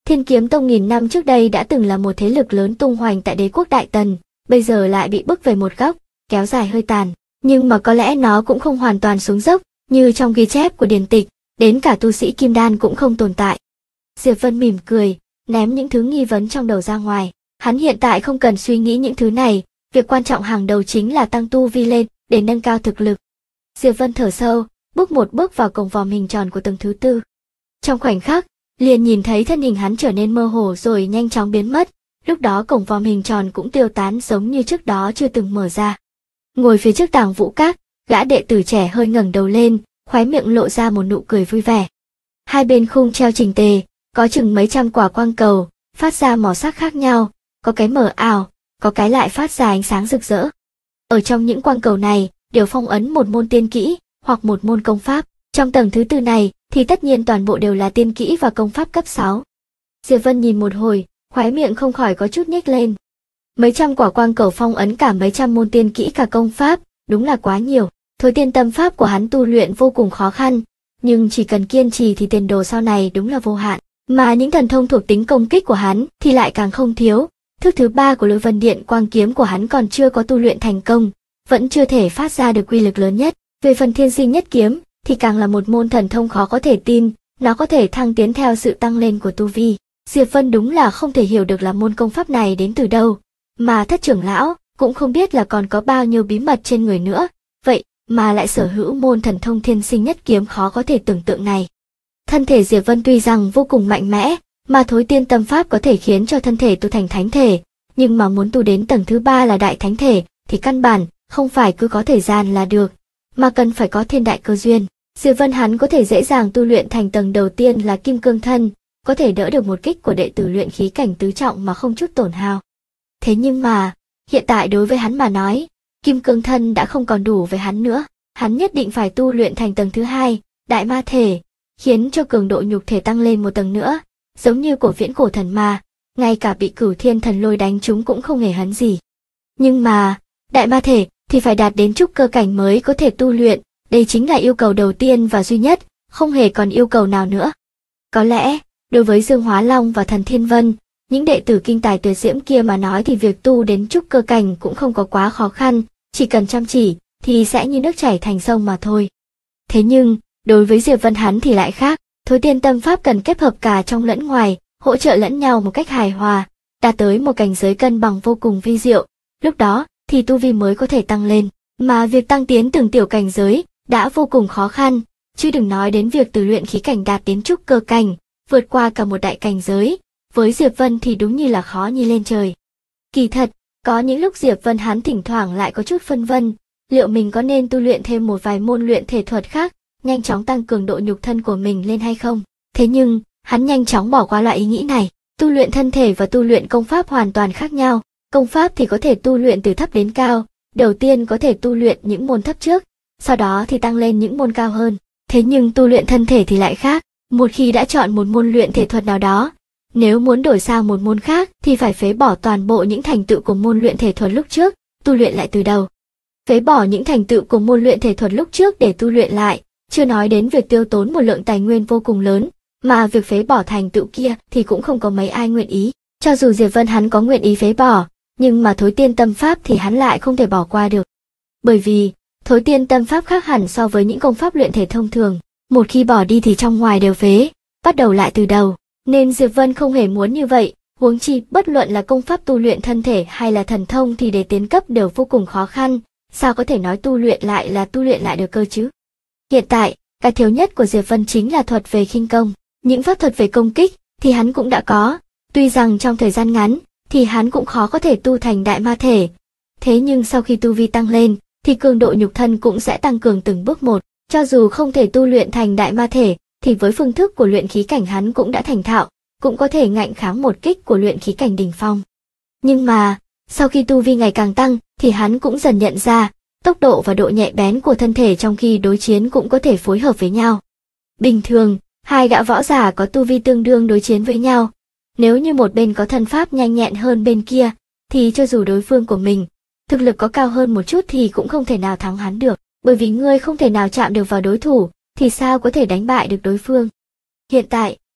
Thiên Kiếm Tông nghìn năm trước đây đã từng là một thế lực lớn tung hoành tại đế quốc Đại Tần, bây giờ lại bị bức về một góc, kéo dài hơi tàn. Nhưng mà có lẽ nó cũng không hoàn toàn xuống dốc, như trong ghi chép của điển tịch, đến cả tu sĩ kim đan cũng không tồn tại. Diệp Vân mỉm cười, ném những thứ nghi vấn trong đầu ra ngoài. Hắn hiện tại không cần suy nghĩ những thứ này, việc quan trọng hàng đầu chính là tăng tu vi lên, để nâng cao thực lực. Diệp Vân thở sâu, bước một bước vào cổng vòm hình tròn của tầng thứ tư. Trong khoảnh khắc, liền nhìn thấy thân hình hắn trở nên mơ hồ rồi nhanh chóng biến mất, lúc đó cổng vòm hình tròn cũng tiêu tán giống như trước đó chưa từng mở ra. Ngồi phía trước Tàng Vũ Các, gã đệ tử trẻ hơi ngẩng đầu lên, khóe miệng lộ ra một nụ cười vui vẻ. Hai bên khung treo chỉnh tề, có chừng mấy trăm quả quang cầu, phát ra màu sắc khác nhau, có cái mờ ảo, có cái lại phát ra ánh sáng rực rỡ. Ở trong những quang cầu này, đều phong ấn một môn tiên kỹ, hoặc một môn công pháp. Trong tầng thứ tư này, thì tất nhiên toàn bộ đều là tiên kỹ và công pháp cấp 6. Diệp Vân nhìn một hồi, khóe miệng không khỏi có chút nhếch lên. Mấy trăm quả quang cầu phong ấn cả mấy trăm môn tiên kỹ cả công pháp, đúng là quá nhiều. Thối tiên tâm pháp của hắn tu luyện vô cùng khó khăn, nhưng chỉ cần kiên trì thì tiền đồ sau này đúng là vô hạn. Mà những thần thông thuộc tính công kích của hắn thì lại càng không thiếu. Thức thứ 3 của Lôi Vân Điện quang kiếm của hắn còn chưa có tu luyện thành công, vẫn chưa thể phát ra được uy lực lớn nhất. Về phần Thiên Sinh Nhất Kiếm thì càng là một môn thần thông khó có thể tin, nó có thể thăng tiến theo sự tăng lên của tu vi. Diệp Vân đúng là không thể hiểu được là môn công pháp này đến từ đâu, mà Thất trưởng lão cũng không biết là còn có bao nhiêu bí mật trên người nữa, vậy mà lại sở hữu môn thần thông Thiên Sinh Nhất Kiếm khó có thể tưởng tượng này. Thân thể Diệp Vân tuy rằng vô cùng mạnh mẽ, mà thối tiên tâm pháp có thể khiến cho thân thể tu thành thánh thể, nhưng mà muốn tu đến tầng thứ 3 là đại thánh thể thì căn bản không phải cứ có thời gian là được, mà cần phải có thiên đại cơ duyên. Diệp Vân hắn có thể dễ dàng tu luyện thành tầng đầu tiên là Kim Cương Thân, có thể đỡ được một kích của đệ tử luyện khí cảnh tứ trọng mà không chút tổn hao. Thế nhưng mà, hiện tại đối với hắn mà nói, Kim Cương Thân đã không còn đủ với hắn nữa, hắn nhất định phải tu luyện thành tầng thứ 2, đại ma thể, khiến cho cường độ nhục thể tăng lên một tầng nữa, giống như của viễn cổ thần ma, ngay cả bị Cửu Thiên Thần Lôi đánh chúng cũng không hề hấn gì. Nhưng mà, đại ma thể thì phải đạt đến trúc cơ cảnh mới có thể tu luyện, đây chính là yêu cầu đầu tiên và duy nhất, không hề còn yêu cầu nào nữa. Có lẽ, đối với Dương Hóa Long và Thần Thiên Vân, những đệ tử kinh tài tuyệt diễm kia mà nói thì việc tu đến trúc cơ cảnh cũng không có quá khó khăn, chỉ cần chăm chỉ thì sẽ như nước chảy thành sông mà thôi. Thế nhưng, đối với Diệp Vân hắn thì lại khác, thối tiên tâm pháp cần kết hợp cả trong lẫn ngoài, hỗ trợ lẫn nhau một cách hài hòa, đạt tới một cảnh giới cân bằng vô cùng vi diệu, lúc đó thì tu vi mới có thể tăng lên, mà việc tăng tiến từng tiểu cảnh giới đã vô cùng khó khăn, chứ đừng nói đến việc từ luyện khí cảnh đạt đến trúc cơ cảnh, vượt qua cả một đại cảnh giới, với Diệp Vân thì đúng như là khó như lên trời. Kỳ thật, có những lúc Diệp Vân hắn thỉnh thoảng lại có chút phân vân, liệu mình có nên tu luyện thêm một vài môn luyện thể thuật khác, nhanh chóng tăng cường độ nhục thân của mình lên hay không. Thế nhưng, hắn nhanh chóng bỏ qua loại ý nghĩ này, tu luyện thân thể và tu luyện công pháp hoàn toàn khác nhau, công pháp thì có thể tu luyện từ thấp đến cao, đầu tiên có thể tu luyện những môn thấp trước, sau đó thì tăng lên những môn cao hơn. Thế nhưng tu luyện thân thể thì lại khác, một khi đã chọn một môn luyện thể thuật nào đó, nếu muốn đổi sang một môn khác thì phải phế bỏ toàn bộ những thành tựu của môn luyện thể thuật lúc trước, tu luyện lại từ đầu. Phế bỏ những thành tựu của môn luyện thể thuật lúc trước để tu luyện lại, chưa nói đến việc tiêu tốn một lượng tài nguyên vô cùng lớn, mà việc phế bỏ thành tựu kia thì cũng không có mấy ai nguyện ý. Cho dù Diệp Vân hắn có nguyện ý phế bỏ, nhưng mà thối tiên tâm pháp thì hắn lại không thể bỏ qua được. Bởi vì, thối tiên tâm pháp khác hẳn so với những công pháp luyện thể thông thường, một khi bỏ đi thì trong ngoài đều phế, bắt đầu lại từ đầu, nên Diệp Vân không hề muốn như vậy, huống chi bất luận là công pháp tu luyện thân thể hay là thần thông thì để tiến cấp đều vô cùng khó khăn, sao có thể nói tu luyện lại là tu luyện lại được cơ chứ. Hiện tại, cái thiếu nhất của Diệp Vân chính là thuật về khinh công, những pháp thuật về công kích thì hắn cũng đã có, tuy rằng trong thời gian ngắn thì hắn cũng khó có thể tu thành đại ma thể, thế nhưng sau khi tu vi tăng lên thì cường độ nhục thân cũng sẽ tăng cường từng bước một, cho dù không thể tu luyện thành đại ma thể thì với phương thức của luyện khí cảnh hắn cũng đã thành thạo, cũng có thể ngạnh kháng một kích của luyện khí cảnh đỉnh phong. Nhưng mà, sau khi tu vi ngày càng tăng thì hắn cũng dần nhận ra, tốc độ và độ nhạy bén của thân thể trong khi đối chiến cũng có thể phối hợp với nhau. Bình thường, hai gã võ giả có tu vi tương đương đối chiến với nhau, nếu như một bên có thân pháp nhanh nhẹn hơn bên kia, thì cho dù đối phương của mình thực lực có cao hơn một chút thì cũng không thể nào thắng hắn được, bởi vì ngươi không thể nào chạm được vào đối thủ, thì sao có thể đánh bại được đối phương. Hiện tại,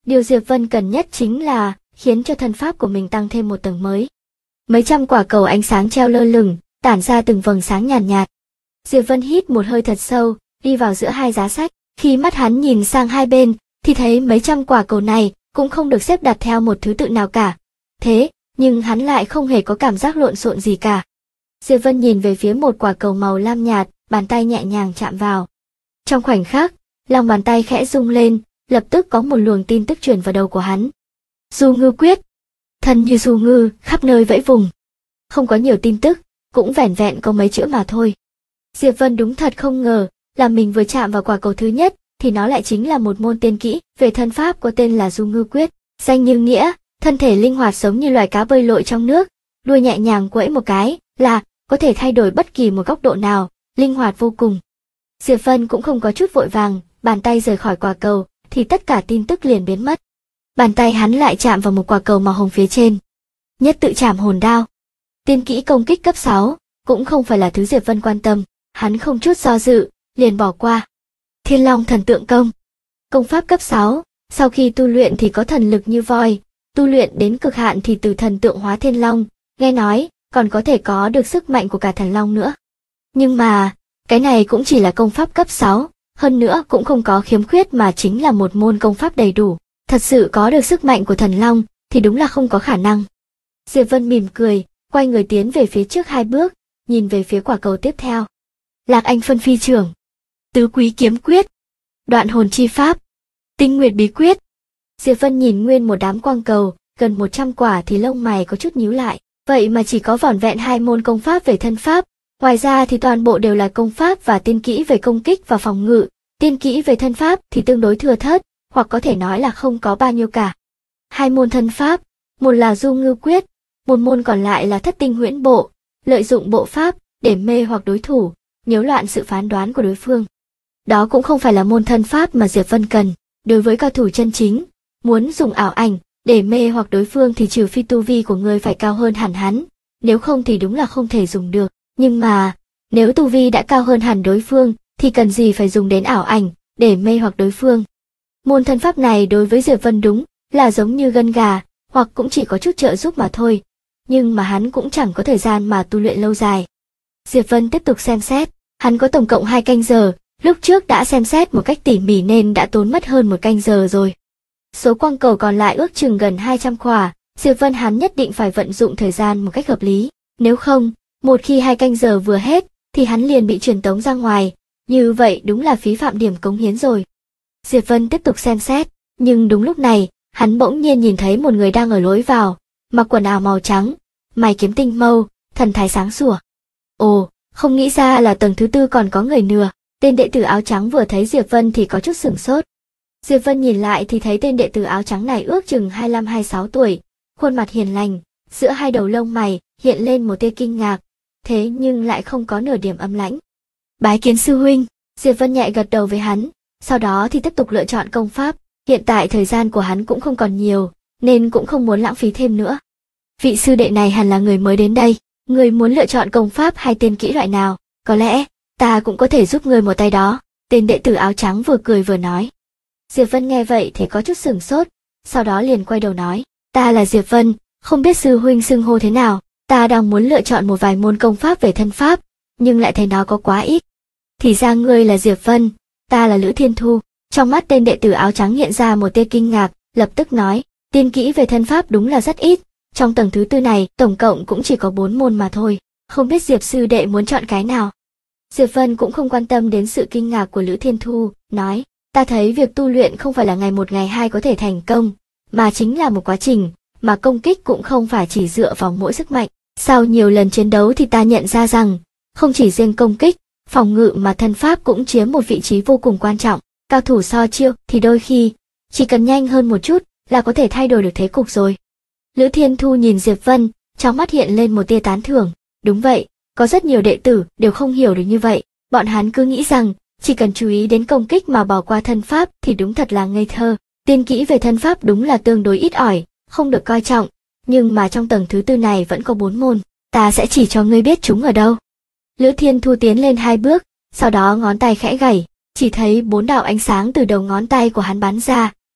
Điều Diệp Vân cần nhất chính là khiến cho thân pháp của mình tăng thêm một tầng mới. Mấy trăm quả cầu ánh sáng treo lơ lửng, tản ra từng vầng sáng nhàn nhạt. Diệp Vân hít một hơi thật sâu, đi vào giữa hai giá sách. Khi mắt hắn nhìn sang hai bên, thì thấy mấy trăm quả cầu này cũng không được xếp đặt theo một thứ tự nào cả. Thế, nhưng hắn lại không hề có cảm giác lộn xộn gì cả. Diệp Vân nhìn về phía một quả cầu màu lam nhạt, bàn tay nhẹ nhàng chạm vào. Trong khoảnh khắc, lòng bàn tay khẽ rung lên, lập tức có một luồng tin tức truyền vào đầu của hắn. Du ngư quyết. Thân như du ngư, khắp nơi vẫy vùng. Không có nhiều tin tức, cũng vẻn vẹn có mấy chữ mà thôi. Diệp Vân đúng thật không ngờ, là mình vừa chạm vào quả cầu thứ nhất, thì nó lại chính là một môn tiên kỹ về thân pháp có tên là Du ngư quyết. Danh như nghĩa, thân thể linh hoạt giống như loài cá bơi lội trong nước, đuôi nhẹ nhàng quẫy một cái là có thể thay đổi bất kỳ một góc độ nào, linh hoạt vô cùng. Diệp Vân cũng không có chút vội vàng, bàn tay rời khỏi quả cầu thì tất cả tin tức liền biến mất. Bàn tay hắn lại chạm vào một quả cầu màu hồng phía trên. Nhất tự trảm hồn đao. Tiên kỹ công kích cấp 6, cũng không phải là thứ Diệp Vân quan tâm, hắn không chút do dự, liền bỏ qua. Thiên Long thần tượng công. Công pháp cấp 6, sau khi tu luyện thì có thần lực như voi, tu luyện đến cực hạn thì từ thần tượng hóa thiên long, nghe nói còn có thể có được sức mạnh của cả thần long nữa. Nhưng mà, cái này cũng chỉ là công pháp cấp 6, hơn nữa cũng không có khiếm khuyết mà chính là một môn công pháp đầy đủ. Thật sự có được sức mạnh của thần long thì đúng là không có khả năng. Diệp Vân mỉm cười, quay người tiến về phía trước 2 bước, nhìn về phía quả cầu tiếp theo. Lạc Anh phân phi trưởng. Tứ quý kiếm quyết. Đoạn hồn chi pháp. Tinh nguyệt bí quyết. Diệp Vân nhìn nguyên một đám quang cầu, gần 100 quả thì lông mày có chút nhíu lại. Vậy mà chỉ có vỏn vẹn 2 môn công pháp về thân pháp, ngoài ra thì toàn bộ đều là công pháp và tiên kỹ về công kích và phòng ngự. Tiên kỹ về thân pháp thì tương đối thưa thớt, hoặc có thể nói là không có bao nhiêu cả. 2 môn thân pháp, một là Du ngư quyết, một môn còn lại là Thất tinh huyễn bộ, lợi dụng bộ pháp để mê hoặc đối thủ, nhiễu loạn sự phán đoán của đối phương. Đó cũng không phải là môn thân pháp mà Diệp Vân cần. Đối với cao thủ chân chính, muốn dùng ảo ảnh để mê hoặc đối phương thì trừ phi tu vi của người phải cao hơn hẳn hắn, nếu không thì đúng là không thể dùng được. Nhưng mà, nếu tu vi đã cao hơn hẳn đối phương thì cần gì phải dùng đến ảo ảnh để mê hoặc đối phương. Môn thân pháp này đối với Diệp Vân đúng là giống như gân gà, hoặc cũng chỉ có chút trợ giúp mà thôi, nhưng mà hắn cũng chẳng có thời gian mà tu luyện lâu dài. Diệp Vân tiếp tục xem xét, hắn có tổng cộng 2 canh giờ, lúc trước đã xem xét một cách tỉ mỉ nên đã tốn mất hơn 1 canh giờ rồi. Số quang cầu còn lại ước chừng gần 200 quả, Diệp Vân hắn nhất định phải vận dụng thời gian một cách hợp lý, nếu không, một khi 2 canh giờ vừa hết, thì hắn liền bị truyền tống ra ngoài, như vậy đúng là phí phạm điểm cống hiến rồi. Diệp Vân tiếp tục xem xét, nhưng đúng lúc này, hắn bỗng nhiên nhìn thấy một người đang ở lối vào, mặc quần áo màu trắng, mày kiếm tinh mâu, thần thái sáng sủa. Ồ, không nghĩ ra là tầng thứ 4 còn có người nữa. Tên đệ tử áo trắng vừa thấy Diệp Vân thì có chút sửng sốt. Diệp Vân nhìn lại thì thấy tên đệ tử áo trắng này ước chừng 25-26 tuổi, khuôn mặt hiền lành, giữa hai đầu lông mày hiện lên một tia kinh ngạc, thế nhưng lại không có nửa điểm âm lãnh. Bái kiến sư huynh, Diệp Vân nhẹ gật đầu với hắn, sau đó thì tiếp tục lựa chọn công pháp, hiện tại thời gian của hắn cũng không còn nhiều, nên cũng không muốn lãng phí thêm nữa. Vị sư đệ này hẳn là người mới đến đây, người muốn lựa chọn công pháp hay tiên kỹ loại nào, có lẽ ta cũng có thể giúp người một tay đó, tên đệ tử áo trắng vừa cười vừa nói. Diệp Vân nghe vậy thì có chút sửng sốt, sau đó liền quay đầu nói, ta là Diệp Vân, không biết sư huynh xưng hô thế nào, ta đang muốn lựa chọn một vài môn công pháp về thân pháp, nhưng lại thấy nó có quá ít. Thì ra ngươi là Diệp Vân, ta là Lữ Thiên Thu. Trong mắt tên đệ tử áo trắng hiện ra một tia kinh ngạc, lập tức nói, tiên kỹ về thân pháp đúng là rất ít, trong tầng thứ 4 này tổng cộng cũng chỉ có 4 môn mà thôi, không biết Diệp sư đệ muốn chọn cái nào. Diệp Vân cũng không quan tâm đến sự kinh ngạc của Lữ Thiên Thu, nói, ta thấy việc tu luyện không phải là ngày 1 ngày 2 có thể thành công, mà chính là một quá trình, mà công kích cũng không phải chỉ dựa vào mỗi sức mạnh. Sau nhiều lần chiến đấu thì ta nhận ra rằng, không chỉ riêng công kích, phòng ngự mà thân pháp cũng chiếm một vị trí vô cùng quan trọng. Cao thủ so chiêu thì đôi khi, chỉ cần nhanh hơn một chút là có thể thay đổi được thế cục rồi. Lữ Thiên Thu nhìn Diệp Vân, trong mắt hiện lên một tia tán thưởng. Đúng vậy, có rất nhiều đệ tử đều không hiểu được như vậy. Bọn hắn cứ nghĩ rằng, chỉ cần chú ý đến công kích mà bỏ qua thân pháp thì đúng thật là ngây thơ. Tiên kỹ về thân pháp đúng là tương đối ít ỏi, không được coi trọng. Nhưng mà trong tầng thứ 4 này vẫn có 4 môn, ta sẽ chỉ cho ngươi biết chúng ở đâu. Lữ Thiên Thu tiến lên 2 bước, sau đó ngón tay khẽ gảy, chỉ thấy 4 đạo ánh sáng từ đầu ngón tay của hắn bắn ra,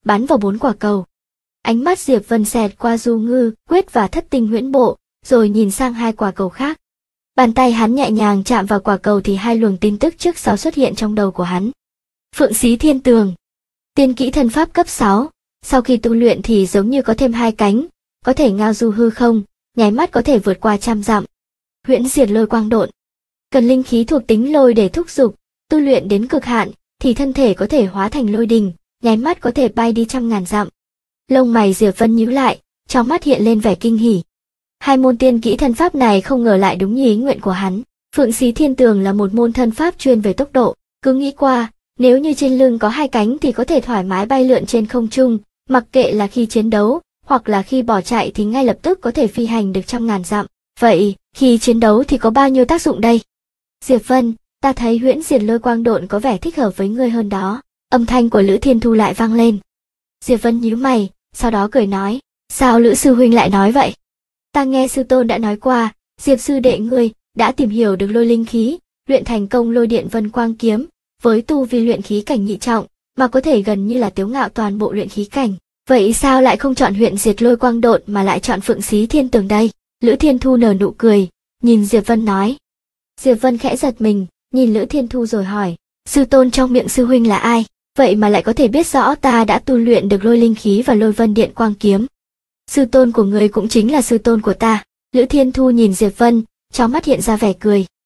bắn vào 4 quả cầu. Ánh mắt Diệp Vân xẹt qua Du Ngư Quyết và Thất Tinh Huyễn Bộ, rồi nhìn sang 2 quả cầu khác. Bàn tay hắn nhẹ nhàng chạm vào quả cầu thì 2 luồng tin tức trước 6 xuất hiện trong đầu của hắn. Phượng Xí Thiên Tường, tiên kỹ thân pháp cấp 6, sau khi tu luyện thì giống như có thêm 2 cánh, có thể ngao du hư không, nháy mắt có thể vượt qua 100 dặm. Huyễn Diệt Lôi Quang Độn, cần linh khí thuộc tính lôi để thúc giục, tu luyện đến cực hạn thì thân thể có thể hóa thành lôi đình, nháy mắt có thể bay đi 100.000 dặm. Lông mày Diệp Vân nhíu lại, trong mắt hiện lên vẻ kinh hỉ. 2 môn tiên kỹ thân pháp này không ngờ lại đúng như ý nguyện của hắn. Phượng Xí Thiên Tường là một môn thân pháp chuyên về tốc độ, cứ nghĩ qua, nếu như trên lưng có 2 cánh thì có thể thoải mái bay lượn trên không trung, mặc kệ là khi chiến đấu, hoặc là khi bỏ chạy thì ngay lập tức có thể phi hành được 100.000 dặm. Vậy, khi chiến đấu thì có bao nhiêu tác dụng đây? Diệp Vân, ta thấy Huyễn Diệt Lôi Quang Độn có vẻ thích hợp với ngươi hơn đó. Âm thanh của Lữ Thiên Thu lại vang lên. Diệp Vân nhíu mày, sau đó cười nói, sao Lữ sư huynh lại nói vậy? Ta nghe sư tôn đã nói qua, Diệp sư đệ ngươi đã tìm hiểu được lôi linh khí, luyện thành công Lôi Điện Vân Quang kiếm, với tu vi luyện khí cảnh nhị trọng, mà có thể gần như là tiếu ngạo toàn bộ luyện khí cảnh. Vậy sao lại không chọn Huyễn Diệt Lôi Quang Độn mà lại chọn Phượng Xí Thiên Tường đây? Lữ Thiên Thu nở nụ cười, nhìn Diệp Vân nói. Diệp Vân khẽ giật mình, nhìn Lữ Thiên Thu rồi hỏi, sư tôn trong miệng sư huynh là ai? Vậy mà lại có thể biết rõ ta đã tu luyện được lôi linh khí và lôi vân điện quang kiếm. Sư tôn của người cũng chính là sư tôn của ta. Lữ Thiên Thu nhìn Diệp Vân, trong mắt hiện ra vẻ cười.